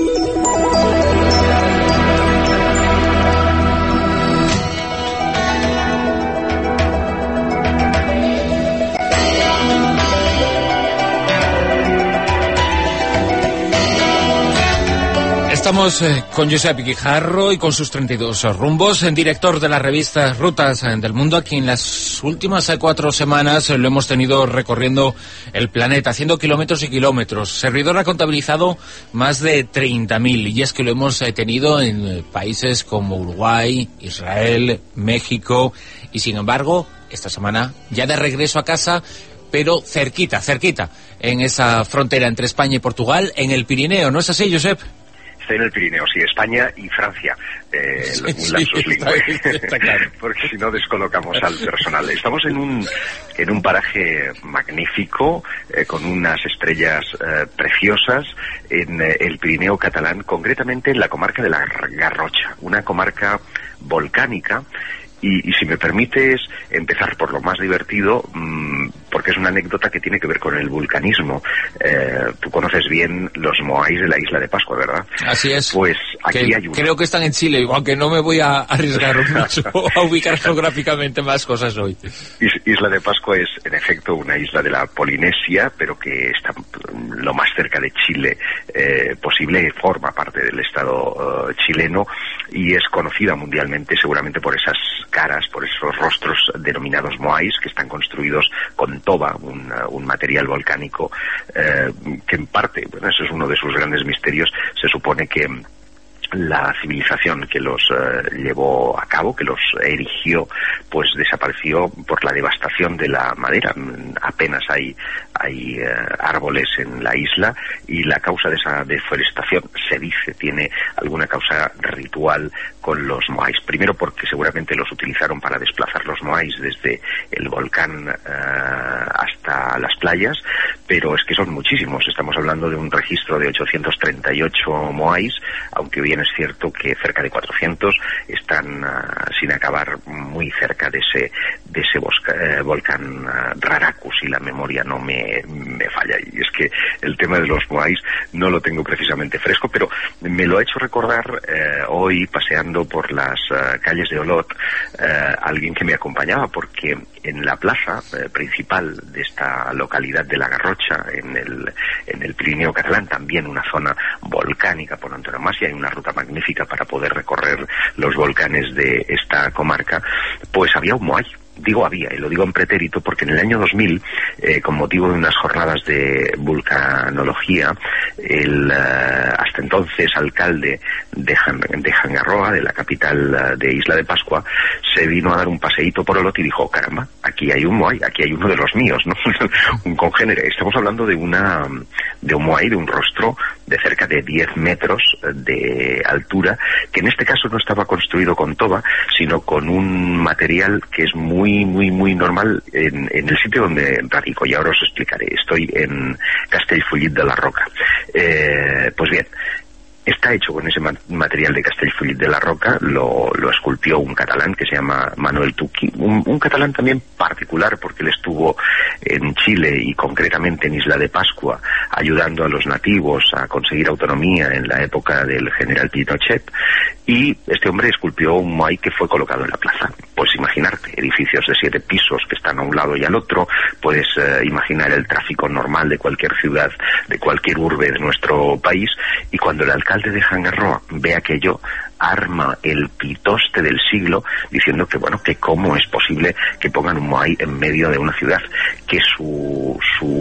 Estamos con Josep Guijarro y con sus 32 rumbos, director de la revista Rutas del Mundo, aquí en las últimas 4 semanas lo hemos tenido recorriendo el planeta, haciendo kilómetros y kilómetros. Servidor ha contabilizado más de 30.000, y es que lo hemos tenido en países como Uruguay, Israel, México, y sin embargo, esta semana ya de regreso a casa, pero cerquita, en esa frontera entre España y Portugal, en el Pirineo. ¿No es así, Josep? En el Pirineo, sí, España y Francia, un lapsus lingüe, claro. Porque si no descolocamos al personal. Estamos en un paraje magnífico, con unas estrellas preciosas, en el Pirineo catalán, concretamente en la comarca de la Garrocha, una comarca volcánica. Y si me permites empezar por lo más divertido, porque es una anécdota que tiene que ver con el vulcanismo. Tú conoces bien los moais de la isla de Pascua, ¿verdad? Así es. Pues aquí hay una. Creo que están en Chile, aunque no me voy a arriesgar mucho a ubicar geográficamente más cosas hoy. Isla de Pascua es, en efecto, una isla de la Polinesia, pero que está lo más cerca de Chile posible, forma parte del Estado chileno y es conocida mundialmente seguramente por esas caras, por esos rostros denominados moais, que están construidos con toba, un material volcánico que en parte, bueno, eso es uno de sus grandes misterios. Se supone que la civilización que los llevó a cabo, que los erigió, pues desapareció por la devastación de la madera. Apenas hay árboles en la isla, y la causa de esa deforestación, se dice, tiene alguna causa ritual con los moais. Primero porque seguramente los utilizaron para desplazar los moais desde el volcán hasta las playas, pero es que son muchísimos. Estamos hablando de un registro de 838 moais, aunque bien es cierto que cerca de 400 están sin acabar muy cerca de ese volcán Raraku, si la memoria no me falla. Y es que el tema de los moais no lo tengo precisamente fresco, pero me lo ha hecho recordar hoy paseando por las calles de Olot alguien que me acompañaba, porque en la plaza principal de esta localidad de La Garrocha, en el Pirineo catalán, también una zona volcánica por antonomasia y una ruta magnífica para poder recorrer los volcanes de esta comarca, pues había un moai. Digo había, y lo digo en pretérito porque en el año 2000, con motivo de unas jornadas de vulcanología, el hasta entonces alcalde de Hangarroa, de la capital de Isla de Pascua, se vino a dar un paseíto por Olot y dijo, caramba, aquí hay un moai, aquí hay uno de los míos, ¿no? Un congénere. Estamos hablando de un moai, de un rostro de cerca de 10 metros de altura, que en este caso no estaba construido con toba, sino con un material que es muy normal en el sitio donde radico, y ahora os explicaré. Estoy en Castellfollit de la Roca. Pues bien, está hecho con ese material de Castellfollit de la Roca, lo esculpió un catalán que se llama Manuel Tuqui, un catalán también particular porque él estuvo en Chile y concretamente en Isla de Pascua ayudando a los nativos a conseguir autonomía en la época del general Pinochet, y este hombre esculpió un moai que fue colocado en la plaza. Puedes imaginarte, edificios de 7 pisos que están a un lado y al otro, puedes imaginar el tráfico normal de cualquier ciudad, de cualquier urbe de nuestro país, y cuando el alcalde de Hangarroa ve aquello, arma el pitoste del siglo diciendo que bueno, que cómo es posible que pongan un moai en medio de una ciudad, que su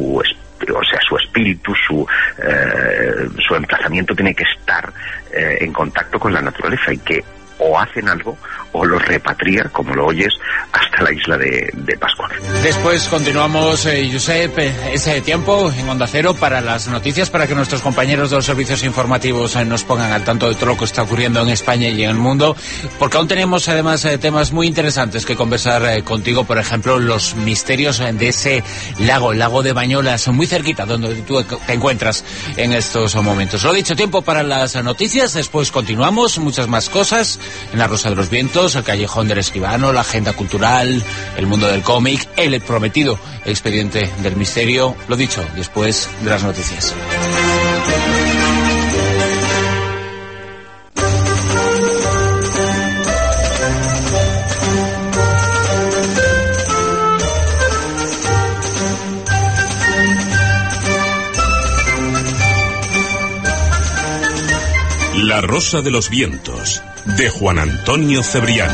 espíritu, su emplazamiento tiene que estar en contacto con la naturaleza, y que o hacen algo o lo repatria, como lo oyes, hasta la isla de Pascua. Después continuamos, Josep, ese tiempo en Onda Cero para las noticias, para que nuestros compañeros de los servicios informativos nos pongan al tanto de todo lo que está ocurriendo en España y en el mundo, porque aún tenemos además temas muy interesantes que conversar contigo, por ejemplo, los misterios de ese lago, el lago de Bañolas, muy cerquita donde tú te encuentras en estos momentos. Lo dicho, tiempo para las noticias, después continuamos, muchas más cosas en La Rosa de los Vientos, el Callejón del Escribano, la agenda cultural, el mundo del cómic, el prometido expediente del misterio. Lo dicho, después de las noticias. La Rosa de los Vientos, de Juan Antonio Cebrián.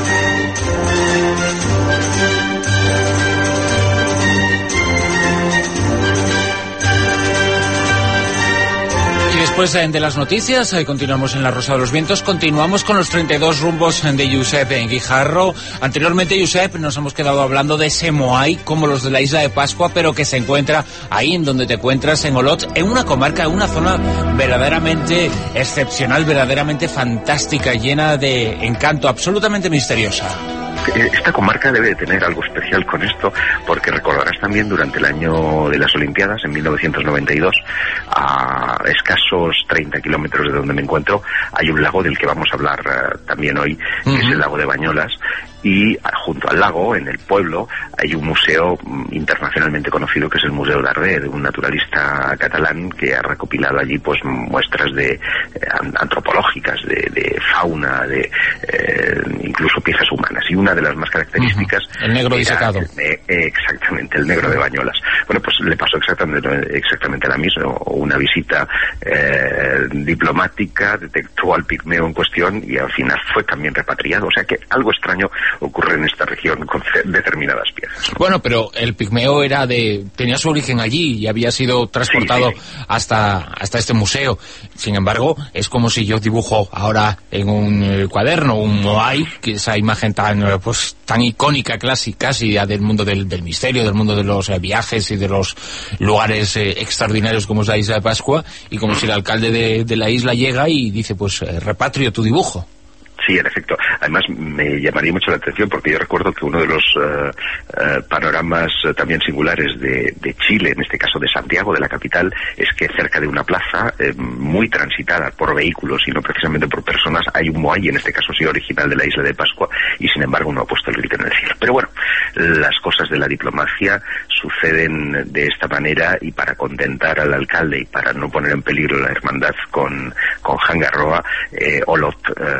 Después de las noticias, continuamos en La Rosa de los Vientos, continuamos con los 32 rumbos de Josep Guijarro. Anteriormente, Josep, nos hemos quedado hablando de ese moai, como los de la Isla de Pascua, pero que se encuentra ahí en donde te encuentras, en Olot, en una comarca, en una zona verdaderamente excepcional, verdaderamente fantástica, llena de encanto, absolutamente misteriosa. Esta comarca debe de tener algo especial con esto, porque recordarás también durante el año de las Olimpiadas, en 1992, a escasos 30 kilómetros de donde me encuentro, hay un lago del que vamos a hablar también hoy, que es el lago de Bañolas, y junto al lago, en el pueblo, hay un museo internacionalmente conocido que es el Museu d'Ardè, de un naturalista catalán que ha recopilado allí pues muestras de antropológicas, de fauna, de incluso piezas humanas, y una de las más características el negro disecado. Exactamente, el negro de Bañolas. Bueno, pues le pasó exactamente la misma, una visita diplomática, detectó al pigmeo en cuestión y al final fue también repatriado, o sea que algo extraño ocurre en esta región con determinadas piezas, ¿no? Bueno, pero el pigmeo tenía su origen allí y había sido transportado hasta este museo. Sin embargo, es como si yo dibujo ahora en un cuaderno un moai, que esa imagen tan icónica, casi del mundo del misterio, del mundo de los viajes y de los lugares extraordinarios como es la Isla de Pascua, y como si el alcalde de la isla llega y dice, pues repatrio tu dibujo. Sí, en efecto. Además, me llamaría mucho la atención porque yo recuerdo que uno de los panoramas también singulares de Chile, en este caso de Santiago, de la capital, es que cerca de una plaza muy transitada por vehículos y no precisamente por personas, hay un moai, en este caso sí original de la isla de Pascua, y sin embargo no ha puesto el grito en el cielo. Pero bueno, las cosas de la diplomacia suceden de esta manera, y para contentar al alcalde y para no poner en peligro la hermandad con Hangaroa, Olot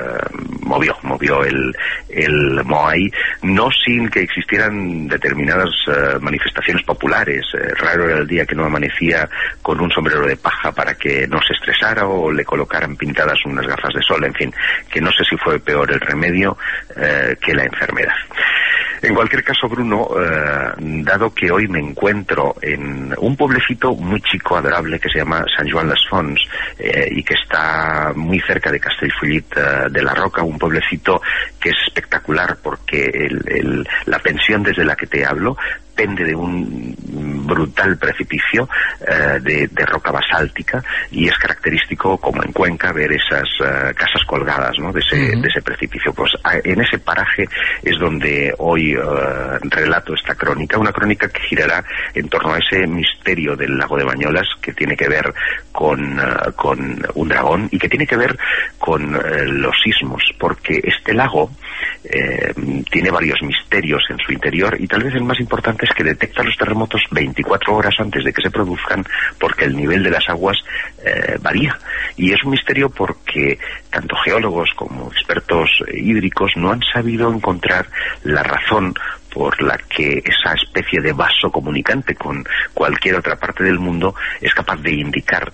movió el moai, no sin que existieran determinadas manifestaciones populares. Raro era el día que no amanecía con un sombrero de paja para que no se estresara o le colocaran pintadas unas gafas de sol. En fin, que no sé si fue peor el remedio que la enfermedad. En cualquier caso, Bruno, dado que hoy me encuentro en un pueblecito muy chico, adorable, que se llama Sant Joan les Fonts, y que está muy cerca de Castellfollit de la Roca, un pueblecito que es espectacular porque la pensión desde la que te hablo pende de un brutal precipicio de roca basáltica, y es característico, como en Cuenca, ver esas casas colgadas, ¿no?, de ese precipicio. Pues en ese paraje es donde hoy relato esta crónica, una crónica que girará en torno a ese misterio del lago de Bañolas, que tiene que ver con un dragón y que tiene que ver con los sismos, porque este lago tiene varios misterios en su interior, y tal vez el más importante es que detecta los terremotos 24 horas antes de que se produzcan, porque el nivel de las aguas varía. Y es un misterio porque tanto geólogos como expertos hídricos no han sabido encontrar la razón por la que esa especie de vaso comunicante con cualquier otra parte del mundo es capaz de indicar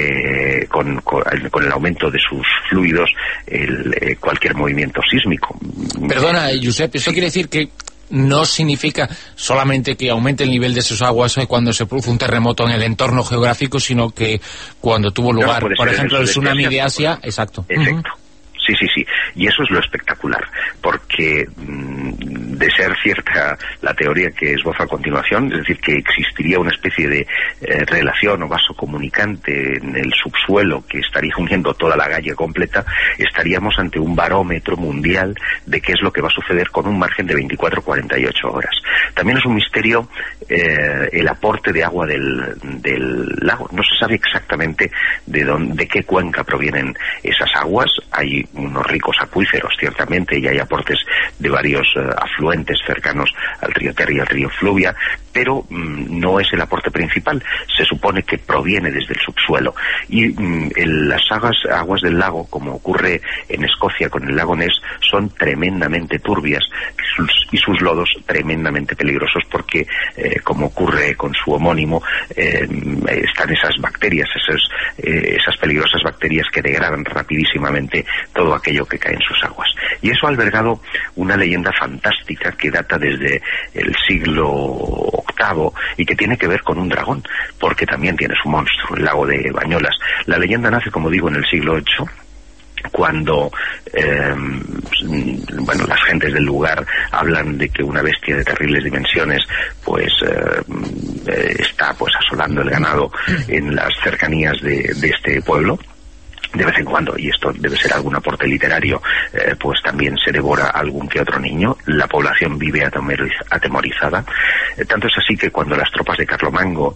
con el aumento de sus fluidos cualquier movimiento sísmico. Perdona, Josep, ¿eso quiere decir que no significa solamente que aumente el nivel de sus aguas cuando se produce un terremoto en el entorno geográfico, sino que cuando tuvo lugar, por ejemplo, el tsunami de Asia? Exacto. Sí. Y eso es lo espectacular, porque de ser cierta la teoría que esbozo a continuación, es decir, que existiría una especie de relación o vaso comunicante en el subsuelo que estaría uniendo toda la galla completa, estaríamos ante un barómetro mundial de qué es lo que va a suceder con un margen de 24-48 horas. También es un misterio el aporte de agua del lago. No se sabe exactamente de qué cuenca provienen esas aguas. Hay unos ricos acuíferos, ciertamente, y hay aportes de varios afluentes cercanos al río Ter y al río Fluvia, pero no es el aporte principal. Se supone que proviene desde el subsuelo. Y las aguas del lago, como ocurre en Escocia con el lago Ness, son tremendamente turbias y sus lodos tremendamente peligrosos porque, como ocurre con su homónimo, están esas bacterias, esas peligrosas bacterias que degradan rapidísimamente todo aquello que cae en sus aguas. Y eso ha albergado una leyenda fantástica que data desde el siglo VIII y que tiene que ver con un dragón, porque también tiene su monstruo, el lago de Bañolas. La leyenda nace, como digo, en el siglo VIII, cuando las gentes del lugar hablan de que una bestia de terribles dimensiones está asolando el ganado en las cercanías de este pueblo. De vez en cuando, y esto debe ser algún aporte literario, pues también se devora algún que otro niño. La población vive atemorizada. Tanto es así que cuando las tropas de Carlomagno,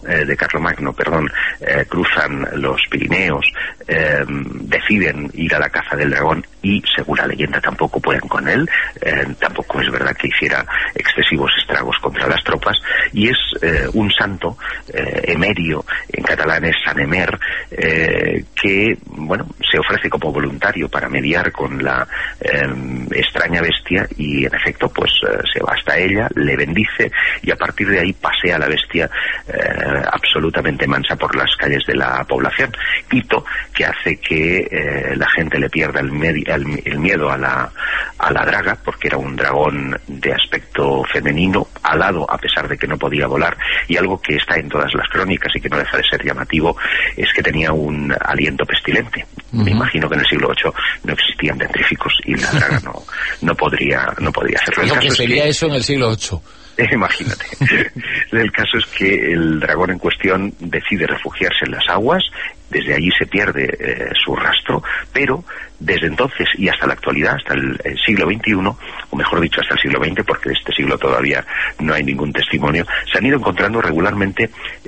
cruzan los Pirineos, deciden ir a la caza del dragón y, según la leyenda, tampoco pueden con él. Tampoco es verdad que hiciera excesivos estragos contra las tropas. Y es un santo, Emerio, en catalán es San Emer, que, se ofrece como voluntario para mediar con la extraña bestia y, en efecto, se va hasta ella, le bendice y a partir de ahí pasea a la bestia absolutamente mansa por las calles de la población. Hito que hace que la gente le pierda el miedo a la draga, porque era un dragón de aspecto femenino, alado a pesar de que no podía volar, y algo que está en todas las crónicas y que no deja de ser llamativo es que tenía un aliento pestilente. Me imagino que en el siglo VIII no existían dentríficos y la draga no podría hacerlo. Lo que sería eso en el siglo VIII. Imagínate. El caso es que el dragón en cuestión decide refugiarse en las aguas. Desde allí se pierde su rastro, pero desde entonces y hasta la actualidad, hasta el siglo XXI, o mejor dicho, hasta el siglo XX, porque de este siglo todavía no hay ningún testimonio, se han ido encontrando regularmente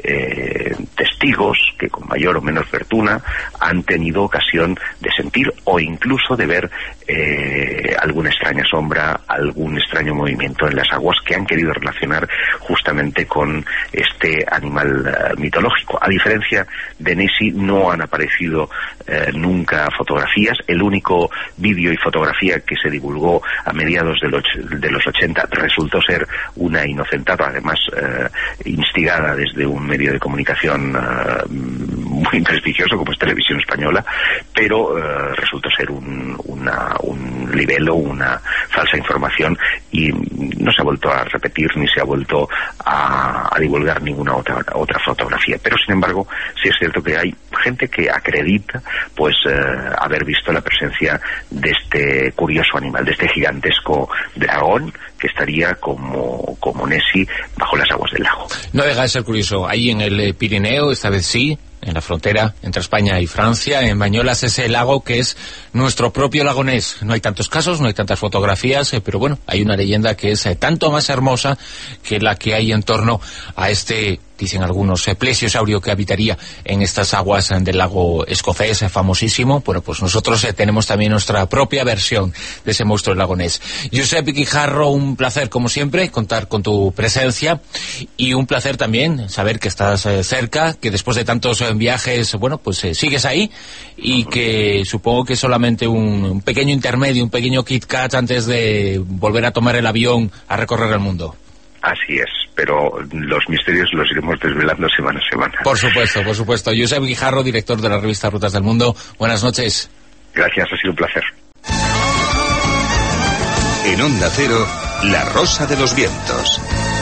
testigos que con mayor o menos fortuna han tenido ocasión de sentir o incluso de ver alguna extraña sombra, algún extraño movimiento en las aguas que han querido relacionar justamente con este animal mitológico. A diferencia de Nessie, no han aparecido nunca fotografías. El único vídeo y fotografía que se divulgó a mediados de los 80 resultó ser una inocentada, además instigada desde un medio de comunicación muy prestigioso como es Televisión Española, pero resultó ser un libelo, una falsa información, y no se ha vuelto a repetir ni se ha vuelto a divulgar ninguna otra fotografía. Pero sin embargo sí es cierto que hay gente que acredita pues haber visto la presencia de este curioso animal, de este gigantesco dragón que estaría como Nessie bajo las aguas del lago. No deja de ser curioso. Ahí en el Pirineo, esta vez sí, en la frontera entre España y Francia, en Bañolas, ese lago que es nuestro propio lago Ness. No hay tantos casos, no hay tantas fotografías, pero bueno, hay una leyenda que es tanto más hermosa que la que hay en torno a este, dicen algunos, plesiosaurio que habitaría en estas aguas del lago escocés, famosísimo. Bueno, pues nosotros tenemos también nuestra propia versión de ese monstruo del lago Ness. Josep Guijarro, un placer como siempre contar con tu presencia, y un placer también saber que estás cerca, que después de tantos viajes, bueno, pues sigues ahí, y que supongo que es solamente un pequeño intermedio, un pequeño Kit Kat antes de volver a tomar el avión a recorrer el mundo. Así es, pero los misterios los iremos desvelando semana a semana. Por supuesto, por supuesto. Josep Guijarro, director de la revista Rutas del Mundo. Buenas noches. Gracias, ha sido un placer. En Onda Cero, La Rosa de los Vientos.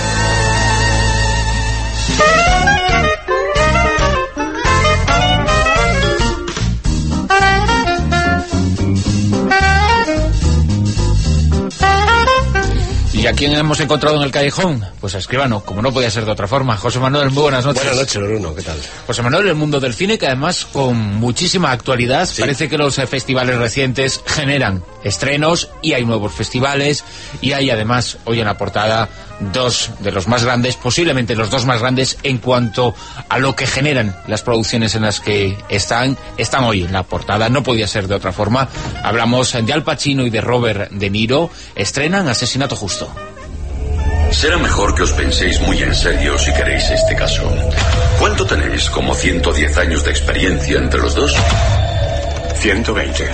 ¿Y a quién hemos encontrado en el callejón? Pues a Escribano, como no podía ser de otra forma. José Manuel, muy buenas noches. Buenas noches, Bruno, ¿qué tal? José Manuel, el mundo del cine, que además con muchísima actualidad. Sí. Parece que los festivales recientes generan estrenos, y hay nuevos festivales, y hay además hoy en la portada dos de los más grandes, posiblemente los dos más grandes en cuanto a lo que generan las producciones en las que están hoy en la portada. No podía ser de otra forma. Hablamos de Al Pacino y de Robert De Niro. Estrenan Asesinato Justo. Será mejor que os penséis muy en serio si queréis este caso. ¿Cuánto tenéis? ¿Como 110 años de experiencia entre los dos? 120.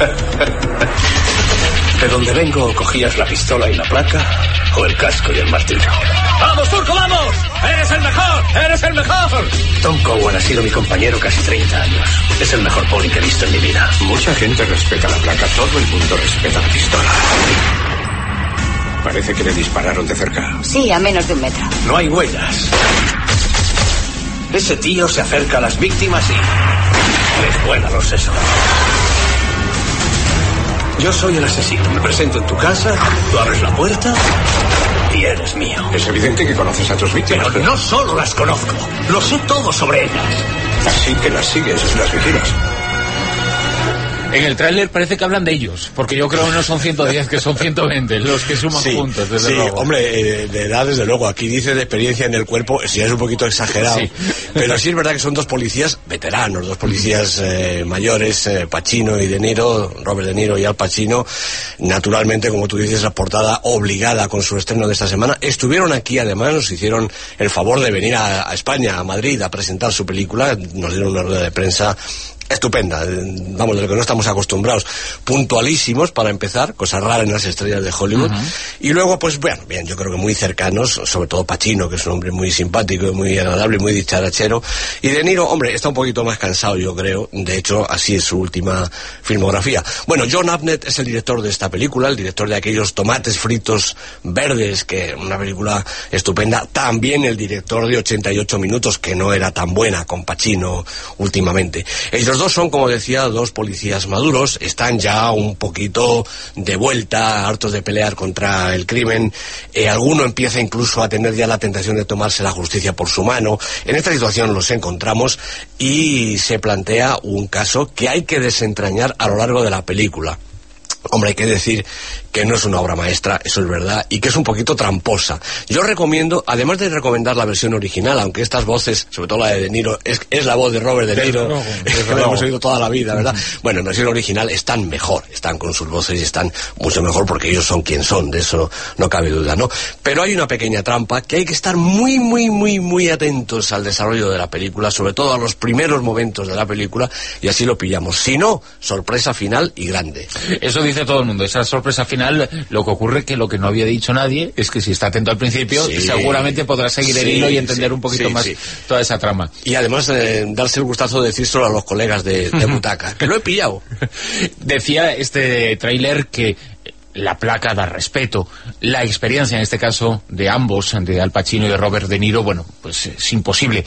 De donde vengo, ¿cogías la pistola y la placa o el casco y el martillo? ¡Vamos, Turco, vamos! ¡Eres el mejor! ¡Eres el mejor! Tom Cowan ha sido mi compañero casi 30 años. Es el mejor poli que he visto en mi vida. Mucha gente respeta la placa, todo el mundo respeta la pistola. Parece que le dispararon de cerca. Sí, a menos de 1 metro. No hay huellas. Ese tío se acerca a las víctimas y les vuela los sesos. Yo soy el asesino. Me presento en tu casa, tú abres la puerta y eres mío. Es evidente que conoces a tus víctimas. Pero no solo las conozco, lo sé todo sobre ellas. Así que las sigues, las vigilas. En el tráiler parece que hablan de ellos, porque yo creo que no son 110, que son 120 los que suman juntos, desde luego. Sí, hombre, de edad, desde luego. Aquí dice de experiencia en el cuerpo, si es un poquito exagerado. Sí. Pero sí es verdad que son dos policías veteranos, dos policías mayores, Pacino y De Niro, Robert De Niro y Al Pacino. Naturalmente, como tú dices, la portada obligada con su estreno de esta semana. Estuvieron aquí, además, nos hicieron el favor de venir a España, a Madrid, a presentar su película. Nos dieron una rueda de prensa estupenda, vamos, de lo que no estamos acostumbrados, puntualísimos para empezar, cosa rara en las estrellas de Hollywood, y luego pues bueno, bien, yo creo que muy cercanos, sobre todo Pacino, que es un hombre muy simpático, muy agradable, muy dicharachero, y De Niro, hombre, está un poquito más cansado, yo creo, de hecho así es su última filmografía. Bueno, John Abnett es el director de esta película, el director de aquellos tomates fritos verdes, que una película estupenda, también el director de 88 minutos, que no era tan buena con Pacino últimamente. Ellos Los dos son, como decía, dos policías maduros, están ya un poquito de vuelta, hartos de pelear contra el crimen, alguno empieza incluso a tener ya la tentación de tomarse la justicia por su mano. En esta situación los encontramos y se plantea un caso que hay que desentrañar a lo largo de la película. Hombre, hay que decir que no es una obra maestra, eso es verdad, y que es un poquito tramposa. Yo recomiendo, además de recomendar la versión original, aunque estas voces, sobre todo la de De Niro, es la voz de Robert De Niro, que la hemos oído toda la vida, ¿verdad? Bueno, en versión original están mejor, están con sus voces y están mucho mejor porque ellos son quien son, de eso no cabe duda, ¿no? Pero hay una pequeña trampa que hay que estar muy atentos al desarrollo de la película, sobre todo a los primeros momentos de la película, y así lo pillamos. Si no, sorpresa final y grande. Eso dice todo el mundo, esa sorpresa final. Lo que ocurre que lo que no había dicho nadie es que si está atento al principio, seguramente podrá seguir el hilo y entender un poquito más toda esa trama. Y además darse el gustazo de decírselo a los colegas de butaca, que lo he pillado. Decía este tráiler que la placa da respeto, la experiencia en este caso de ambos, de Al Pacino y de Robert De Niro, bueno, pues es imposible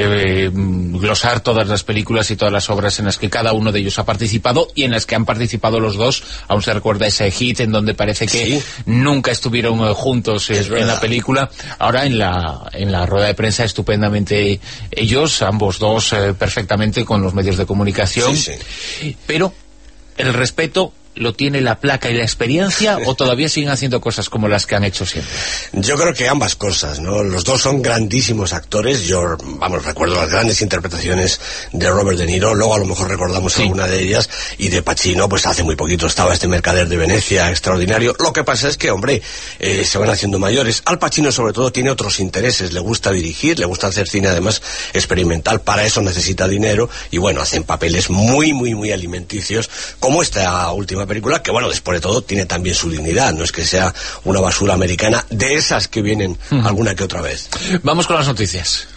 glosar todas las películas y todas las obras en las que cada uno de ellos ha participado y en las que han participado los dos. Aún se recuerda ese hit en donde parece que nunca estuvieron juntos en la película. Ahora en la rueda de prensa estupendamente ellos, ambos dos perfectamente con los medios de comunicación, pero el respeto ¿lo tiene la placa y la experiencia o todavía siguen haciendo cosas como las que han hecho siempre? Yo creo que ambas cosas, ¿no? Los dos son grandísimos actores. Yo, recuerdo las grandes interpretaciones de Robert De Niro, luego a lo mejor recordamos alguna de ellas, y de Pacino, pues hace muy poquito estaba este Mercader de Venecia, extraordinario. Lo que pasa es que, hombre, se van haciendo mayores. Al Pacino, sobre todo, tiene otros intereses. Le gusta dirigir, le gusta hacer cine, además, experimental. Para eso necesita dinero, y bueno, hacen papeles muy alimenticios, como esta última película, que bueno, después de todo tiene también su dignidad, no es que sea una basura americana de esas que vienen alguna que otra vez. Vamos con las noticias.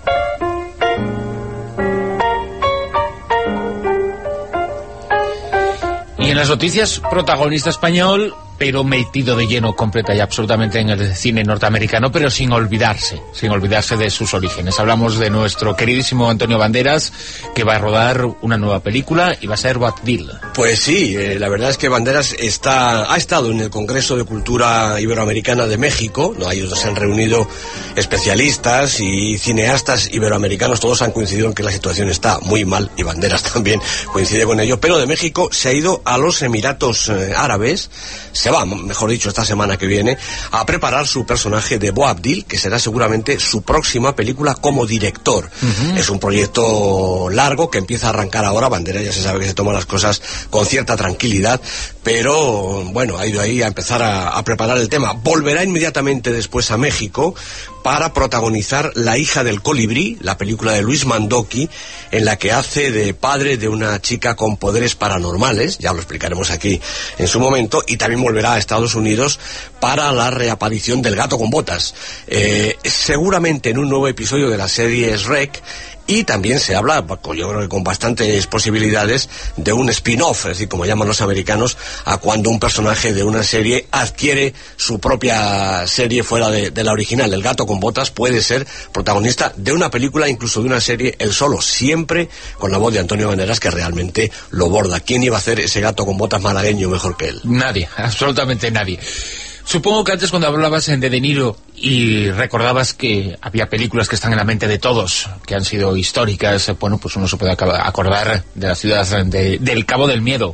Y en las noticias, protagonista español, pero metido de lleno completa y absolutamente en el cine norteamericano, pero sin olvidarse de sus orígenes. Hablamos de nuestro queridísimo Antonio Banderas, que va a rodar una nueva película y va a ser Boab Deal. Pues sí, la verdad es que Banderas ha estado en el Congreso de Cultura Iberoamericana de México, ¿no? Ahí se han reunido especialistas y cineastas iberoamericanos, todos han coincidido en que la situación está muy mal, y Banderas también coincide con ello, pero de México se ha ido a los Emiratos Árabes, se va, mejor dicho, esta semana que viene, a preparar su personaje de Boab Deal, que será seguramente su próxima película como director. Es un proyecto largo que empieza a arrancar ahora. Banderas ya se sabe que se toma las cosas con cierta tranquilidad, pero bueno, ha ido ahí a empezar a preparar el tema. Volverá inmediatamente después a México para protagonizar La hija del colibrí, la película de Luis Mandoki, en la que hace de padre de una chica con poderes paranormales, ya lo explicaremos aquí en su momento, y también volverá a Estados Unidos para la reaparición del gato con botas, seguramente en un nuevo episodio de la serie Shrek. Y también se habla, yo creo que con bastantes posibilidades, de un spin-off, es decir, como llaman los americanos, a cuando un personaje de una serie adquiere su propia serie fuera de la original. El gato con botas puede ser protagonista de una película, incluso de una serie, él solo, siempre con la voz de Antonio Banderas, que realmente lo borda. ¿Quién iba a hacer ese gato con botas malagueño mejor que él? Nadie, absolutamente nadie. Supongo que antes, cuando hablabas de De Niro y recordabas que había películas que están en la mente de todos, que han sido históricas, bueno, pues uno se puede acordar de la ciudad del Cabo del Miedo,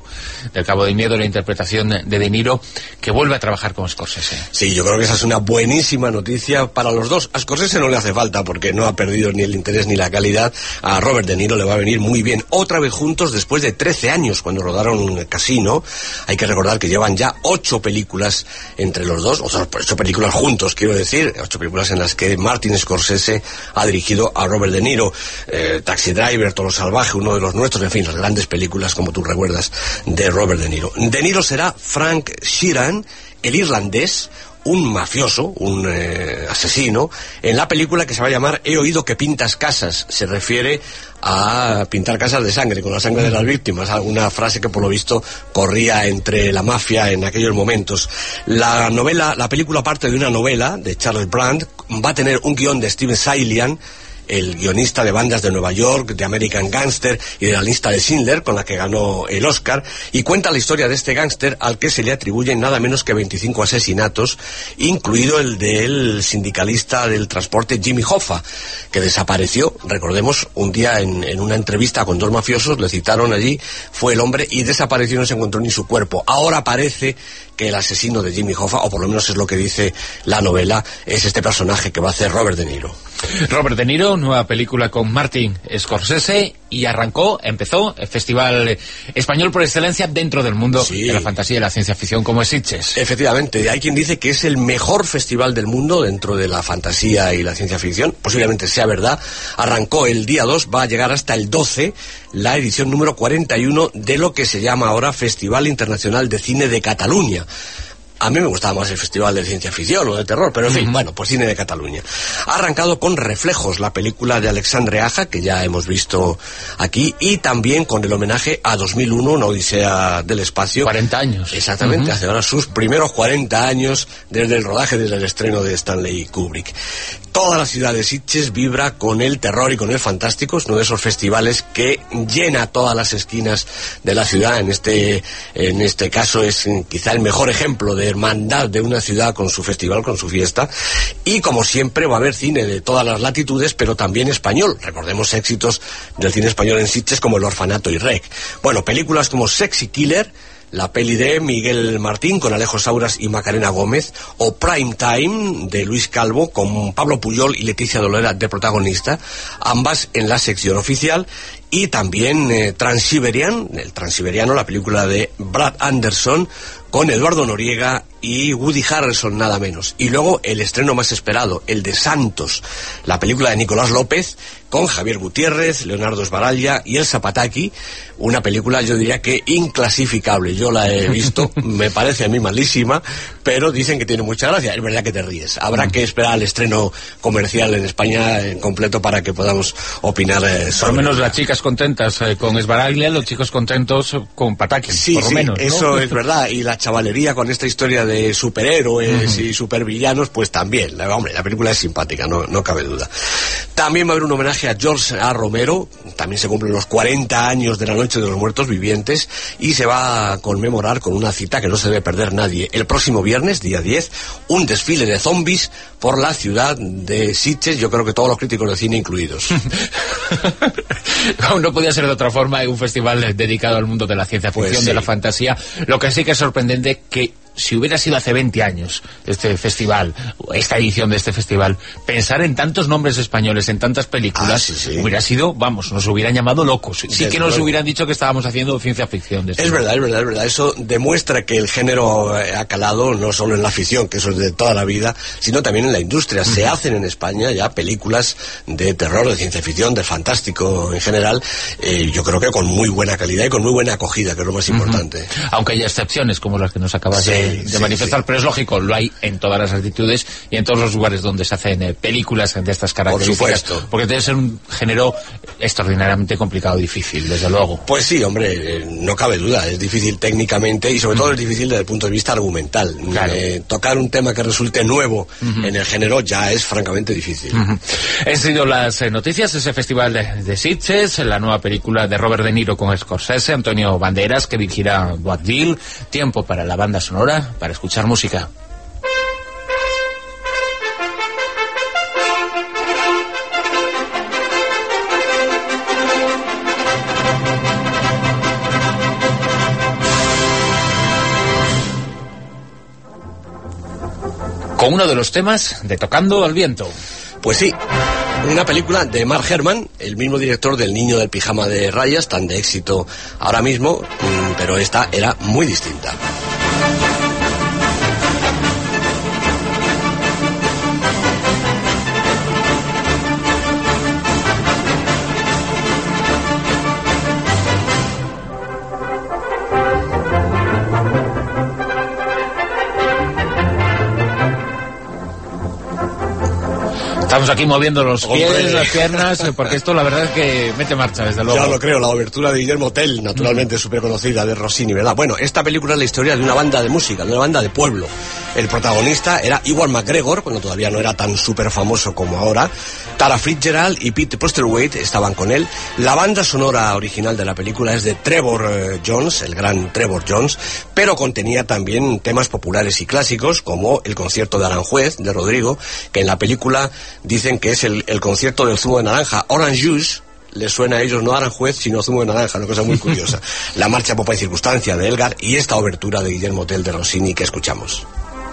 la interpretación de Niro, que vuelve a trabajar con Scorsese. Sí, yo creo que esa es una buenísima noticia para los dos. A Scorsese no le hace falta, porque no ha perdido ni el interés ni la calidad. A Robert De Niro le va a venir muy bien. Otra vez juntos, después de 13 años, cuando rodaron Casino. Hay que recordar que llevan ya 8 películas entre los dos, o sea, 8 películas juntos, quiero decir, 8 películas en las que Martin Scorsese ha dirigido a Robert De Niro. Taxi Driver, Toro Salvaje, uno de los nuestros, en fin, las grandes películas, como tú recuerdas, de Robert De Niro. De Niro será Frank Sheeran, el irlandés, un mafioso, un asesino, en la película que se va a llamar He oído que pintas casas. Se refiere a pintar casas de sangre, con la sangre de las víctimas, alguna frase que por lo visto corría entre la mafia en aquellos momentos. La película parte de una novela de Charles Brandt, va a tener un guión de Steven Zaillian, el guionista de Bandas de Nueva York, de American Gangster y de La lista de Schindler, con la que ganó el Oscar, y cuenta la historia de este gángster al que se le atribuyen nada menos que 25 asesinatos, incluido el del sindicalista del transporte Jimmy Hoffa, que desapareció, recordemos, un día en una entrevista con dos mafiosos, le citaron allí, fue el hombre y desapareció, no se encontró ni su cuerpo. Ahora parece que el asesino de Jimmy Hoffa, o por lo menos es lo que dice la novela, es este personaje que va a hacer Robert De Niro. Robert De Niro, nueva película con Martin Scorsese, y empezó el festival español por excelencia dentro del mundo de la fantasía y la ciencia ficción, como es Sitges. Efectivamente, hay quien dice que es el mejor festival del mundo dentro de la fantasía y la ciencia ficción, posiblemente sea verdad. Arrancó el día 2, va a llegar hasta el 12, la edición número 41 de lo que se llama ahora Festival Internacional de Cine de Cataluña. A mí me gustaba más el Festival de Ciencia Ficción o de Terror, pero en fin, bueno, pues Cine de Cataluña. Ha arrancado con Reflejos, la película de Alexandre Aja, que ya hemos visto aquí, y también con el homenaje a 2001, una odisea del espacio. 40 años. Exactamente, hace ahora sus primeros 40 años desde el rodaje, desde el estreno de Stanley Kubrick. Toda la ciudad de Sitges vibra con el terror y con el fantástico. Es uno de esos festivales que llena todas las esquinas de la ciudad. En este caso es quizá el mejor ejemplo de hermandad de una ciudad con su festival, con su fiesta. Y como siempre va a haber cine de todas las latitudes, pero también español. Recordemos éxitos del cine español en Sitges como El Orfanato y Rec. Bueno, películas como Sexy Killer, la peli de Miguel Martín con Alejo Sauras y Macarena Gómez, o Prime Time de Luis Calvo con Pablo Puyol y Leticia Dolera de protagonista, ambas en la sección oficial. Y también Transiberian, el Transiberiano, la película de Brad Anderson con Eduardo Noriega y Woody Harrelson, nada menos. Y luego el estreno más esperado, el de Santos, la película de Nicolás López con Javier Gutiérrez, Leonardo Sbaraglia y Elsa Pataki, una película yo diría que inclasificable. Yo la he visto, me parece a mí malísima, pero dicen que tiene mucha gracia. Es verdad que te ríes. Habrá que esperar al estreno comercial en España en completo para que podamos opinar sobre. Por lo menos las chicas contentas con Sbaraglia, los chicos contentos con Pataki, sí, por lo menos, ¿no? Eso es verdad. Y la chavalería con esta historia de superhéroes y supervillanos, pues también. Hombre, la película es simpática, no cabe duda. También va a haber un homenaje a George A. Romero. También se cumplen los 40 años de la Noche de los Muertos Vivientes y se va a conmemorar con una cita que no se debe perder nadie. El próximo viernes, día 10, un desfile de zombies por la ciudad de Sitges, yo creo que todos los críticos de cine incluidos. No podía ser de otra forma, un festival dedicado al mundo de la ciencia ficción, pues sí, de la fantasía. Lo que sí que es sorprendente que si hubiera sido hace 20 años este festival, esta edición de este festival, pensar en tantos nombres españoles, en tantas películas, hubiera sido, vamos, nos hubieran llamado locos. Sí que nos hubieran dicho que estábamos haciendo ciencia ficción. Es verdad. Eso demuestra que el género ha calado no solo en la ficción, que eso es de toda la vida, sino también en la industria. Se hacen en España ya películas de terror, de ciencia ficción, de fantástico en general, yo creo que con muy buena calidad y con muy buena acogida, que es lo más importante. Aunque hay excepciones, como las que nos acabas de manifestar, pero es lógico, lo hay en todas las actitudes y en todos los lugares donde se hacen películas de estas características. Por supuesto. Porque debe ser un género extraordinariamente complicado y difícil, desde luego. Pues sí, hombre, no cabe duda, es difícil técnicamente y sobre todo es difícil desde el punto de vista argumental. Claro. Tocar un tema que resulte nuevo en el género ya es francamente difícil. Han sido las noticias, ese festival de Sitges, la nueva película de Robert De Niro con Scorsese, Antonio Banderas, que dirigirá Boabdil, tiempo para la banda sonora, para escuchar música. Con uno de los temas de Tocando al Viento. Pues sí, una película de Mark Herman, el mismo director del Niño del Pijama de Rayas, tan de éxito ahora mismo, pero esta era muy distinta. Estamos aquí moviendo los pies, Hombre. las piernas, porque esto la verdad es que mete marcha, desde luego. Ya lo creo, la obertura de Guillermo Tell, naturalmente súper conocida, de Rossini, ¿verdad? Bueno, esta película es la historia de una banda de música, de una banda de pueblo. El protagonista era Ewan McGregor, cuando todavía no era tan súper famoso como ahora. Tara Fitzgerald y Pete Postlethwaite estaban con él. La banda sonora original de la película es de Trevor Jones, el gran Trevor Jones, pero contenía también temas populares y clásicos, como el concierto de Aranjuez, de Rodrigo, que en la película dicen que es el concierto del zumo de naranja, Orange Juice. Les suena a ellos no Aranjuez, sino zumo de naranja, una cosa muy curiosa. La marcha Popa y Circunstancia de Elgar y esta obertura de Guillermo Tell de Rossini que escuchamos.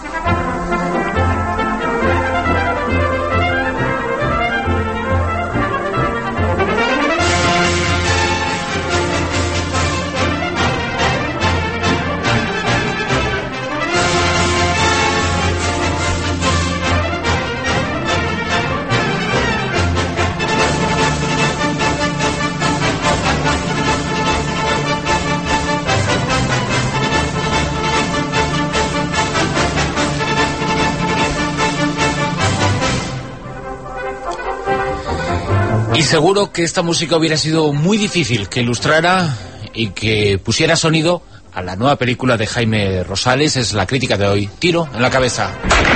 Y seguro que esta música hubiera sido muy difícil que ilustrara y que pusiera sonido a la nueva película de Jaime Rosales. Es la crítica de hoy. Tiro en la cabeza.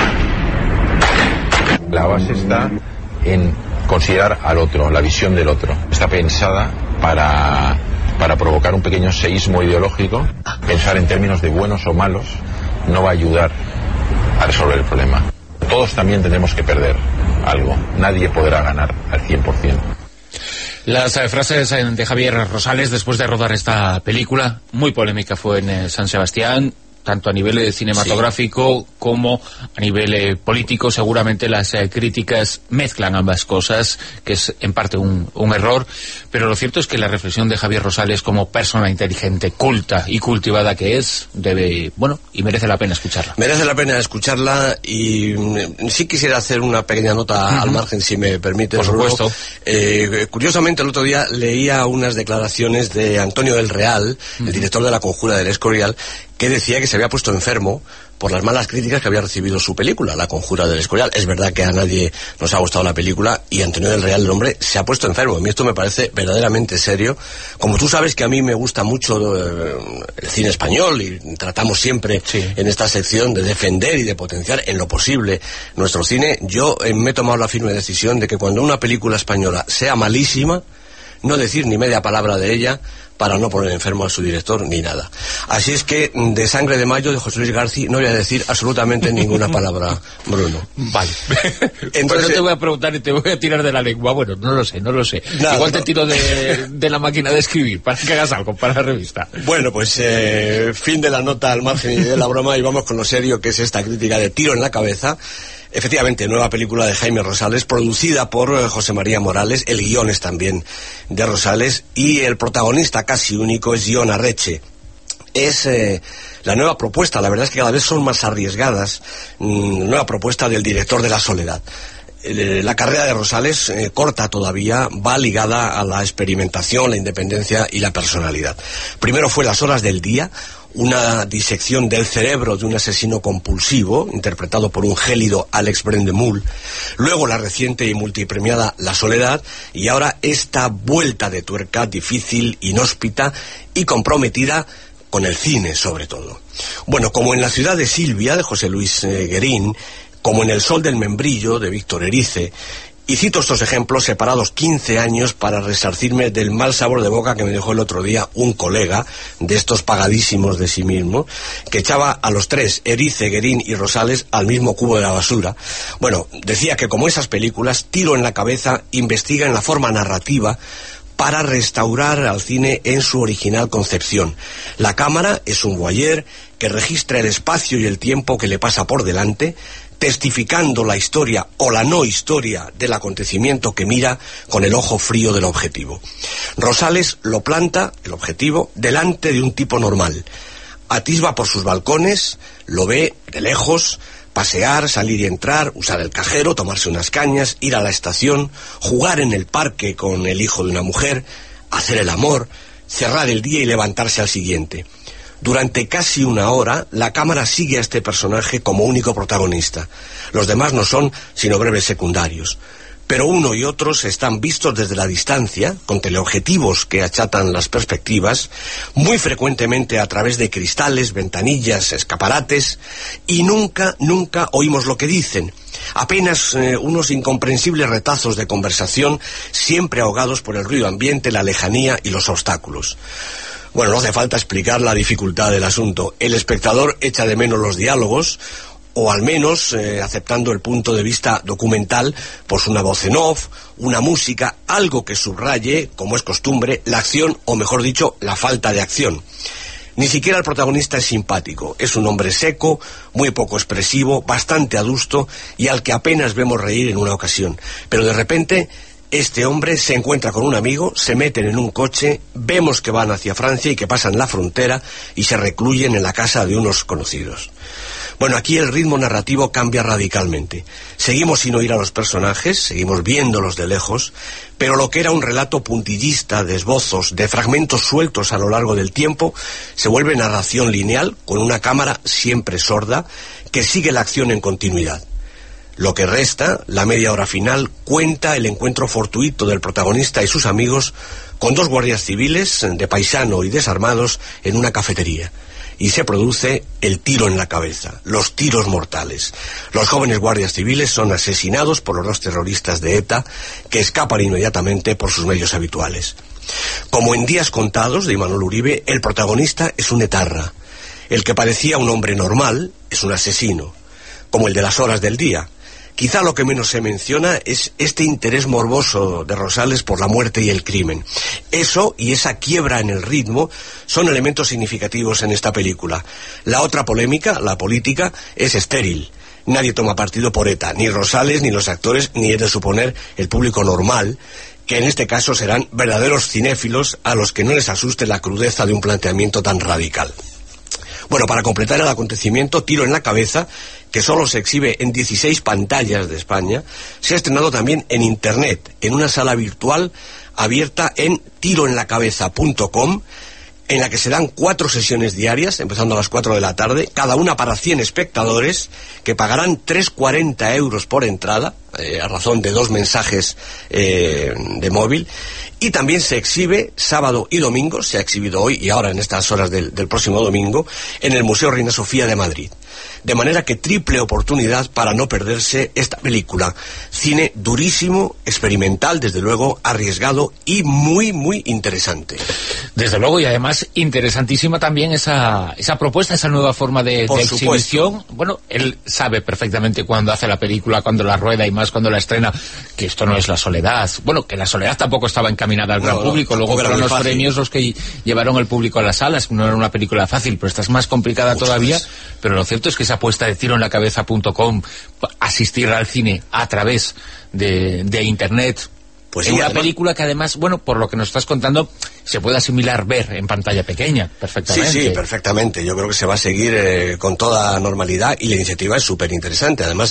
La base está en considerar al otro, la visión del otro. Está pensada para provocar un pequeño seísmo ideológico. Pensar en términos de buenos o malos no va a ayudar a resolver el problema. Todos también tenemos que perder algo. Nadie podrá ganar al 100%. Las frases de Javier Rosales después de rodar esta película, muy polémica fue en San Sebastián, tanto a nivel cinematográfico como a nivel político. Seguramente las críticas mezclan ambas cosas, que es en parte un error, pero lo cierto es que la reflexión de Javier Rosales como persona inteligente, culta y cultivada que es, y merece la pena escucharla. Merece la pena escucharla y sí quisiera hacer una pequeña nota al margen, si me permite. Por supuesto. Curiosamente, el otro día leía unas declaraciones de Antonio del Real, el director de La Conjura del Escorial, que decía que se había puesto enfermo por las malas críticas que había recibido su película, La Conjura del Escorial. Es verdad que a nadie nos ha gustado la película y Antonio del Real, el hombre, se ha puesto enfermo. A mí esto me parece verdaderamente serio. Como tú sabes que a mí me gusta mucho el cine español y tratamos siempre en esta sección de defender y de potenciar en lo posible nuestro cine, yo me he tomado la firme decisión de que cuando una película española sea malísima, no decir ni media palabra de ella para no poner enfermo a su director ni nada. Así es que de Sangre de Mayo de José Luis García no voy a decir absolutamente ninguna palabra, Bruno. Vale. Entonces te voy a preguntar y te voy a tirar de la lengua. Bueno, no lo sé. Nada, igual te tiro de la máquina de escribir para que hagas algo para la revista. Bueno, pues fin de la nota al margen y de la broma y vamos con lo serio que es esta crítica de Tiro en la cabeza. Efectivamente, nueva película de Jaime Rosales, producida por José María Morales, el guión es también de Rosales, y el protagonista casi único es Jon Arreche. Es la nueva propuesta, la verdad es que cada vez son más arriesgadas, nueva propuesta del director de La Soledad. La carrera de Rosales, corta todavía, va ligada a la experimentación, la independencia y la personalidad. Primero fue Las Horas del Día, una disección del cerebro de un asesino compulsivo, interpretado por un gélido Alex Brendemul, luego la reciente y multipremiada La Soledad, y ahora esta vuelta de tuerca difícil, inhóspita y comprometida con el cine, sobre todo. Bueno, como en La ciudad de Silvia, de José Luis Guerín, como en El sol del membrillo, de Víctor Erice, y cito estos ejemplos separados 15 años para resarcirme del mal sabor de boca que me dejó el otro día un colega de estos pagadísimos de sí mismo, que echaba a los tres, Erice, Guerín y Rosales, al mismo cubo de la basura. Bueno, decía que como esas películas, Tiro en la cabeza investiga en la forma narrativa para restaurar al cine en su original concepción. La cámara es un voyeur que registra el espacio y el tiempo que le pasa por delante, testificando la historia o la no historia del acontecimiento que mira con el ojo frío del objetivo. Rosales lo planta, el objetivo, delante de un tipo normal. Atisba por sus balcones, lo ve de lejos, pasear, salir y entrar, usar el cajero, tomarse unas cañas, ir a la estación, jugar en el parque con el hijo de una mujer, hacer el amor, cerrar el día y levantarse al siguiente. Durante casi una hora, la cámara sigue a este personaje como único protagonista. Los demás no son sino breves secundarios. Pero uno y otros están vistos desde la distancia, con teleobjetivos que achatan las perspectivas, muy frecuentemente a través de cristales, ventanillas, escaparates, y nunca oímos lo que dicen. Apenas unos incomprensibles retazos de conversación, siempre ahogados por el ruido ambiente, la lejanía y los obstáculos. Bueno, no hace falta explicar la dificultad del asunto. El espectador echa de menos los diálogos, o al menos aceptando el punto de vista documental, pues una voz en off, una música, algo que subraye, como es costumbre, la acción, o mejor dicho, la falta de acción. Ni siquiera el protagonista es simpático, es un hombre seco, muy poco expresivo, bastante adusto y al que apenas vemos reír en una ocasión. Pero de repente, este hombre se encuentra con un amigo, se meten en un coche, vemos que van hacia Francia y que pasan la frontera y se recluyen en la casa de unos conocidos. Bueno, aquí el ritmo narrativo cambia radicalmente. Seguimos sin oír a los personajes, seguimos viéndolos de lejos, pero lo que era un relato puntillista de esbozos, de fragmentos sueltos a lo largo del tiempo, se vuelve narración lineal, con una cámara siempre sorda, que sigue la acción en continuidad. Lo que resta, la media hora final, cuenta el encuentro fortuito del protagonista y sus amigos con dos guardias civiles, de paisano y desarmados, en una cafetería. Y se produce el tiro en la cabeza, los tiros mortales. Los jóvenes guardias civiles son asesinados por los dos terroristas de ETA, que escapan inmediatamente por sus medios habituales. Como en Días contados, de Imanol Uribe, el protagonista es un etarra. El que parecía un hombre normal es un asesino, como el de Las horas del día. Quizá lo que menos se menciona es este interés morboso de Rosales por la muerte y el crimen. Eso y esa quiebra en el ritmo son elementos significativos en esta película. La otra polémica, la política, es estéril. Nadie toma partido por ETA, ni Rosales, ni los actores, ni es de suponer el público normal, que en este caso serán verdaderos cinéfilos a los que no les asuste la crudeza de un planteamiento tan radical. Bueno, para completar el acontecimiento, Tiro en la cabeza, que solo se exhibe en 16 pantallas de España, se ha estrenado también en Internet, en una sala virtual abierta en tiroenlacabeza.com, en la que se dan 4 sesiones diarias, empezando a las 4 de la tarde, cada una para 100 espectadores, que pagarán 3,40 euros por entrada, a razón de 2 mensajes de móvil, y también se exhibe sábado y domingo, se ha exhibido hoy y ahora en estas horas del próximo domingo, en el Museo Reina Sofía de Madrid. De manera que triple oportunidad para no perderse esta película. Cine durísimo, experimental, desde luego, arriesgado y muy, muy interesante. Desde luego, y además interesantísima también esa propuesta, esa nueva forma de exhibición. Bueno, él sabe perfectamente cuándo hace la película, cuándo la rueda y más cuando la estrena, que esto no es La Soledad. Bueno, que La Soledad tampoco estaba encaminada al gran público, luego fueron los premios los que llevaron el público a las salas. No era una película fácil, pero esta es más complicada todavía. Pero lo cierto es que esa apuesta de tiroenlacabeza.com, asistir al cine a través de Internet, pues en una película que además, bueno, por lo que nos estás contando, se puede asimilar ver en pantalla pequeña perfectamente. Sí, perfectamente. Yo creo que se va a seguir con toda normalidad y la iniciativa es súper interesante. Además,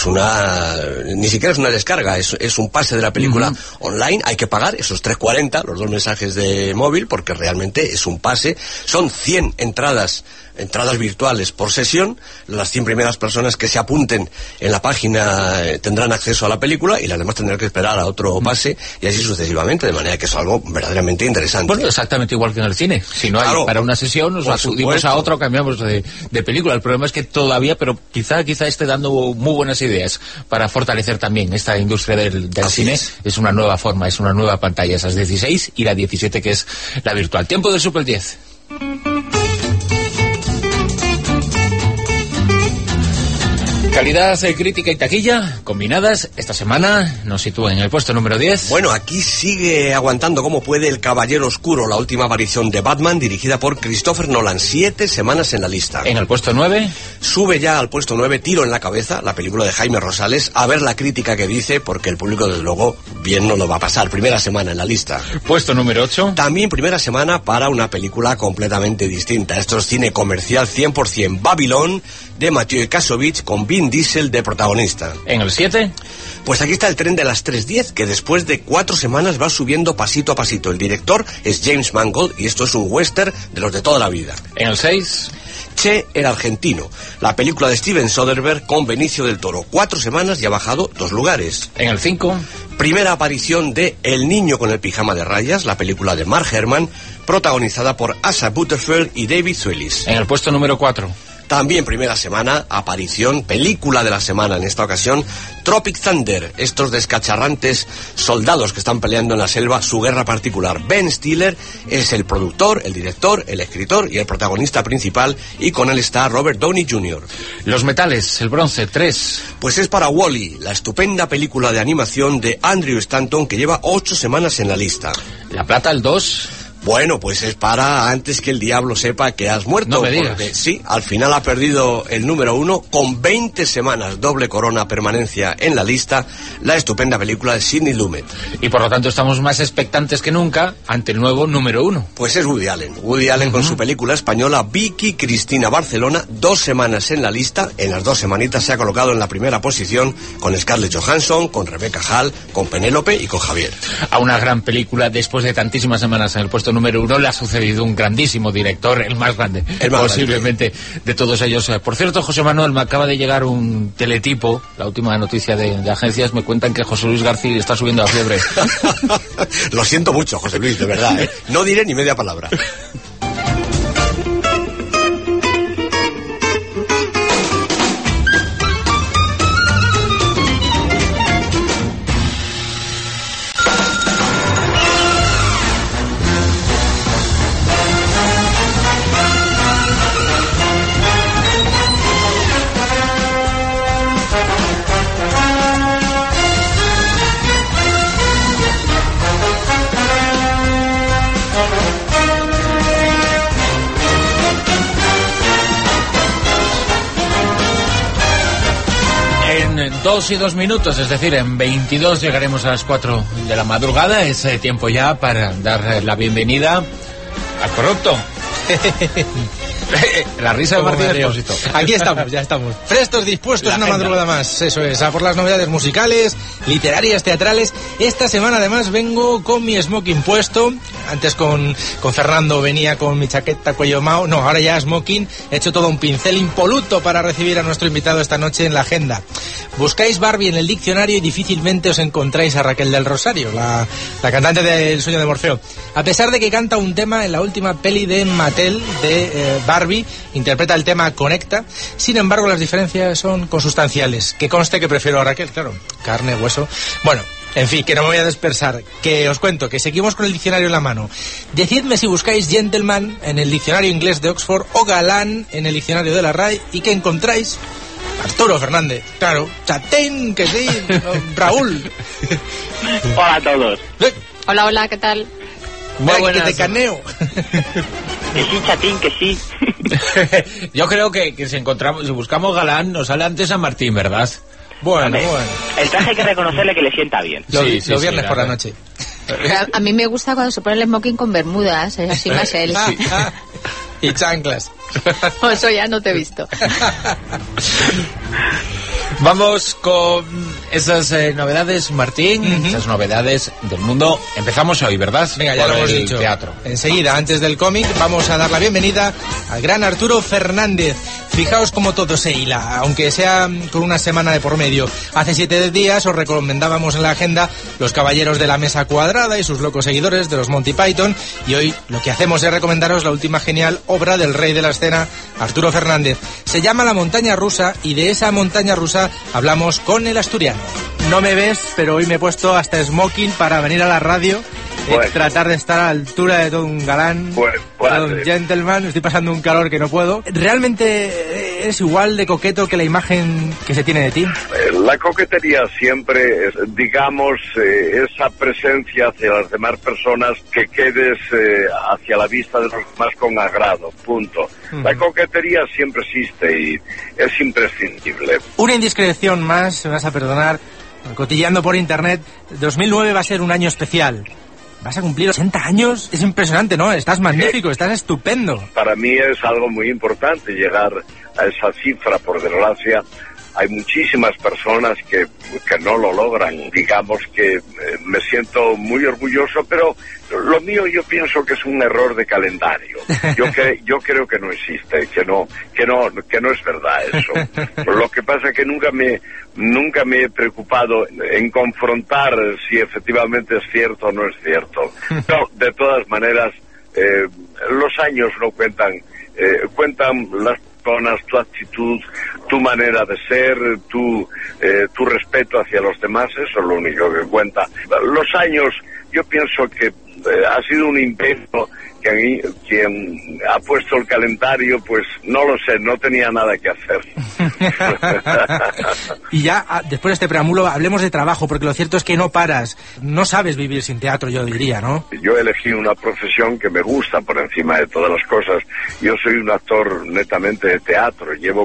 ni siquiera es una descarga, es un pase de la película online. Hay que pagar esos 3,40, los 2 mensajes de móvil, porque realmente es un pase. Son 100 entradas virtuales por sesión. Las 100 primeras personas que se apunten en la página tendrán acceso a la película y las demás tendrán que esperar a otro pase y así sucesivamente, de manera que es algo verdaderamente interesante. Bueno, exactamente igual que en el cine. Si no hay para una sesión, nos acudimos a otra o cambiamos de película. El problema es que todavía, pero quizá esté dando muy buenas ideas para fortalecer también esta industria del cine. Es una nueva forma, es una nueva pantalla, esas 16 y la 17 que es la virtual. Tiempo del Super 10. Calidad, crítica y taquilla combinadas esta semana nos sitúa en el puesto número 10. Bueno, aquí sigue aguantando como puede El Caballero Oscuro, la última aparición de Batman, dirigida por Christopher Nolan. 7 semanas en la lista. En el puesto 9 sube ya al puesto 9 Tiro en la cabeza, la película de Jaime Rosales. A ver la crítica que dice, porque el público desde luego bien no lo va a pasar. Primera semana en la lista. Puesto número 8. También primera semana para una película completamente distinta. Esto es cine comercial 100%. Babylon, de Mathieu Kassovitz, con Vin Vin Diesel de protagonista. ¿En el 7? Pues aquí está el tren de las 3:10, que después de 4 semanas va subiendo pasito a pasito. El director es James Mangold y esto es un western de los de toda la vida. ¿En el 6? Che, el argentino, la película de Steven Soderbergh con Benicio del Toro. 4 semanas y ha bajado 2 lugares. ¿En el 5? Primera aparición de El niño con el pijama de rayas, la película de Mark Herman, protagonizada por Asa Butterfield y David Thewlis. ¿En el puesto número 4? También primera semana, aparición, película de la semana en esta ocasión, Tropic Thunder, estos descacharrantes soldados que están peleando en la selva su guerra particular. Ben Stiller es el productor, el director, el escritor y el protagonista principal, y con él está Robert Downey Jr. Los metales, el bronce, 3. Pues es para Wall-E, la estupenda película de animación de Andrew Stanton que lleva 8 semanas en la lista. La plata, el 2. Bueno, pues es para antes que el diablo sepa que has muerto. No me digas. Porque, sí, al final ha perdido el número 1 con 20 semanas, doble corona, permanencia en la lista, la estupenda película de Sidney Lumet. Y por lo tanto estamos más expectantes que nunca ante el nuevo número 1. Pues es Woody Allen. Woody Allen con su película española Vicky Cristina Barcelona, 2 semanas en la lista. En las 2 semanitas se ha colocado en la primera posición con Scarlett Johansson, con Rebecca Hall, con Penélope y con Javier. A una gran película, después de tantísimas semanas en el puesto número 1, le ha sucedido un grandísimo director, el más grande, posiblemente de todos ellos. Por cierto, José Manuel, me acaba de llegar un teletipo, la última noticia de agencias, me cuentan que José Luis García está subiendo la fiebre. Lo siento mucho, José Luis, de verdad, ¿eh? No diré ni media palabra. En 2 y 2 minutos, es decir, en 22 llegaremos a las 4 de la madrugada. Es tiempo ya para dar la bienvenida al corrupto. La risa de Martín Expósito. Aquí estamos, ya estamos. Prestos, dispuestos, una madrugada más. Eso es, a por las novedades musicales, literarias, teatrales. Esta semana además vengo con mi smoking puesto. Antes con Fernando venía con mi chaqueta cuello mao. No, ahora ya smoking. He hecho todo un pincel impoluto para recibir a nuestro invitado esta noche en la agenda. Buscáis Barbie en el diccionario y difícilmente os encontráis a Raquel del Rosario, la cantante del Sueño de Morfeo. A pesar de que canta un tema en la última peli de Mattel de Barbie, interpreta el tema Conecta. Sin embargo, las diferencias son consustanciales. Que conste que prefiero a Raquel, claro, carne, hueso. Bueno, en fin, que no me voy a dispersar. Que os cuento, que seguimos con el diccionario en la mano. Decidme si buscáis gentleman en el diccionario inglés de Oxford o galán en el diccionario de la RAE y que encontráis Arturo Fernández, claro, Chatín, que sí, Raúl. Hola a todos. Hola, hola, ¿qué tal? Que te caneo. Que sí, Chatín, que sí. Yo creo que si buscamos galán, nos sale antes San Martín, ¿verdad? Bueno. El traje hay que reconocerle que le sienta bien. Los viernes por la noche. A mí me gusta cuando se pone el smoking con bermudas, es así más él. Y chanclas. Eso ya no te he visto. Vamos con esas novedades, Martín, esas novedades del mundo. Empezamos hoy, ¿verdad? Venga, ya lo hemos dicho. Teatro. Enseguida, antes del cómic, vamos a dar la bienvenida al gran Arturo Fernández. Fijaos cómo todo se hila, aunque sea con una semana de por medio. Hace 7 días os recomendábamos en la agenda Los Caballeros de la Mesa Cuadrada y sus locos seguidores de los Monty Python, y hoy lo que hacemos es recomendaros la última genial obra del rey de la escena, Arturo Fernández. Se llama La Montaña Rusa, y de esa montaña rusa hablamos con el asturiano. No me ves, pero hoy me he puesto hasta smoking para venir a la radio. Tratar de estar a la altura de todo un galán, todo un gentleman. Estoy pasando un calor que no puedo. ¿Realmente eres igual de coqueto que la imagen que se tiene de ti? La coquetería siempre es, digamos, esa presencia hacia las demás personas, que quedes hacia la vista de los demás con agrado, punto. La coquetería siempre existe y es imprescindible. Una indiscreción más, me vas a perdonar, cotilleando por internet. 2009 va a ser un año especial. ¿Vas a cumplir 80 años? Es impresionante, ¿no? Estás magnífico, estás estupendo. Para mí es algo muy importante llegar a esa cifra, por desgracia. hay muchísimas personas que no lo logran. Digamos que me siento muy orgulloso, pero lo mío yo pienso que es un error de calendario. Yo creo que no existe, que no es verdad eso. Lo que pasa es que nunca me he preocupado en confrontar si efectivamente es cierto o no es cierto. No, de todas maneras, los años no cuentan, cuentan las personas, tu actitud, tu manera de ser, tu respeto hacia los demás, eso es lo único que cuenta. Los años, yo pienso que ha sido un invento que quien ha puesto el calendario, pues no lo sé, no tenía nada que hacer. Y ya, después de este preámbulo, hablemos de trabajo, porque lo cierto es que no paras, no sabes vivir sin teatro, yo diría, ¿no? Yo elegí una profesión que me gusta por encima de todas las cosas. Yo soy un actor netamente de teatro, llevo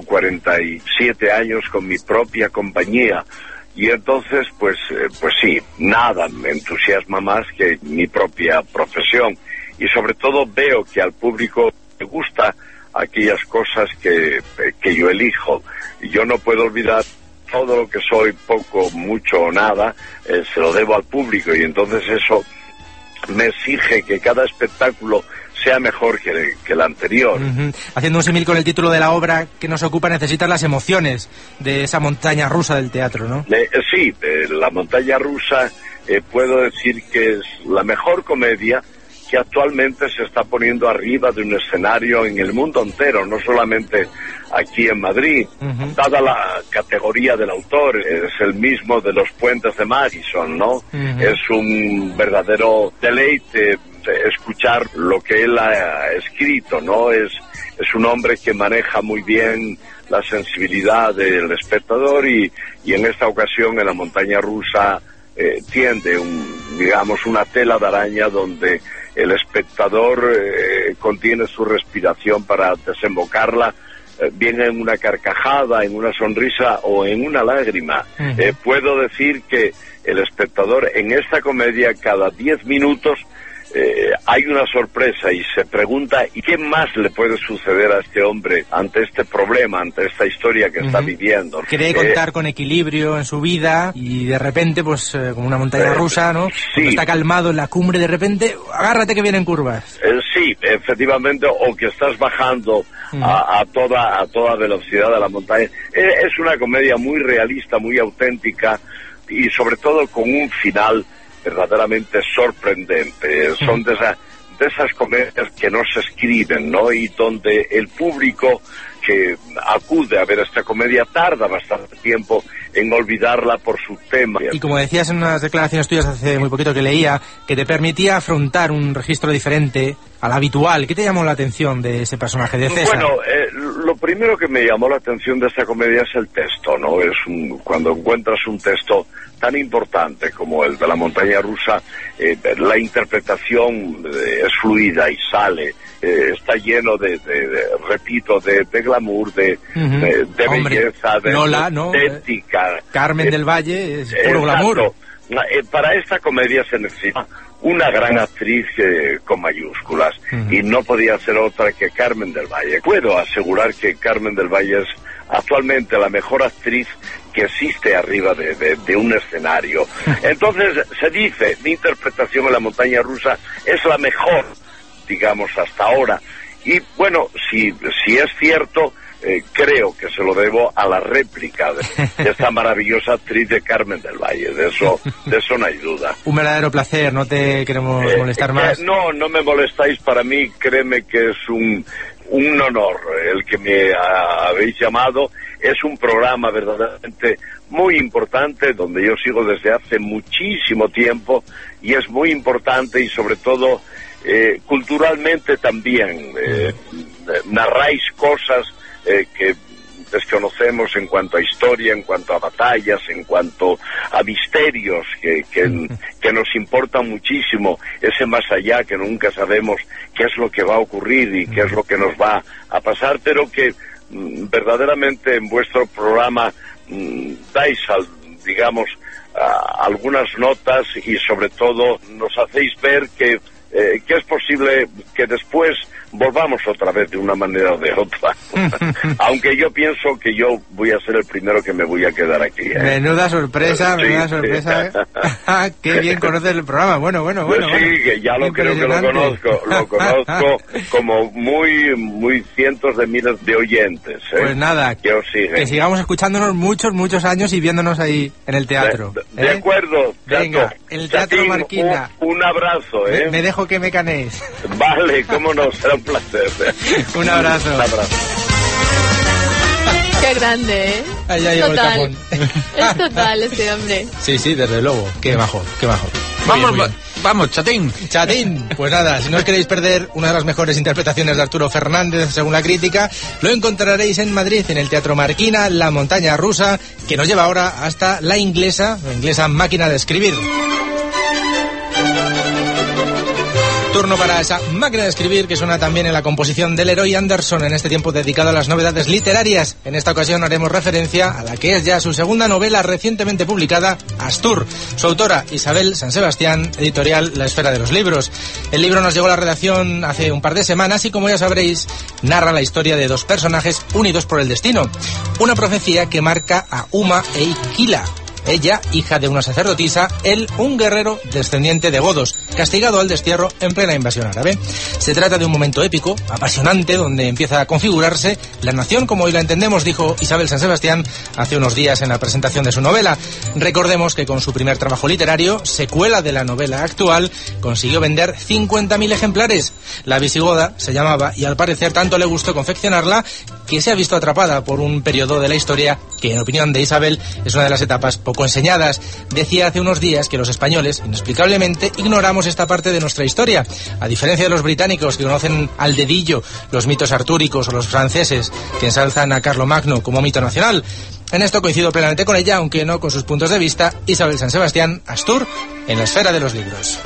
47 años con mi propia compañía. Y entonces, pues sí, nada me entusiasma más que mi propia profesión. Y sobre todo veo que al público le gusta aquellas cosas que yo elijo. Yo no puedo olvidar todo lo que soy, poco, mucho o nada, se lo debo al público, y entonces eso me exige que cada espectáculo sea mejor que el anterior. Haciendo un símil con el título de la obra que nos ocupa, necesitas las emociones de esa montaña rusa del teatro, ¿no? Sí, la montaña rusa puedo decir que es la mejor comedia que actualmente se está poniendo arriba de un escenario en el mundo entero, no solamente aquí en Madrid. Dada la categoría del autor, es el mismo de Los Puentes de Madison, ¿no? Es un verdadero deleite escuchar lo que él ha escrito, ¿no? Es un hombre que maneja muy bien la sensibilidad del espectador, y en esta ocasión en La montaña rusa tiende una tela de araña donde el espectador contiene su respiración para desembocarla bien en una carcajada, en una sonrisa o en una lágrima. Puedo decir que el espectador en esta comedia cada 10 minutos hay una sorpresa y se pregunta, ¿y qué más le puede suceder a este hombre ante este problema, ante esta historia que está viviendo? Cree contar con equilibrio en su vida y de repente, pues como una montaña rusa, ¿no? Sí. Cuando está calmado en la cumbre, de repente, agárrate que vienen curvas. Sí, efectivamente, o que estás bajando a toda velocidad de la montaña. Es una comedia muy realista, muy auténtica, y sobre todo con un final verdaderamente sorprendente. Son de esas comedias que no se escriben, ¿no? Y donde el público que acude a ver esta comedia tarda bastante tiempo en olvidarla por su tema. Y como decías en unas declaraciones tuyas hace muy poquito que leía, que te permitía afrontar un registro diferente al habitual. ¿Qué te llamó la atención de ese personaje de César? Bueno, lo primero que me llamó la atención de esta comedia es el texto, ¿no? Cuando encuentras un texto tan importante como el de La montaña rusa, la interpretación es fluida y sale, está lleno de glamour, de belleza, de Lola, ¿no? estética. Carmen del Valle es puro glamour. Para esta comedia se necesita una gran actriz con mayúsculas, y no podía ser otra que Carmen del Valle. Puedo asegurar que Carmen del Valle es actualmente la mejor actriz que existe arriba de un escenario. Entonces se dice, mi interpretación en La montaña rusa es la mejor, digamos, hasta ahora. Y bueno, si es cierto, creo que se lo debo a la réplica de esta maravillosa actriz de Carmen del Valle. De eso no hay duda. Un verdadero placer, no te queremos molestar más. No me molestáis. Para mí, créeme que es un honor el que me habéis llamado. Es un programa verdaderamente muy importante, donde yo sigo desde hace muchísimo tiempo, y es muy importante, y sobre todo culturalmente también. Narráis cosas que desconocemos en cuanto a historia, en cuanto a batallas, en cuanto a misterios que nos importan muchísimo, ese más allá que nunca sabemos qué es lo que va a ocurrir y qué es lo que nos va a pasar, pero que verdaderamente en vuestro programa dais algunas notas, y sobre todo nos hacéis ver que que es posible que después volvamos otra vez de una manera o de otra. Aunque yo pienso que yo voy a ser el primero que me voy a quedar aquí. Menuda sorpresa, menuda sorpresa. Qué bien conoces el programa. Bueno. Sí, que ya lo creo que lo conozco como muy cientos de miles de oyentes. Pues nada, que os siguen. Que sigamos escuchándonos muchos años y viéndonos ahí en el teatro. De acuerdo. Venga, en el Teatro Chatín, Marquina. Un abrazo, Me dejo que me canéis. Vale, cómo no, será un placer. Un abrazo. Un abrazo. Qué grande, ¿eh? Allá llevo el cajón. Es total este hombre. Sí, desde luego. Qué bajo. Vamos, Chatín. Pues nada, si no os queréis perder una de las mejores interpretaciones de Arturo Fernández, según la crítica, lo encontraréis en Madrid, en el Teatro Marquina, La Montaña Rusa, que nos lleva ahora hasta la inglesa Máquina de Escribir. Turno para esa máquina de escribir que suena también en la composición del Leroy Anderson, en este tiempo dedicado a las novedades literarias. En esta ocasión haremos referencia a la que es ya su segunda novela recientemente publicada, Astur. Su autora, Isabel San Sebastián, editorial La Esfera de los Libros. El libro nos llegó a la redacción hace un par de semanas y, como ya sabréis, narra la historia de dos personajes unidos por el destino. Una profecía que marca a Uma e Iquila. Ella, hija de una sacerdotisa, él, un guerrero descendiente de godos, castigado al destierro en plena invasión árabe. Se trata de un momento épico, apasionante, donde empieza a configurarse la nación como hoy la entendemos, dijo Isabel San Sebastián hace unos días en la presentación de su novela. Recordemos que con su primer trabajo literario, secuela de la novela actual, consiguió vender 50.000 ejemplares. La visigoda se llamaba, y al parecer tanto le gustó confeccionarla que se ha visto atrapada por un periodo de la historia que, en opinión de Isabel, es una de las etapas poco enseñadas. Decía hace unos días que los españoles, inexplicablemente, ignoramos esta parte de nuestra historia. A diferencia de los británicos, que conocen al dedillo los mitos artúricos, o los franceses, que ensalzan a Carlomagno como mito nacional. En esto coincido plenamente con ella, aunque no con sus puntos de vista. Isabel San Sebastián, Astur, en la esfera de los libros.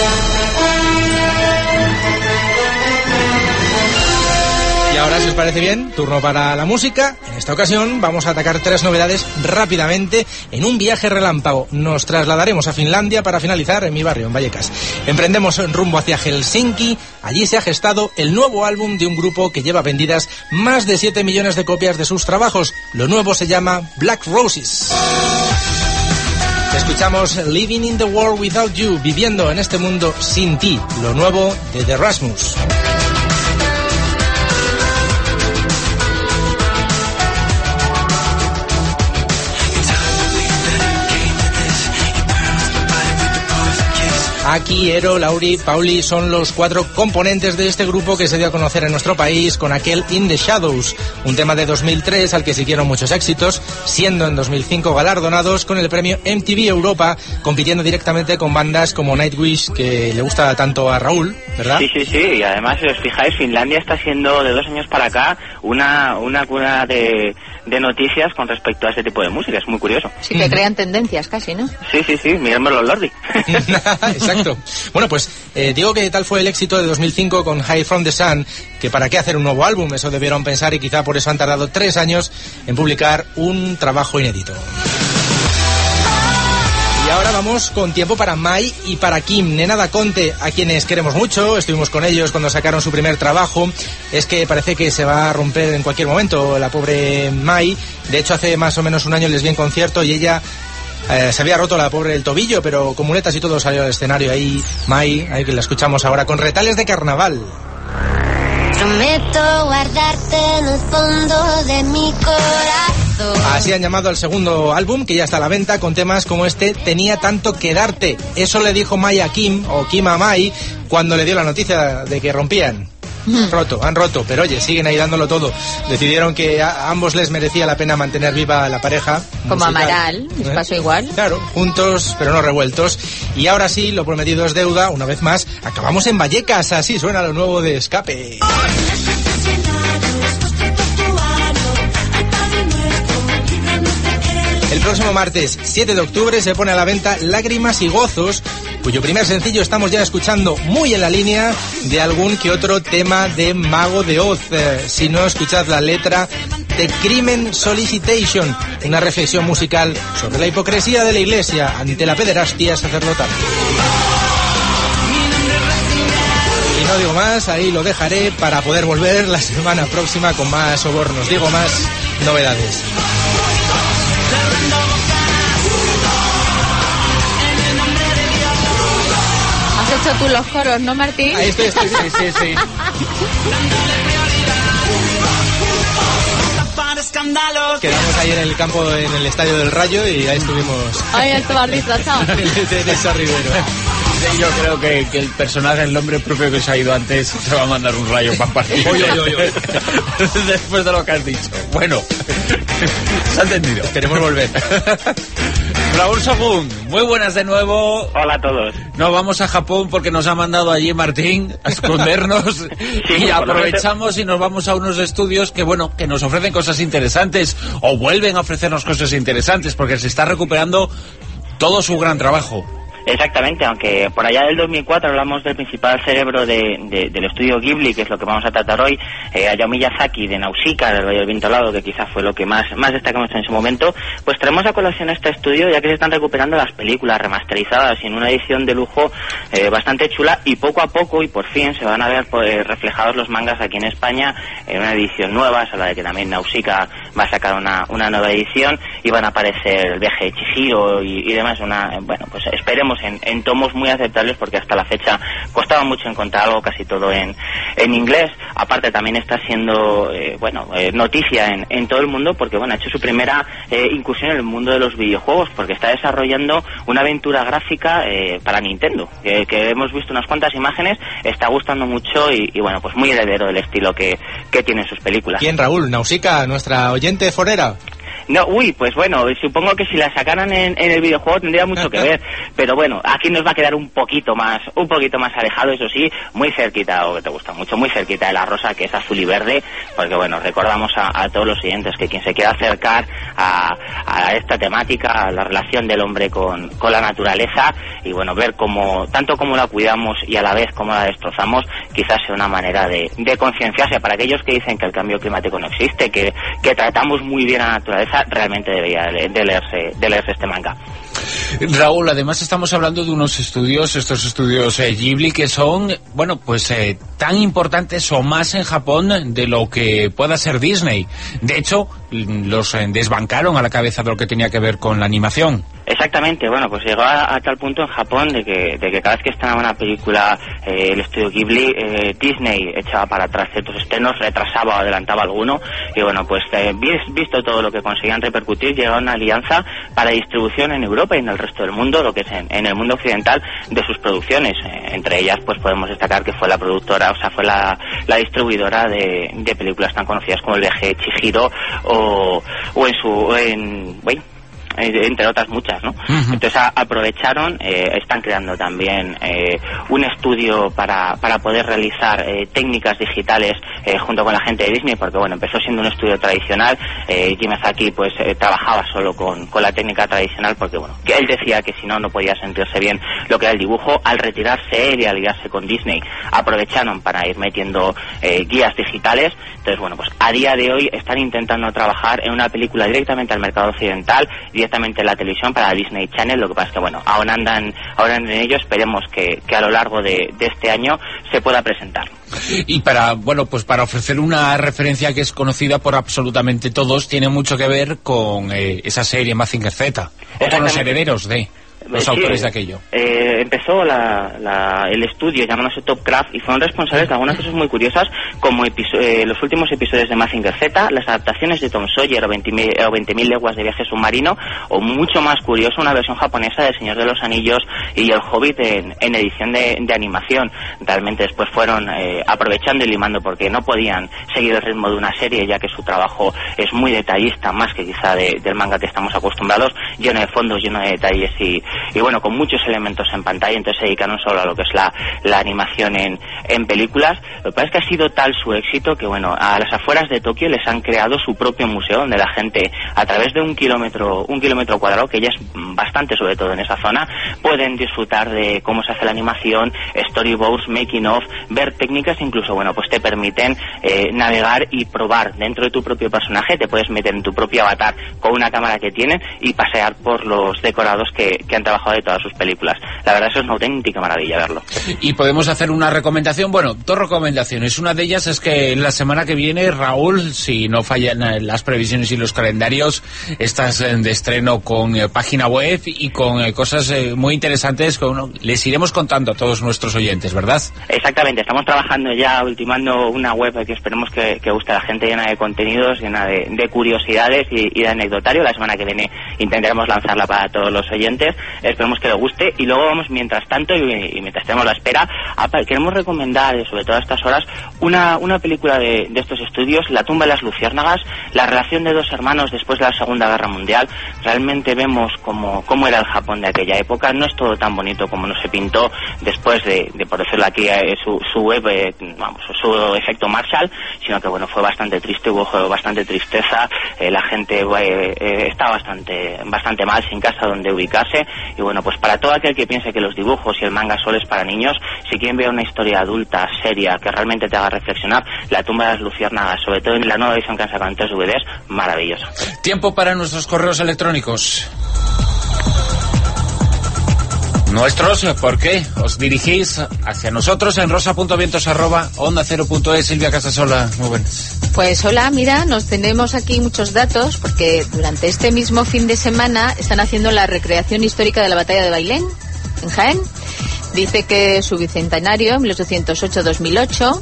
Y ahora, si os parece bien, turno para la música. En esta ocasión vamos a atacar 3 novedades rápidamente en un viaje relámpago. Nos trasladaremos a Finlandia para finalizar en mi barrio, en Vallecas. Emprendemos rumbo hacia Helsinki. Allí se ha gestado el nuevo álbum de un grupo que lleva vendidas más de 7 millones de copias de sus trabajos. Lo nuevo se llama Black Roses. Escuchamos Living in the World Without You, viviendo en este mundo sin ti, lo nuevo de The Rasmus. Aki, Ero, Lauri, Pauli son los 4 componentes de este grupo que se dio a conocer en nuestro país con aquel In the Shadows, un tema de 2003 al que siguieron muchos éxitos, siendo en 2005 galardonados con el premio MTV Europa, compitiendo directamente con bandas como Nightwish, que le gusta tanto a Raúl, ¿verdad? Sí, y además, si os fijáis, Finlandia está siendo de 2 años para acá una cuna de noticias con respecto a este tipo de música, es muy curioso. Sí, que crean tendencias casi, ¿no? Sí, miradme los Lordi. Exacto. Bueno, pues digo que tal fue el éxito de 2005 con High from the Sun, que para qué hacer un nuevo álbum, eso debieron pensar, y quizá por eso han tardado 3 años en publicar un trabajo inédito. Y ahora vamos con tiempo para Mai y para Kim, Nena da Conte, a quienes queremos mucho. Estuvimos con ellos cuando sacaron su primer trabajo. Es que parece que se va a romper en cualquier momento la pobre Mai. De hecho, hace más o menos un año les vi en concierto y ella se había roto la pobre el tobillo, pero con muletas y todo salió al escenario. Ahí Mai, ahí que la escuchamos ahora con Retales de Carnaval. Prometo guardarte en el fondo de mi corazón. Así han llamado al segundo álbum, que ya está a la venta, con temas como este, Tenía tanto que darte. Eso le dijo Mai a Kim, o Kim a Mai, cuando le dio la noticia de que rompían. Han roto, pero oye, siguen ahí dándolo todo. Decidieron que a ambos les merecía la pena mantener viva la pareja. Como musical. Amaral, les pasó igual. Claro, juntos, pero no revueltos. Y ahora sí, lo prometido es deuda, una vez más, acabamos en Vallecas, así suena lo nuevo de Escape. El próximo martes 7 de octubre se pone a la venta Lágrimas y Gozos, cuyo primer sencillo estamos ya escuchando muy en la línea de algún que otro tema de Mago de Oz. Si no, escuchad la letra de Crimen Solicitation, una reflexión musical sobre la hipocresía de la Iglesia ante la pederastia sacerdotal. Y no digo más, ahí lo dejaré para poder volver la semana próxima con más sobornos. Digo más novedades. Has hecho tú los coros, ¿no, Martín? Ahí estoy. Sí. Quedamos ahí en el campo, en el Estadio del Rayo, y ahí estuvimos. Ahí estaba disfrazado. Teresa Rivero. Sí, yo creo que el personaje, el nombre propio que se ha ido antes, se va a mandar un rayo para partir. Oye. Después de lo que has dicho. Bueno, se ha entendido. Queremos volver. Raúl Sagún, muy buenas de nuevo. Hola a todos. Nos vamos a Japón porque nos ha mandado allí Martín a escondernos y aprovechamos y nos vamos a unos estudios que, bueno, que nos ofrecen cosas interesantes o vuelven a ofrecernos cosas interesantes porque se está recuperando todo su gran trabajo. Exactamente, aunque por allá del 2004 hablamos del principal cerebro del estudio Ghibli, que es lo que vamos a tratar hoy, Hayao Miyazaki, de Nausicaa, del Valle del Viento Helado, que quizás fue lo que más destacamos en su momento. Pues traemos a colación este estudio, ya que se están recuperando las películas remasterizadas y en una edición de lujo bastante chula, y poco a poco y por fin se van a ver reflejados los mangas aquí en España en una edición nueva. Se habla de que también Nausicaa va a sacar una nueva edición y van a aparecer el viaje de Chihiro y demás. Bueno, pues esperemos en tomos muy aceptables, porque hasta la fecha costaba mucho encontrar algo, casi todo en inglés. Aparte también está siendo noticia en todo el mundo, porque bueno, ha hecho su primera incursión en el mundo de los videojuegos, porque está desarrollando una aventura gráfica para Nintendo, que hemos visto unas cuantas imágenes, está gustando mucho y bueno, pues muy heredero del estilo que tienen sus películas. ¿Quién, Raúl? ¿Nausicaa, nuestra oyente forera? No, pues bueno, supongo que si la sacaran en el videojuego tendría mucho que ver, pero bueno, aquí nos va a quedar un poquito más alejado, eso sí, muy cerquita, o que te gusta mucho, muy cerquita de la rosa, que es azul y verde, porque bueno, recordamos a todos los oyentes que quien se quiera acercar a esta temática, a la relación del hombre con la naturaleza, y bueno, ver tanto cómo la cuidamos y a la vez cómo la destrozamos, quizás sea una manera de concienciarse para aquellos que dicen que el cambio climático no existe, que tratamos muy bien a la naturaleza. Realmente debería de leerse este manga. Raúl, además estamos hablando de unos estudios, estos estudios Ghibli, que son, bueno, pues tan importantes o más en Japón de lo que pueda ser Disney. De hecho, los desbancaron a la cabeza de lo que tenía que ver con la animación. Exactamente, bueno, pues llegó a tal punto en Japón de que cada vez que estrenaba una película el estudio Ghibli, Disney echaba para atrás ciertos estrenos, retrasaba o adelantaba alguno, y bueno, pues visto todo lo que conseguían repercutir, llegó a una alianza para distribución en Europa y en el resto del mundo, lo que es en el mundo occidental, de sus producciones. Entre ellas pues podemos destacar que fue la productora, o sea, fue la distribuidora de películas tan conocidas como El viaje de Chihiro entre otras muchas, ¿no? Uh-huh. Entonces aprovecharon, están creando también un estudio para poder realizar técnicas digitales junto con la gente de Disney, porque bueno, empezó siendo un estudio tradicional. Miyazaki pues trabajaba solo con la técnica tradicional, porque bueno, que él decía que si no podía sentirse bien lo que era el dibujo. Al retirarse él y aliarse con Disney, aprovecharon para ir metiendo guías digitales. Entonces bueno, pues a día de hoy están intentando trabajar en una película directamente al mercado occidental, directamente en la televisión para Disney Channel. Lo que pasa es que bueno, ahora andan en ello. Esperemos que a lo largo de este año se pueda presentar. Y para ofrecer una referencia que es conocida por absolutamente todos, tiene mucho que ver con esa serie Mazinger Z, o con los herederos de los autores de aquello. Empezó el estudio llamándose Topcraft y fueron responsables de algunas cosas muy curiosas, como los últimos episodios de Mazinger Z, las adaptaciones de Tom Sawyer o 20.000 leguas de viaje submarino, o mucho más curioso, una versión japonesa de El Señor de los Anillos y El Hobbit en edición de animación. Realmente después fueron aprovechando y limando, porque no podían seguir el ritmo de una serie, ya que su trabajo es muy detallista, más que quizá del manga que estamos acostumbrados, lleno de fondos, lleno de detalles y bueno, con muchos elementos en pantalla. Entonces se dedicaron solo a lo que es la animación en películas. Lo que pasa es que ha sido tal su éxito que bueno, a las afueras de Tokio les han creado su propio museo, donde la gente, a través de un kilómetro cuadrado, que ya es bastante, sobre todo en esa zona, pueden disfrutar de cómo se hace la animación, storyboards, making of, ver técnicas. Incluso bueno, pues te permiten navegar y probar dentro de tu propio personaje. Te puedes meter en tu propio avatar con una cámara que tienen y pasear por los decorados que han han trabajado de todas sus películas. La verdad, eso es una auténtica maravilla verlo. Y podemos hacer una recomendación, bueno, 2 recomendaciones. Una de ellas es que la semana que viene, Raúl, si no fallan las previsiones y los calendarios, estás de estreno con página web y con cosas muy interesantes que les iremos contando a todos nuestros oyentes, ¿verdad? Exactamente, estamos trabajando ya, ultimando una web que esperemos que guste a la gente, llena de contenidos, llena de curiosidades y de anecdotario. La semana que viene intentaremos lanzarla para todos los oyentes, esperemos que les guste, y luego vamos, mientras tanto y mientras tenemos la espera, queremos recomendar, sobre todo a estas horas, una película de estos estudios, La tumba de las luciérnagas, la relación de 2 hermanos después de la Segunda Guerra Mundial. Realmente vemos cómo era el Japón de aquella época. No es todo tan bonito como nos se pintó después de por decirlo aquí, su efecto Marshall, sino que bueno, fue bastante triste, hubo bastante tristeza, la gente está bastante mal, sin casa donde ubicarse, y bueno, pues para todo aquel que piense que los dibujos y el manga solo es para niños, si quieren ver una historia adulta, seria, que realmente te haga reflexionar, La tumba de las luciérnagas, sobre todo en la nueva edición que han sacado en 3 DVDs, maravillosa. Tiempo para nuestros correos electrónicos. Nuestros, ¿por qué? Os dirigís hacia nosotros en rosa.vientos@onda0.es. Silvia Casasola, muy buenas. Pues hola, mira, nos tenemos aquí muchos datos porque durante este mismo fin de semana están haciendo la recreación histórica de la batalla de Bailén, en Jaén. Dice que su bicentenario, 1808-2008.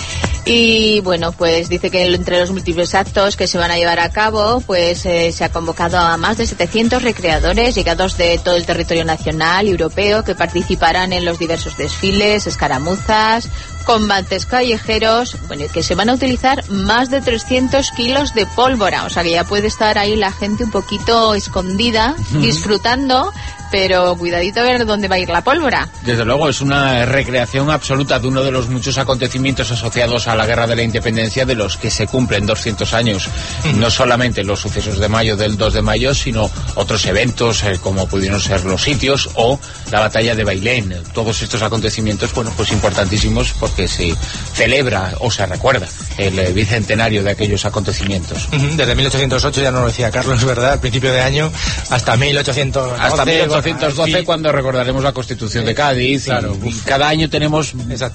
Y bueno, pues dice que entre los múltiples actos que se van a llevar a cabo, pues se ha convocado a más de 700 recreadores llegados de todo el territorio nacional y europeo que participarán en los diversos desfiles, escaramuzas, combates callejeros, bueno, y que se van a utilizar más de 300 kilos de pólvora, o sea que ya puede estar ahí la gente un poquito escondida, disfrutando, pero cuidadito a ver dónde va a ir la pólvora. Desde luego, es una recreación absoluta de uno de los muchos acontecimientos asociados a la Guerra de la Independencia, de los que se cumplen 200 años. No solamente los sucesos de mayo del 2 de mayo, sino otros eventos como pudieron ser los sitios o la batalla de Bailén. Todos estos acontecimientos, bueno, pues importantísimos porque se celebra o se recuerda el bicentenario de aquellos acontecimientos. Desde 1808, ya no lo decía Carlos, ¿verdad? Al principio de año, hasta 1812. Hasta 1812, cuando recordaremos la Constitución de Cádiz. Claro, y cada año tenemos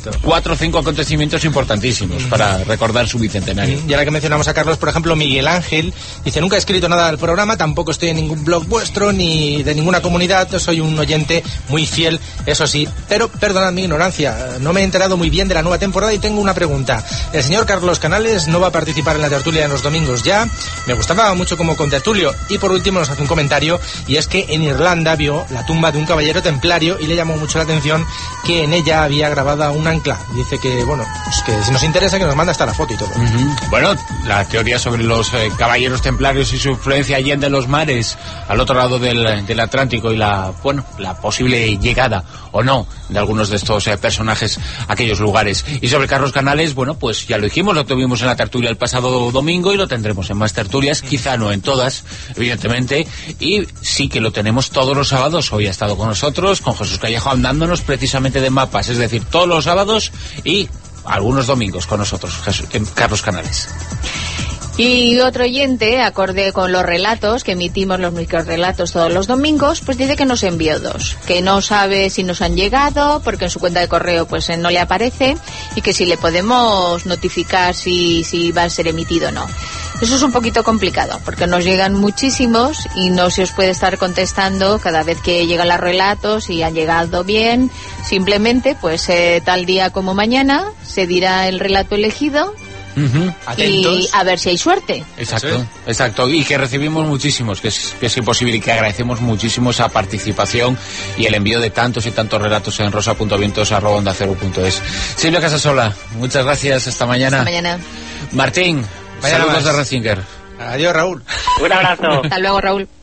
4 o 5 acontecimientos importantísimos para recordar su bicentenario. Y ahora que mencionamos a Carlos, por ejemplo, Miguel Ángel dice: nunca he escrito nada al programa, tampoco estoy en ningún blog vuestro ni de ninguna comunidad, soy un oyente muy fiel, eso sí, pero perdonad mi ignorancia, no me he enterado muy bien de la nueva temporada y tengo una pregunta. El señor Carlos Canales no va a participar en la tertulia en los domingos ya, me gustaba mucho como contertulio. Y por último nos hace un comentario, y es que en Irlanda vio la tumba de un caballero templario y le llamó mucho la atención que en ella había grabada un ancla. Dice que, bueno, pues que si nos interesa que nos manda hasta la foto y todo. Bueno, la teoría sobre los caballeros templarios y su influencia allende los mares, al otro lado del Atlántico, y la posible llegada o no de algunos de estos personajes a aquellos lugares. Y sobre Carlos Canales, bueno, pues ya lo dijimos, lo tuvimos en la tertulia el pasado domingo y lo tendremos en más tertulias, quizá no en todas, evidentemente, y sí que lo tenemos todos los sábados. Hoy ha estado con nosotros, con Jesús Callejo, hablándonos precisamente de mapas, es decir, todos los sábados y algunos domingos con nosotros, Carlos Canales. Y otro oyente, acorde con los relatos que emitimos, los microrelatos todos los domingos, pues dice que nos envió 2, que no sabe si nos han llegado porque en su cuenta de correo pues no le aparece, y que si le podemos notificar si va a ser emitido o no. Eso es un poquito complicado porque nos llegan muchísimos y no se os puede estar contestando cada vez que llegan los relatos si han llegado bien. Simplemente pues tal día como mañana se dirá el relato elegido. Y a ver si hay suerte. Exacto, y que recibimos muchísimos, que es imposible, y que agradecemos muchísimo esa participación y el envío de tantos y tantos relatos en rosa.vientos@onda0.es. Silvia Casasola, muchas gracias, hasta mañana. Hasta mañana. Martín, saludos de Ratzinger. Adiós, Raúl. Un abrazo. Hasta luego, Raúl.